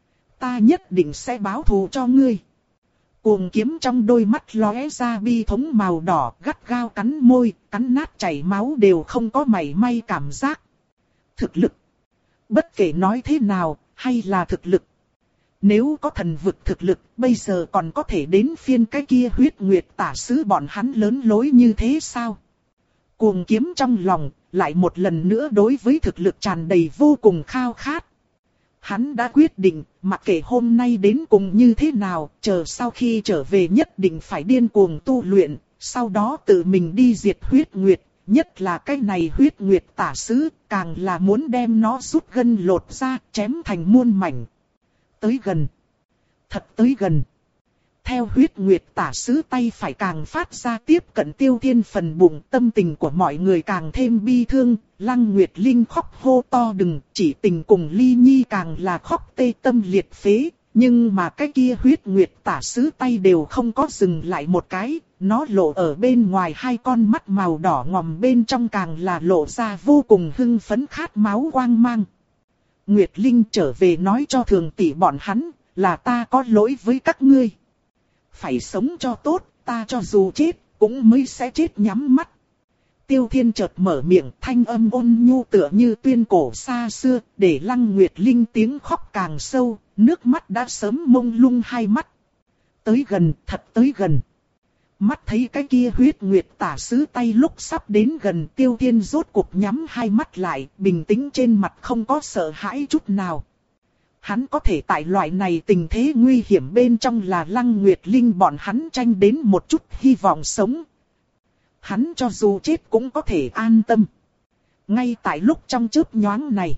Ta nhất định sẽ báo thù cho ngươi. Cuồng kiếm trong đôi mắt lóe ra bi thống màu đỏ, gắt gao cắn môi, cắn nát chảy máu đều không có mảy may cảm giác. Thực lực. Bất kể nói thế nào, hay là thực lực. Nếu có thần vực thực lực, bây giờ còn có thể đến phiên cái kia huyết nguyệt tả sứ bọn hắn lớn lối như thế sao? Cuồng kiếm trong lòng, lại một lần nữa đối với thực lực tràn đầy vô cùng khao khát. Hắn đã quyết định, mặc kệ hôm nay đến cùng như thế nào, chờ sau khi trở về nhất định phải điên cuồng tu luyện, sau đó tự mình đi diệt huyết nguyệt, nhất là cái này huyết nguyệt tả sứ, càng là muốn đem nó rút gân lột ra, chém thành muôn mảnh. Tới gần. Thật tới gần. Theo huyết nguyệt tả sứ tay phải càng phát ra tiếp cận Tiêu Thiên phần bụng, tâm tình của mọi người càng thêm bi thương. Lăng Nguyệt Linh khóc hô to đừng, chỉ tình cùng Ly Nhi càng là khóc tê tâm liệt phế. Nhưng mà cái kia huyết nguyệt tả sứ tay đều không có dừng lại một cái, nó lộ ở bên ngoài hai con mắt màu đỏ ngòm, bên trong càng là lộ ra vô cùng hưng phấn khát máu quang mang. Nguyệt Linh trở về nói cho thường tỷ bọn hắn, là ta có lỗi với các ngươi. Phải sống cho tốt, ta cho dù chết, cũng mới sẽ chết nhắm mắt. Tiêu Thiên chợt mở miệng, thanh âm ôn nhu tựa như tuyên cổ xa xưa, để Lăng Nguyệt Linh tiếng khóc càng sâu, nước mắt đã sớm mông lung hai mắt. Tới gần, thật tới gần. Mắt thấy cái kia huyết nguyệt tả sứ tay lúc sắp đến gần, Tiêu Thiên rốt cuộc nhắm hai mắt lại, bình tĩnh trên mặt không có sợ hãi chút nào. Hắn có thể tại loại này tình thế nguy hiểm bên trong là Lăng Nguyệt Linh bọn hắn tranh đến một chút hy vọng sống. Hắn cho dù chết cũng có thể an tâm. Ngay tại lúc trong chớp nhoáng này,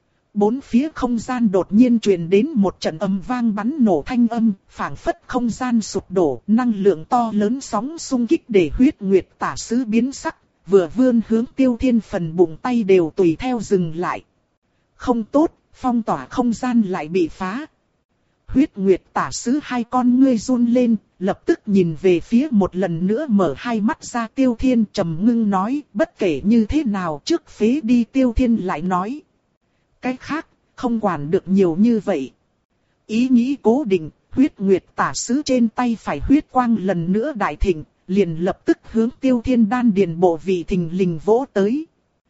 bốn phía không gian đột nhiên truyền đến một trận âm vang bắn nổ thanh âm, phảng phất không gian sụp đổ, năng lượng to lớn sóng xung kích để huyết nguyệt tả sứ biến sắc, vừa vươn hướng Tiêu Thiên phần bụng tay đều tùy theo dừng lại. Không tốt, phong tỏa không gian lại bị phá. Huyết nguyệt tả sứ hai con ngươi run lên, lập tức nhìn về phía một lần nữa mở hai mắt ra Tiêu Thiên, trầm ngưng nói, bất kể như thế nào trước phế đi. Tiêu Thiên lại nói, cái khác, không quản được nhiều như vậy. Ý nghĩ cố định, huyết nguyệt tả sứ trên tay phải huyết quang lần nữa đại thịnh, liền lập tức hướng Tiêu Thiên đan điền bộ vị thình lình vỗ tới.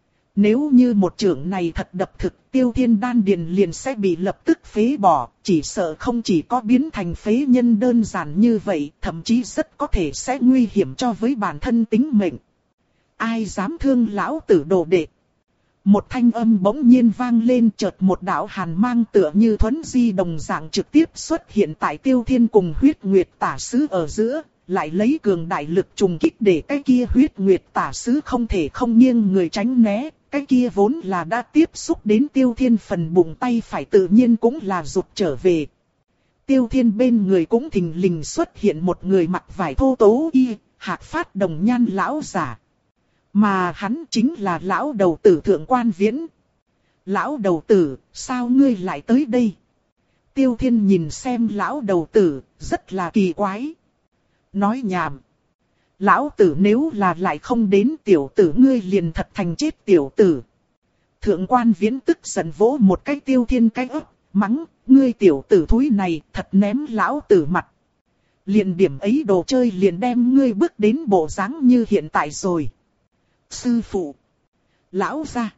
Nếu như một chưởng này thật đập thực, Tiêu Thiên đan điền liền sẽ bị lập tức phế bỏ, chỉ sợ không chỉ có biến thành phế nhân đơn giản như vậy, thậm chí rất có thể sẽ nguy hiểm cho với bản thân tính mệnh. Ai dám thương lão tử đồ đệ? Một thanh âm bỗng nhiên vang lên, chợt một đạo hàn mang tựa như thuấn di đồng dạng trực tiếp xuất hiện tại Tiêu Thiên cùng huyết nguyệt tả sứ ở giữa, lại lấy cường đại lực trùng kích để cái kia huyết nguyệt tả sứ không thể không nghiêng người tránh né. Cái kia vốn là đã tiếp xúc đến Tiêu Thiên phần bụng tay phải tự nhiên cũng là rụt trở về. Tiêu Thiên bên người cũng thình lình xuất hiện một người mặc vải thô tố y, hạc phát đồng nhan lão giả. Mà hắn chính là lão đầu tử Thượng Quan Viễn. Lão đầu tử, sao ngươi lại tới đây? Tiêu Thiên nhìn xem lão đầu tử, rất là kỳ quái. Nói nhảm. Lão tử nếu là lại không đến, tiểu tử ngươi liền thật thành chết tiểu tử. Thượng Quan Viễn tức giận vỗ một cái Tiêu Thiên cái ấp, mắng, ngươi tiểu tử thúi này thật ném lão tử mặt. Liền điểm ấy đồ chơi liền đem ngươi bước đến bộ dáng như hiện tại rồi. Sư phụ, lão gia,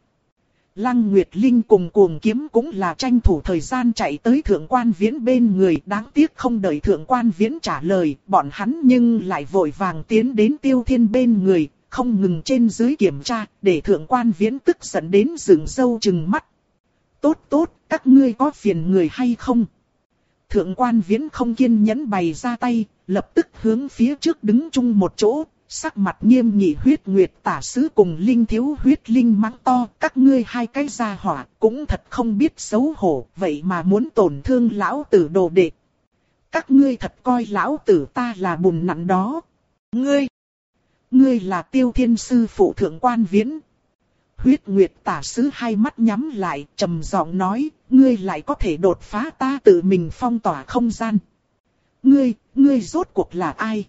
Lăng Nguyệt Linh cùng Cuồng Kiếm cũng là tranh thủ thời gian chạy tới Thượng Quan Viễn bên người, đáng tiếc không đợi Thượng Quan Viễn trả lời, bọn hắn nhưng lại vội vàng tiến đến Tiêu Thiên bên người, không ngừng trên dưới kiểm tra, để Thượng Quan Viễn tức giận đến dựng râu trừng mắt. Tốt tốt, các ngươi có phiền người hay không? Thượng Quan Viễn không kiên nhẫn bày ra tay, lập tức hướng phía trước đứng chung một chỗ. Sắc mặt nghiêm nghị huyết nguyệt tả sứ cùng linh thiếu huyết linh mắng to, các ngươi hai cái gia hỏa cũng thật không biết xấu hổ, vậy mà muốn tổn thương lão tử đồ đệ. Các ngươi thật coi lão tử ta là bùn nặn đó. Ngươi, ngươi là Tiêu Thiên sư phụ Thượng Quan Viễn. Huyết nguyệt tả sứ hai mắt nhắm lại, trầm giọng nói, ngươi lại có thể đột phá ta tự mình phong tỏa không gian. Ngươi, ngươi rốt cuộc là ai?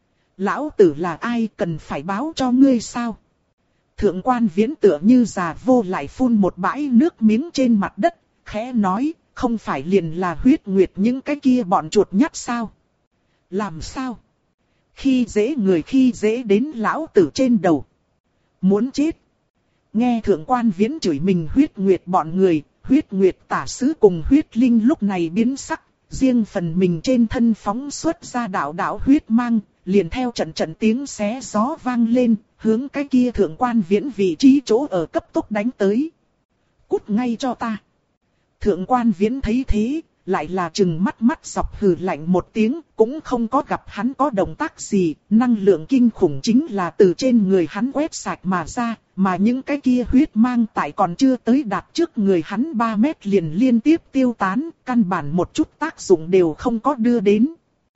Lão tử là ai, cần phải báo cho ngươi sao? Thượng Quan Viễn tựa như già vô lại phun một bãi nước miếng trên mặt đất, khẽ nói, không phải liền là huyết nguyệt những cái kia bọn chuột nhắt sao? Làm sao? Khi dễ người khi dễ đến lão tử trên đầu. Muốn chết. Nghe Thượng Quan Viễn chửi mình huyết nguyệt bọn người, huyết nguyệt tả sứ cùng huyết linh lúc này biến sắc, riêng phần mình trên thân phóng xuất ra đạo đạo huyết mang, liền theo trận trận tiếng xé gió vang lên, hướng cái kia thượng quan viễn vị trí chỗ ở cấp tốc đánh tới. Cút ngay cho ta. Thượng quan viễn thấy thế, lại là trừng mắt mắt dọc hừ lạnh một tiếng, cũng không có gặp hắn có động tác gì, năng lượng kinh khủng chính là từ trên người hắn quét sạch mà ra, mà những cái kia huyết mang tại còn chưa tới đạt trước người hắn ba mét liền liên tiếp tiêu tán, căn bản một chút tác dụng đều không có đưa đến.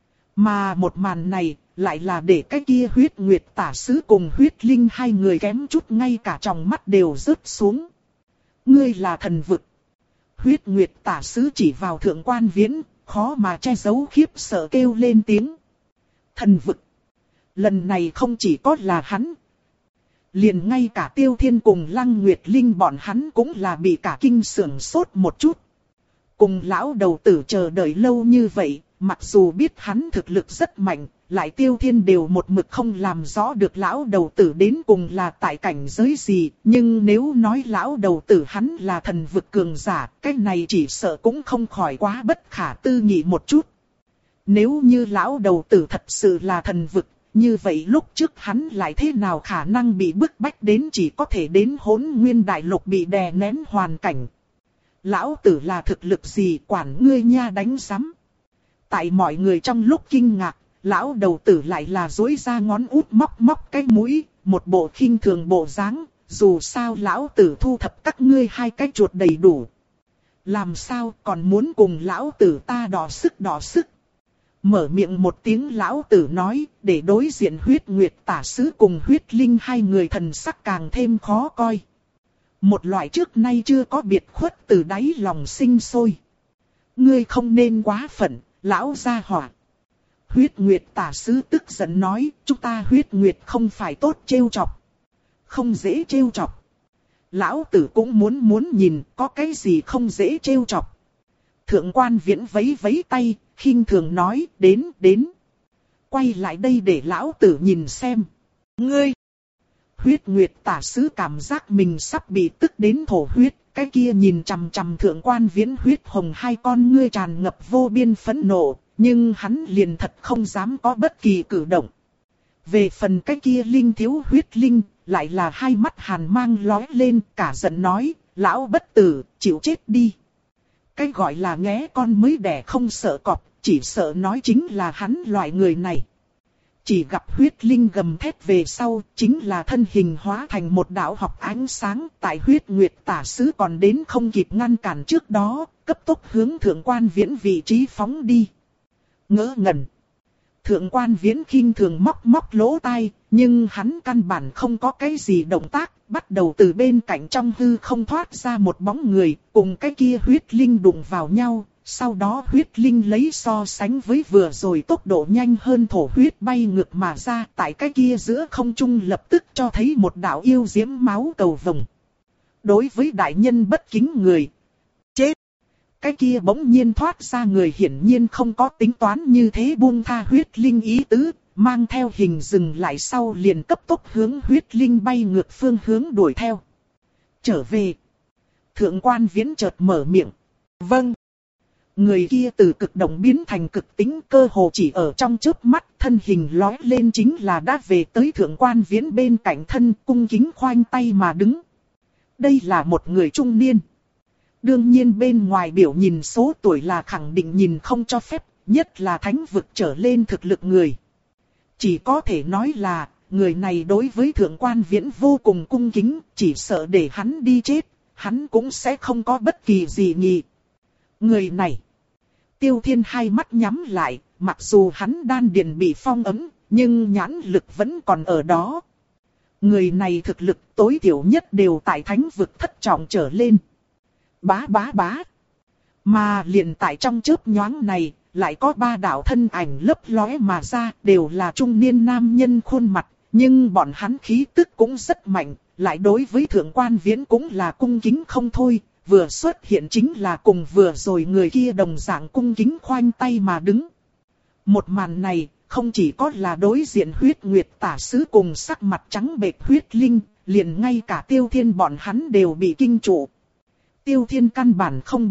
Mà một màn này, lại là để cái kia huyết nguyệt tả sứ cùng huyết linh hai người kém chút ngay cả tròng mắt đều rớt xuống. Ngươi là thần vực. Huyết nguyệt tả sứ chỉ vào thượng quan viễn, khó mà che giấu khiếp sợ kêu lên tiếng. Thần vực. Lần này không chỉ có là hắn. Liền ngay cả Tiêu Thiên cùng Lăng Nguyệt Linh bọn hắn cũng là bị cả kinh sưởng sốt một chút. Cùng lão đầu tử chờ đợi lâu như vậy, mặc dù biết hắn thực lực rất mạnh, lại Tiêu Thiên đều một mực không làm rõ được lão đầu tử đến cùng là tại cảnh giới gì. Nhưng nếu nói lão đầu tử hắn là thần vực cường giả, cái này chỉ sợ cũng không khỏi quá bất khả tư nghị một chút. Nếu như lão đầu tử thật sự là thần vực, như vậy lúc trước hắn lại thế nào khả năng bị bức bách đến chỉ có thể đến Hỗn Nguyên Đại Lục bị đè nén hoàn cảnh. Lão tử là thực lực gì quản ngươi nha đánh rắm. Tại mọi người trong lúc kinh ngạc, lão đầu tử lại là duỗi ra ngón út móc móc cái mũi, một bộ khinh thường bộ dáng, dù sao lão tử thu thập các ngươi hai cái chuột đầy đủ. Làm sao còn muốn cùng lão tử ta đọ sức đọ sức. Mở miệng một tiếng lão tử nói, để đối diện huyết nguyệt tả sứ cùng huyết linh hai người thần sắc càng thêm khó coi. Một loại trước nay chưa có biệt khuất từ đáy lòng sinh sôi. Ngươi không nên quá phận, lão gia hỏa. Huyết nguyệt tả sứ tức giận nói, chúng ta huyết nguyệt không phải tốt trêu chọc. Không dễ trêu chọc. Lão tử cũng muốn muốn nhìn có cái gì không dễ trêu chọc. Thượng quan viễn vấy vấy tay, khinh thường nói, đến, đến. Quay lại đây để lão tử nhìn xem. Ngươi! Huyết nguyệt tả sứ cảm giác mình sắp bị tức đến thổ huyết. Cái kia nhìn chằm chằm thượng quan viễn huyết hồng hai con ngươi tràn ngập vô biên phẫn nộ. Nhưng hắn liền thật không dám có bất kỳ cử động. Về phần cái kia linh thiếu huyết linh, lại là hai mắt hàn mang lóe lên, cả giận nói, lão bất tử, chịu chết đi. Cái gọi là nghé con mới đẻ không sợ cọp, chỉ sợ nói chính là hắn loại người này. Chỉ gặp huyết linh gầm thét về sau, chính là thân hình hóa thành một đạo học ánh sáng, tại huyết nguyệt tả sứ còn đến không kịp ngăn cản trước đó, cấp tốc hướng thượng quan viễn vị trí phóng đi. Ngỡ ngẩn. Thượng quan viễn khinh thường móc móc lỗ tai, nhưng hắn căn bản không có cái gì động tác, bắt đầu từ bên cạnh trong hư không thoát ra một bóng người, cùng cái kia huyết linh đụng vào nhau, sau đó huyết linh lấy so sánh với vừa rồi tốc độ nhanh hơn thổ huyết bay ngược mà ra, tại cái kia giữa không trung lập tức cho thấy một đạo yêu diễm máu cầu vồng. Đối với đại nhân bất kính người, chết. Cái kia bỗng nhiên thoát ra người hiển nhiên không có tính toán như thế buông tha huyết linh ý tứ, mang theo hình dừng lại sau liền cấp tốc hướng huyết linh bay ngược phương hướng đuổi theo. Trở về. Thượng quan viễn chợt mở miệng. Vâng. Người kia từ cực động biến thành cực tính cơ hồ chỉ ở trong chớp mắt, thân hình lói lên chính là đã về tới thượng quan viễn bên cạnh thân, cung kính khoanh tay mà đứng. Đây là một người trung niên. Đương nhiên bên ngoài biểu nhìn số tuổi là khẳng định nhìn không cho phép, nhất là thánh vực trở lên thực lực người. Chỉ có thể nói là, người này đối với thượng quan viễn vô cùng cung kính, chỉ sợ để hắn đi chết, hắn cũng sẽ không có bất kỳ gì nghị. Người này, Tiêu Thiên hai mắt nhắm lại, mặc dù hắn đan điền bị phong ấn, nhưng nhãn lực vẫn còn ở đó. Người này thực lực tối thiểu nhất đều tại thánh vực thất trọng trở lên. Bá bá bá. Mà liền tại trong chớp nhoáng này, lại có ba đạo thân ảnh lấp lóe mà ra, đều là trung niên nam nhân khuôn mặt, nhưng bọn hắn khí tức cũng rất mạnh, lại đối với thượng quan viễn cũng là cung kính không thôi, vừa xuất hiện chính là cùng vừa rồi người kia đồng dạng cung kính khoanh tay mà đứng. Một màn này, không chỉ có là đối diện huyết nguyệt tả sứ cùng sắc mặt trắng bệch huyết linh, liền ngay cả Tiêu Thiên bọn hắn đều bị kinh trụ. Tiêu Thiên căn bản không biết,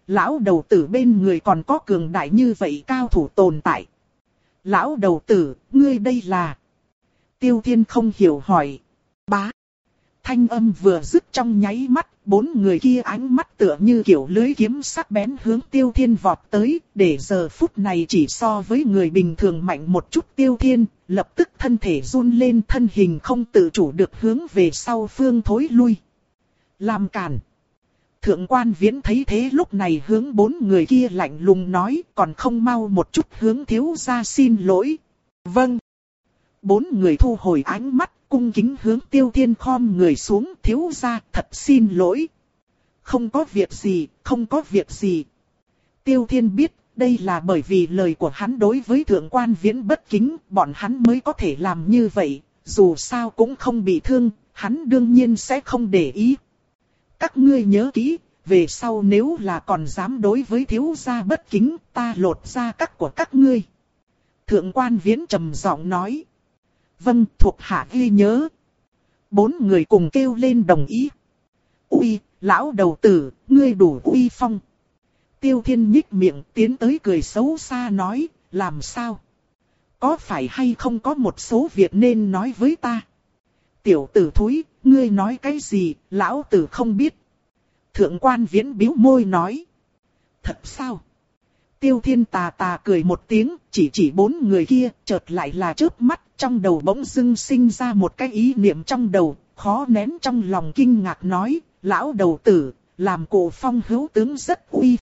lão đầu tử bên người còn có cường đại như vậy cao thủ tồn tại. Lão đầu tử, ngươi đây là... Tiêu Thiên không hiểu hỏi. Bá. Thanh âm vừa dứt trong nháy mắt, bốn người kia ánh mắt tựa như kiểu lưới kiếm sắc bén hướng Tiêu Thiên vọt tới, để giờ phút này chỉ so với người bình thường mạnh một chút. Tiêu Thiên, lập tức thân thể run lên, thân hình không tự chủ được hướng về sau phương thối lui. Làm cản. Thượng quan Viễn thấy thế lúc này hướng bốn người kia lạnh lùng nói, còn không mau một chút hướng thiếu gia xin lỗi. Vâng. Bốn người thu hồi ánh mắt, cung kính hướng Tiêu Thiên khom người xuống. Thiếu gia, thật xin lỗi. Không có việc gì, không có việc gì. Tiêu Thiên biết, đây là bởi vì lời của hắn đối với thượng quan Viễn bất kính, bọn hắn mới có thể làm như vậy. Dù sao cũng không bị thương, hắn đương nhiên sẽ không để ý. Các ngươi nhớ kỹ, về sau nếu là còn dám đối với thiếu gia bất kính, ta lột da các của các ngươi. Thượng quan Viễn trầm giọng nói. Vâng, thuộc hạ ghi nhớ. Bốn người cùng kêu lên đồng ý. Uy, lão đầu tử, ngươi đủ uy phong. Tiêu Thiên nhích miệng tiến tới cười xấu xa nói, làm sao? Có phải hay không có một số việc nên nói với ta? Tiểu tử thúi, ngươi nói cái gì, lão tử không biết. Thượng quan Viễn bĩu môi nói. Thật sao? Tiêu Thiên tà tà cười một tiếng, chỉ chỉ bốn người kia, chợt lại là chớp mắt, trong đầu bỗng dưng sinh ra một cái ý niệm trong đầu, khó nén trong lòng kinh ngạc nói, lão đầu tử, làm cổ phong hữu tướng rất uy